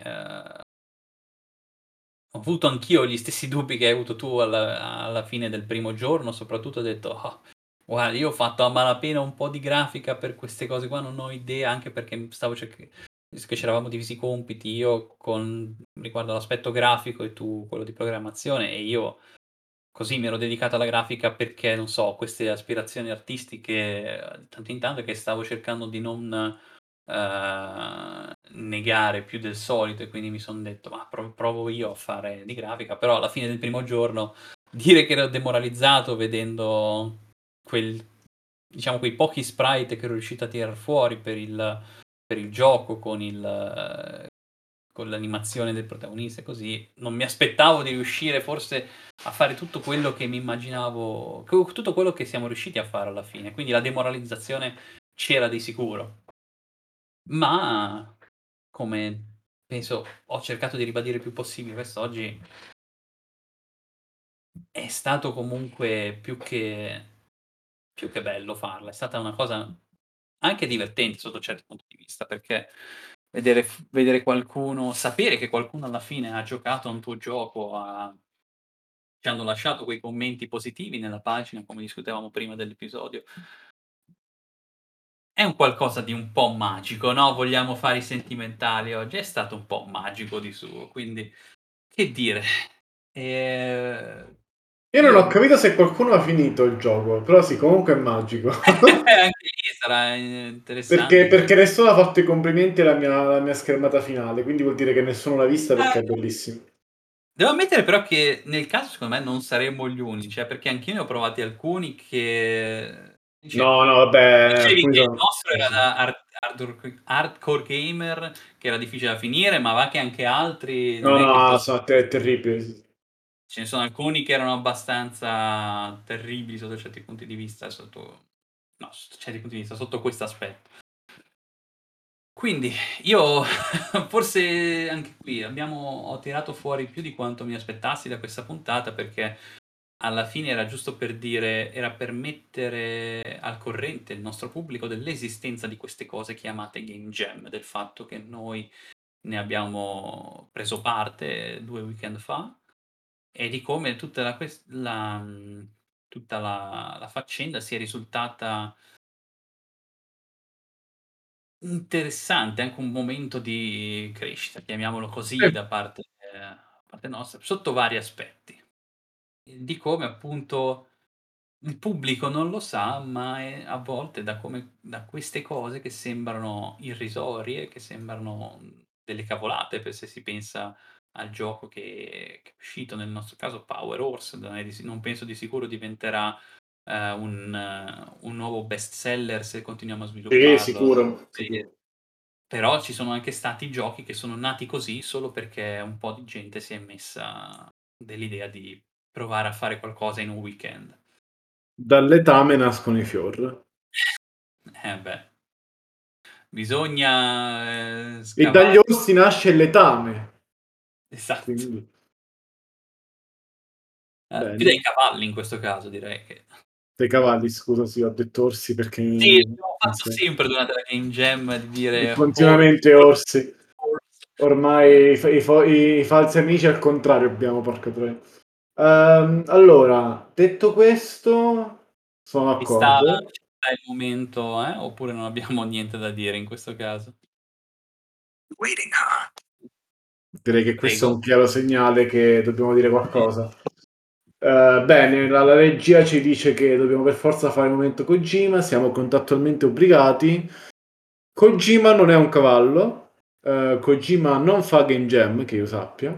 ho avuto anch'io gli stessi dubbi che hai avuto tu alla fine del primo giorno, soprattutto ho detto: "Oh, guarda io ho fatto a malapena un po' di grafica per queste cose qua, non ho idea", anche perché stavo visto che c'eravamo divisi i compiti, io con riguardo all'aspetto grafico e tu quello di programmazione, e io così mi ero dedicato alla grafica perché, non so, ho queste aspirazioni artistiche di tanto in tanto che stavo cercando di non, negare più del solito, e quindi mi son detto: "Ma provo io a fare di grafica", però alla fine del primo giorno dire che ero demoralizzato vedendo quel diciamo quei pochi sprite che ero riuscito a tirar fuori per il gioco con l'animazione del protagonista e così, non mi aspettavo di riuscire forse a fare tutto quello che mi immaginavo tutto quello che siamo riusciti a fare alla fine, quindi la demoralizzazione c'era di sicuro. Ma, come penso ho cercato di ribadire il più possibile quest'oggi, è stato comunque più che bello farla. È stata una cosa anche divertente sotto certi punti di vista, perché vedere qualcuno sapere che qualcuno alla fine ha giocato a un tuo gioco, ci hanno lasciato quei commenti positivi nella pagina, come discutevamo prima dell'episodio, è un qualcosa di un po' magico, no, vogliamo fare i sentimentali oggi, è stato un po' magico di suo, quindi che dire, ehm, Io non ho io capito se qualcuno ha finito il gioco, però sì, comunque è magico. anche lì sarà Perché interessante perché nessuno ha fatto i complimenti alla mia schermata finale, quindi vuol dire che nessuno l'ha vista perché è eh, bellissimo. devo ammettere però che nel caso secondo me non saremmo gli unici, perché anch'io ne ho provati alcuni che dice No, no, vabbè, dicevi alcuni che il sono nostro sì, era sì. da hardcore gamer, che era difficile da finire, ma va che anche altri No, non è che no, fosse sono terribili, sì. ce ne sono alcuni che erano abbastanza terribili sotto certi punti di vista, sotto certi punti di vista, sotto questo aspetto. Quindi io forse anche qui ho tirato fuori più di quanto mi aspettassi da questa puntata, perché alla fine era per mettere al corrente il nostro pubblico dell'esistenza di queste cose chiamate game jam, del fatto che noi ne abbiamo preso parte 2 weekend fa e di come tutta tutta la faccenda sia risultata interessante, anche un momento di crescita, chiamiamolo così, da parte nostra, sotto vari aspetti. Di come appunto il pubblico non lo sa, ma a volte da queste cose che sembrano irrisorie, che sembrano, delle cavolate, per se si pensa al gioco che è uscito, nel nostro caso Power Horse, non penso di sicuro diventerà, un nuovo best seller se continuiamo a Sì, svilupparlo. sicuro, Sì. sicuro. Però ci sono anche stati giochi che sono nati così solo perché un po' di gente si è messa dell'idea di provare a fare qualcosa in un weekend. Dall'etame nascono i fior. Eh beh, bisogna, E dagli scavare. orsi nasce l'etame. Esatto. Quindi, Più dei bene. cavalli in questo caso direi che Dei cavalli, scusa, sì, ho detto orsi perché sì, abbiamo non fatto so. sempre durante la game jam di dire Continuamente orsi. horse. Ormai i falsi amici al contrario abbiamo, porca troia. Allora, detto questo, sono d'accordo. Ci sta il momento, oppure non abbiamo niente da dire in questo caso? Direi che questo è Prego. un chiaro segnale che dobbiamo dire qualcosa. Bene, la regia ci dice che dobbiamo per forza fare il momento Kojima, siamo contrattualmente obbligati. Kojima non è un cavallo, Kojima non fa game jam, che io sappia.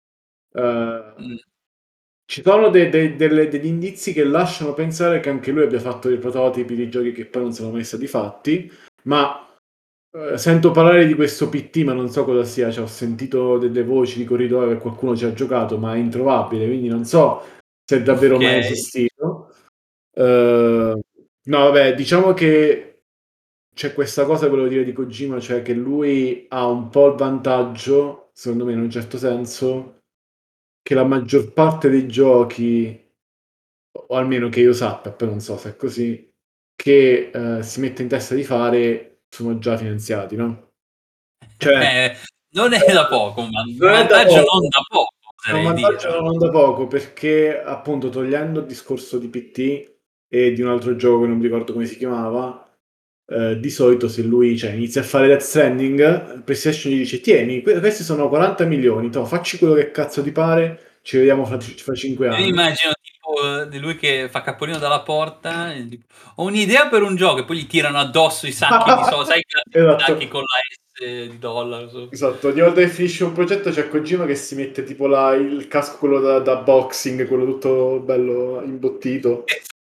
Mh, Ci sono degli indizi che lasciano pensare che anche lui abbia fatto dei prototipi di giochi che poi non sono mai stati fatti, ma sento parlare di questo PT, ma non so cosa sia, cioè, ho sentito delle voci di corridoio che qualcuno ci ha giocato, ma è introvabile, quindi non so se è davvero mai okay. esistito. No, vabbè, diciamo che c'è questa cosa che volevo dire di Kojima, cioè che lui ha un po' il vantaggio, secondo me in un certo senso, che la maggior parte dei giochi, o almeno che io sappia, poi non so se è così, che si mette in testa di fare sono già finanziati, no? Cioè, Non è da poco, un non è da vantaggio non poco. da poco È un oserei dire, vantaggio no? non da poco perché, appunto, togliendo il discorso di PT e di un altro gioco che non mi ricordo come si chiamava, di solito se lui, cioè, inizia a fare Death Stranding, PlayStation gli dice: Tieni, questi sono 40 milioni, toh, facci quello che cazzo ti pare, ci vediamo fra 5 Io mi anni. immagino tipo di lui che fa capolino dalla porta e tipo: "Ho un'idea per un gioco", e poi gli tirano addosso i sacchi di sai i classici sacchi Esatto. con la S di dollaro su. Esatto, ogni volta che finisce un progetto c'è Kojima che si mette tipo il casco, quello da boxing, quello tutto bello imbottito.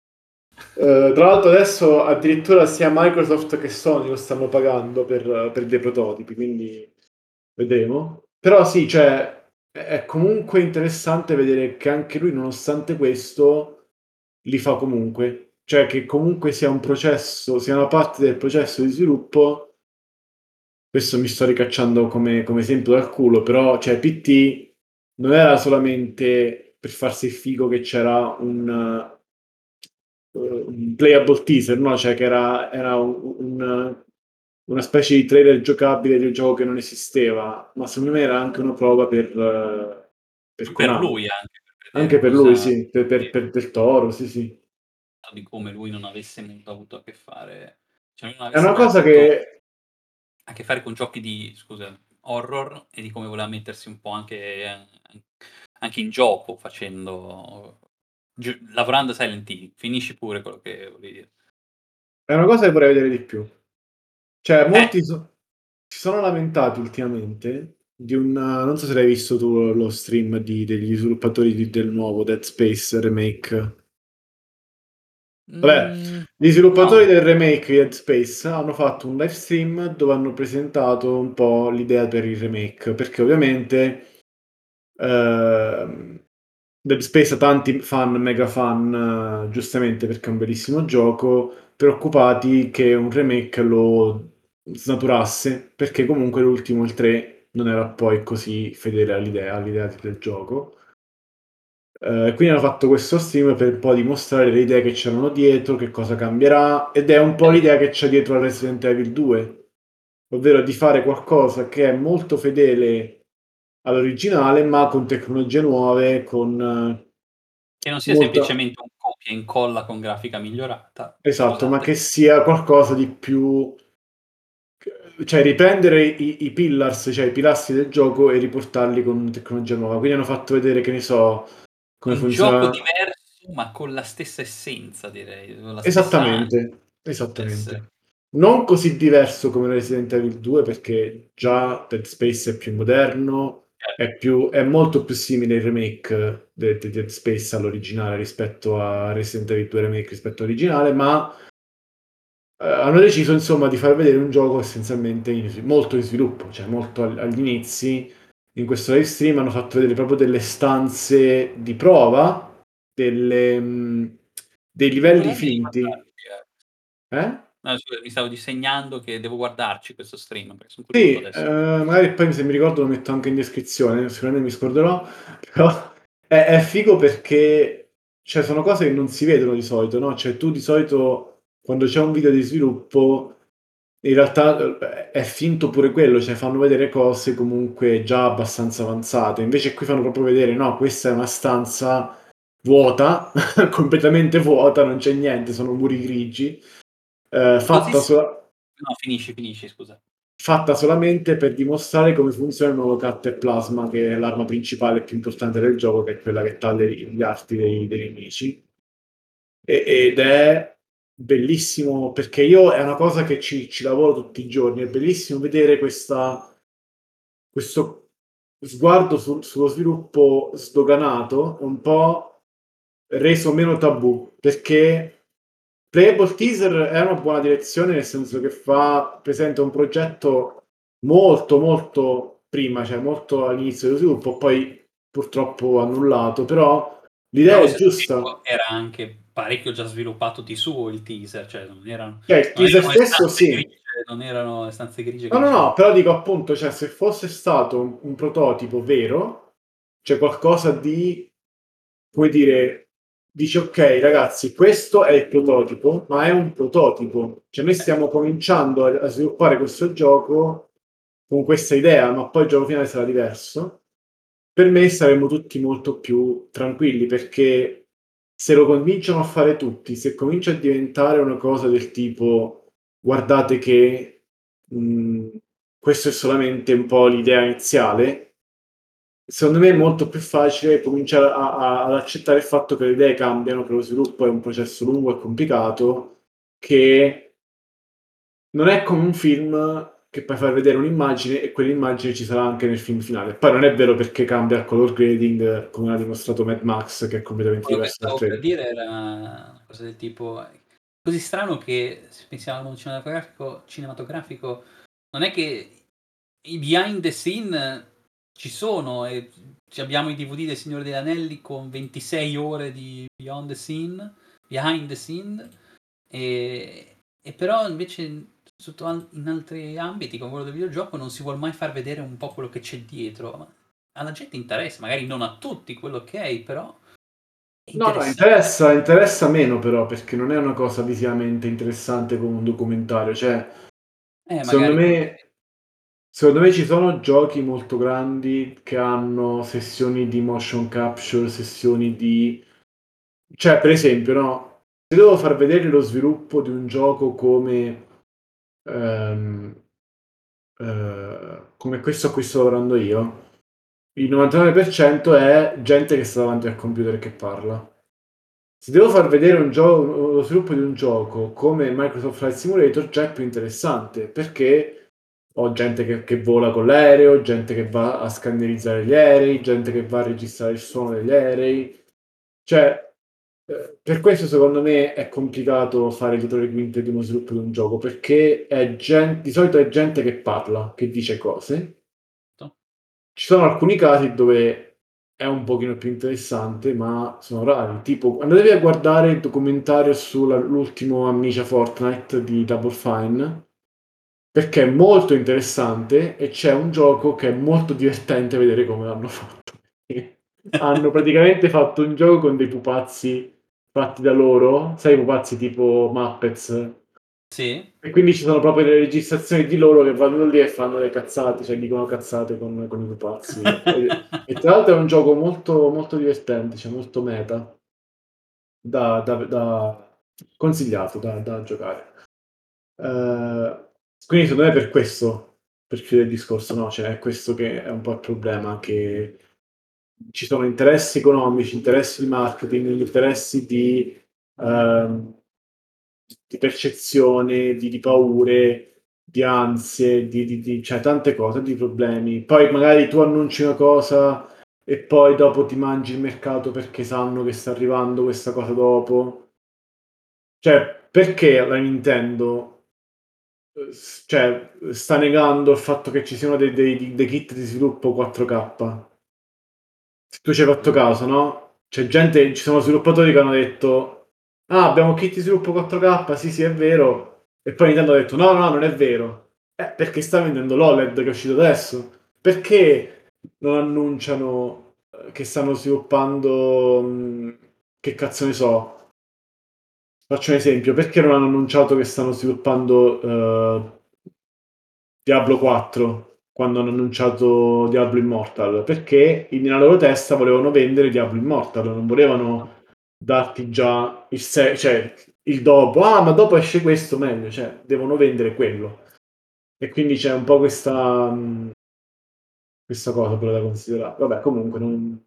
Tra l'altro adesso addirittura sia Microsoft che Sony lo stanno pagando per dei prototipi, quindi vedremo. Però sì, cioè, è comunque interessante vedere che anche lui, nonostante questo, li fa comunque. Cioè che comunque sia un processo, sia una parte del processo di sviluppo. Questo mi sto ricacciando come esempio dal culo, però cioè PT non era solamente per farsi il figo che c'era un playable teaser, no? Cioè che era una specie di trailer giocabile di un gioco che non esisteva, ma secondo me era anche una prova per Per Konami. lui anche, per Anche vedere per lui, cosa sì, per Del Toro, sì, sì. di come lui non avesse molto avuto a che fare, cioè lui non È avesse una mai cosa avuto che a che fare con giochi di scusa, horror e di come voleva mettersi un po' anche in gioco facendo lavorando a Silent Hill. Finisci pure quello che volevi dire. è una cosa che vorrei vedere di più. Cioè, Eh, molti si sono lamentati ultimamente di un non so se l'hai visto tu lo stream degli sviluppatori del nuovo Dead Space remake. Vabbè, gli no. sviluppatori del remake di Dead Space hanno fatto un live stream dove hanno presentato un po' l'idea per il remake, perché ovviamente Dead Space ha tanti fan, mega fan, giustamente perché è un bellissimo gioco, preoccupati che un remake lo snaturasse, perché comunque l'ultimo, il 3, non era poi così fedele all'idea del gioco. Quindi hanno fatto questo stream per un po' dimostrare le idee che c'erano dietro, che cosa cambierà, ed è un po' Okay. l'idea che c'è dietro a Resident Evil 2, ovvero di fare qualcosa che è molto fedele all'originale, ma con tecnologie nuove, con Che non sia molta semplicemente un copia e incolla con grafica migliorata. esatto, ma Scusate. che sia qualcosa di più cioè riprendere i pillars, cioè i pilastri del gioco e riportarli con tecnologia nuova. Quindi hanno fatto vedere, che ne so, come Un gioco funziona diverso, ma con la stessa essenza direi, con la stessa anima. esattamente, Deve essere esattamente. Non così diverso come Resident Evil 2, perché già Dead Space è più moderno, è molto più simile il remake di Dead Space all'originale rispetto a Resident Evil 2 Remake rispetto all'originale, ma hanno deciso insomma di far vedere un gioco essenzialmente molto in sviluppo, cioè molto agli inizi. In questo live stream hanno fatto vedere proprio delle stanze di prova, dei livelli Scusami di finti. guardarci, Eh? No scusa, mi stavo disegnando che devo guardarci questo stream, perché son curioso Sì, adesso. magari poi se mi ricordo lo metto anche in descrizione, sicuramente mi scorderò, però è figo perché cioè, sono cose che non si vedono di solito, no? Cioè tu di solito quando c'è un video di sviluppo in realtà è finto pure quello, cioè fanno vedere cose comunque già abbastanza avanzate, invece qui fanno proprio vedere, no, questa è una stanza vuota, completamente vuota, non c'è niente, sono muri grigi, Così fatta s sola no, finisci, finisci, scusa. fatta solamente per dimostrare come funziona il nuovo Cutter Plasma, che è l'arma principale più importante del gioco, che è quella che taglia gli arti dei nemici. Ed è bellissimo perché io è una cosa che ci lavoro tutti i giorni. È bellissimo vedere questo sguardo sullo sviluppo sdoganato, un po' reso meno tabù, perché Playable Sì, Teaser è una buona direzione, nel senso che presenta un progetto molto, molto prima, cioè molto all'inizio dello sviluppo, poi purtroppo annullato, però l'idea però allo è stesso giusta. tempo era anche parecchio già sviluppato di suo il teaser, cioè Cioè, il non teaser erano le stesso stanze sì. grigie, non erano le stanze grigie che No, no, dicevi. no, però dico appunto, cioè, se fosse stato un prototipo vero, cioè qualcosa di, come dire, dici ok ragazzi, questo è il prototipo, ma è un prototipo. Cioè noi stiamo cominciando a sviluppare questo gioco con questa idea, ma poi il gioco finale sarà diverso. Per me saremmo tutti molto più tranquilli, perché se lo cominciano a fare tutti, se comincia a diventare una cosa del tipo guardate che questo è solamente un po' l'idea iniziale, secondo me è molto più facile cominciare ad accettare il fatto che le idee cambiano, che lo sviluppo è un processo lungo e complicato, che non è come un film che puoi far vedere un'immagine e quell'immagine ci sarà anche nel film finale. Poi non è vero, perché cambia il color grading, come ha dimostrato Mad Max, che è completamente Quello che diverso dal stavo per trailer. dire era una cosa del tipo così strano che se pensiamo al mondo cinematografico non è che i behind the scene ci sono e abbiamo i DVD del Signore degli Anelli con 26 ore di behind the scene e però invece in altri ambiti come quello del videogioco non si vuol mai far vedere un po' quello che c'è dietro. Ma alla gente interessa, magari non a tutti quello ok, però è No, no, interessante. interessa meno però, perché non è una cosa visivamente interessante come un documentario. Cioè, secondo Magari quello sì. me, secondo me ci sono giochi molto grandi che hanno sessioni di motion capture, sessioni di cioè, per esempio, no, se devo far vedere lo sviluppo di un gioco ehm, come questo a cui sto lavorando io, il 99% è gente che sta davanti al computer e che parla. Se devo far vedere lo sviluppo di un gioco come Microsoft Flight Simulator, già è più interessante, perché ho gente che vola con l'aereo, gente che va a scannerizzare gli aerei, gente che va a registrare il suono degli aerei. Cioè, per questo secondo me è complicato fare dietro le quinte di uno sviluppo di un gioco, perché di solito è gente che parla, che dice cose. Ci sono alcuni casi dove è un pochino più interessante, ma sono rari. Tipo, andatevi a guardare il documentario sull'ultimo Amnesia Fortnite di Double Fine, perché è molto interessante e c'è un gioco che è molto divertente vedere come l'hanno fatto. Hanno praticamente fatto un gioco con dei pupazzi fatti da loro, sai, i pupazzi tipo Muppets, Sì? E quindi ci sono proprio le registrazioni di loro che vanno lì e fanno le cazzate, cioè dicono cazzate con i pupazzi. E tra l'altro è un gioco molto, molto divertente, cioè molto meta, da consigliato da giocare. Quindi secondo me per questo, per chiudere il discorso, no, cioè è questo che è un po' il problema, che ci sono interessi economici, interessi di marketing, interessi ehm, di percezione, di paure, di ansie, cioè tante cose, di problemi. Poi magari tu annunci una cosa e poi dopo ti mangi il mercato perché sanno che sta arrivando questa cosa dopo. Cioè, perché la Nintendo cioè, sta negando il fatto che ci siano dei kit di sviluppo 4K? Se tu ci hai fatto Mh. caso, no? C'è gente, ci sono sviluppatori che hanno detto: "Ah, abbiamo kit di sviluppo 4K, sì, sì, è vero." E poi Nintendo ha detto: "No, no, non è vero." Perché sta vendendo l'OLED che è uscito adesso. Perché non annunciano che stanno sviluppando, che cazzo ne so, faccio un esempio, perché non hanno annunciato che stanno sviluppando Diablo 4 quando hanno annunciato Diablo Immortal? Perché nella loro testa volevano vendere Diablo Immortal, non volevano darti già cioè il dopo. Ah, ma dopo esce questo meglio, cioè devono vendere quello. E quindi c'è un po' questa cosa pure da considerare. Vabbè, comunque non.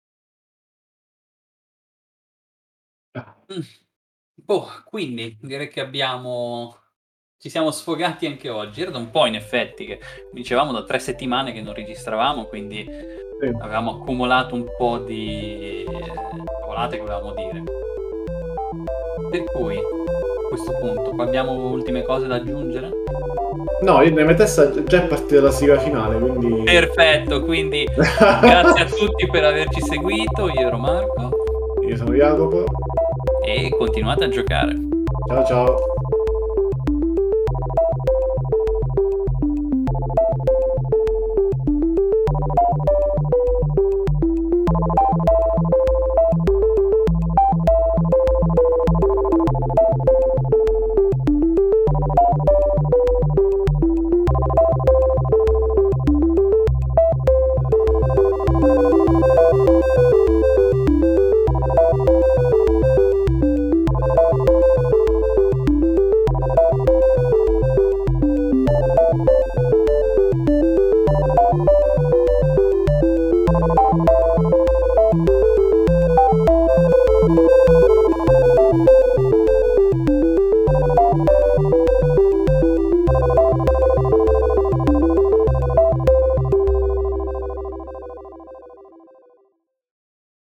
Ah, Mh. Boh, quindi direi che abbiamo ci siamo sfogati anche oggi. Era da un po' in effetti che dicevamo da 3 settimane che non registravamo, quindi sì. avevamo accumulato un po' di cavolate che volevamo dire. Per cui, a questo punto, abbiamo ultime cose da aggiungere? No, io nella mia testa già è partita la sigla finale, quindi. Perfetto, quindi grazie a tutti per averci seguito. Io ero Marco Io sono Jacopo. e continuate a giocare. Ciao ciao.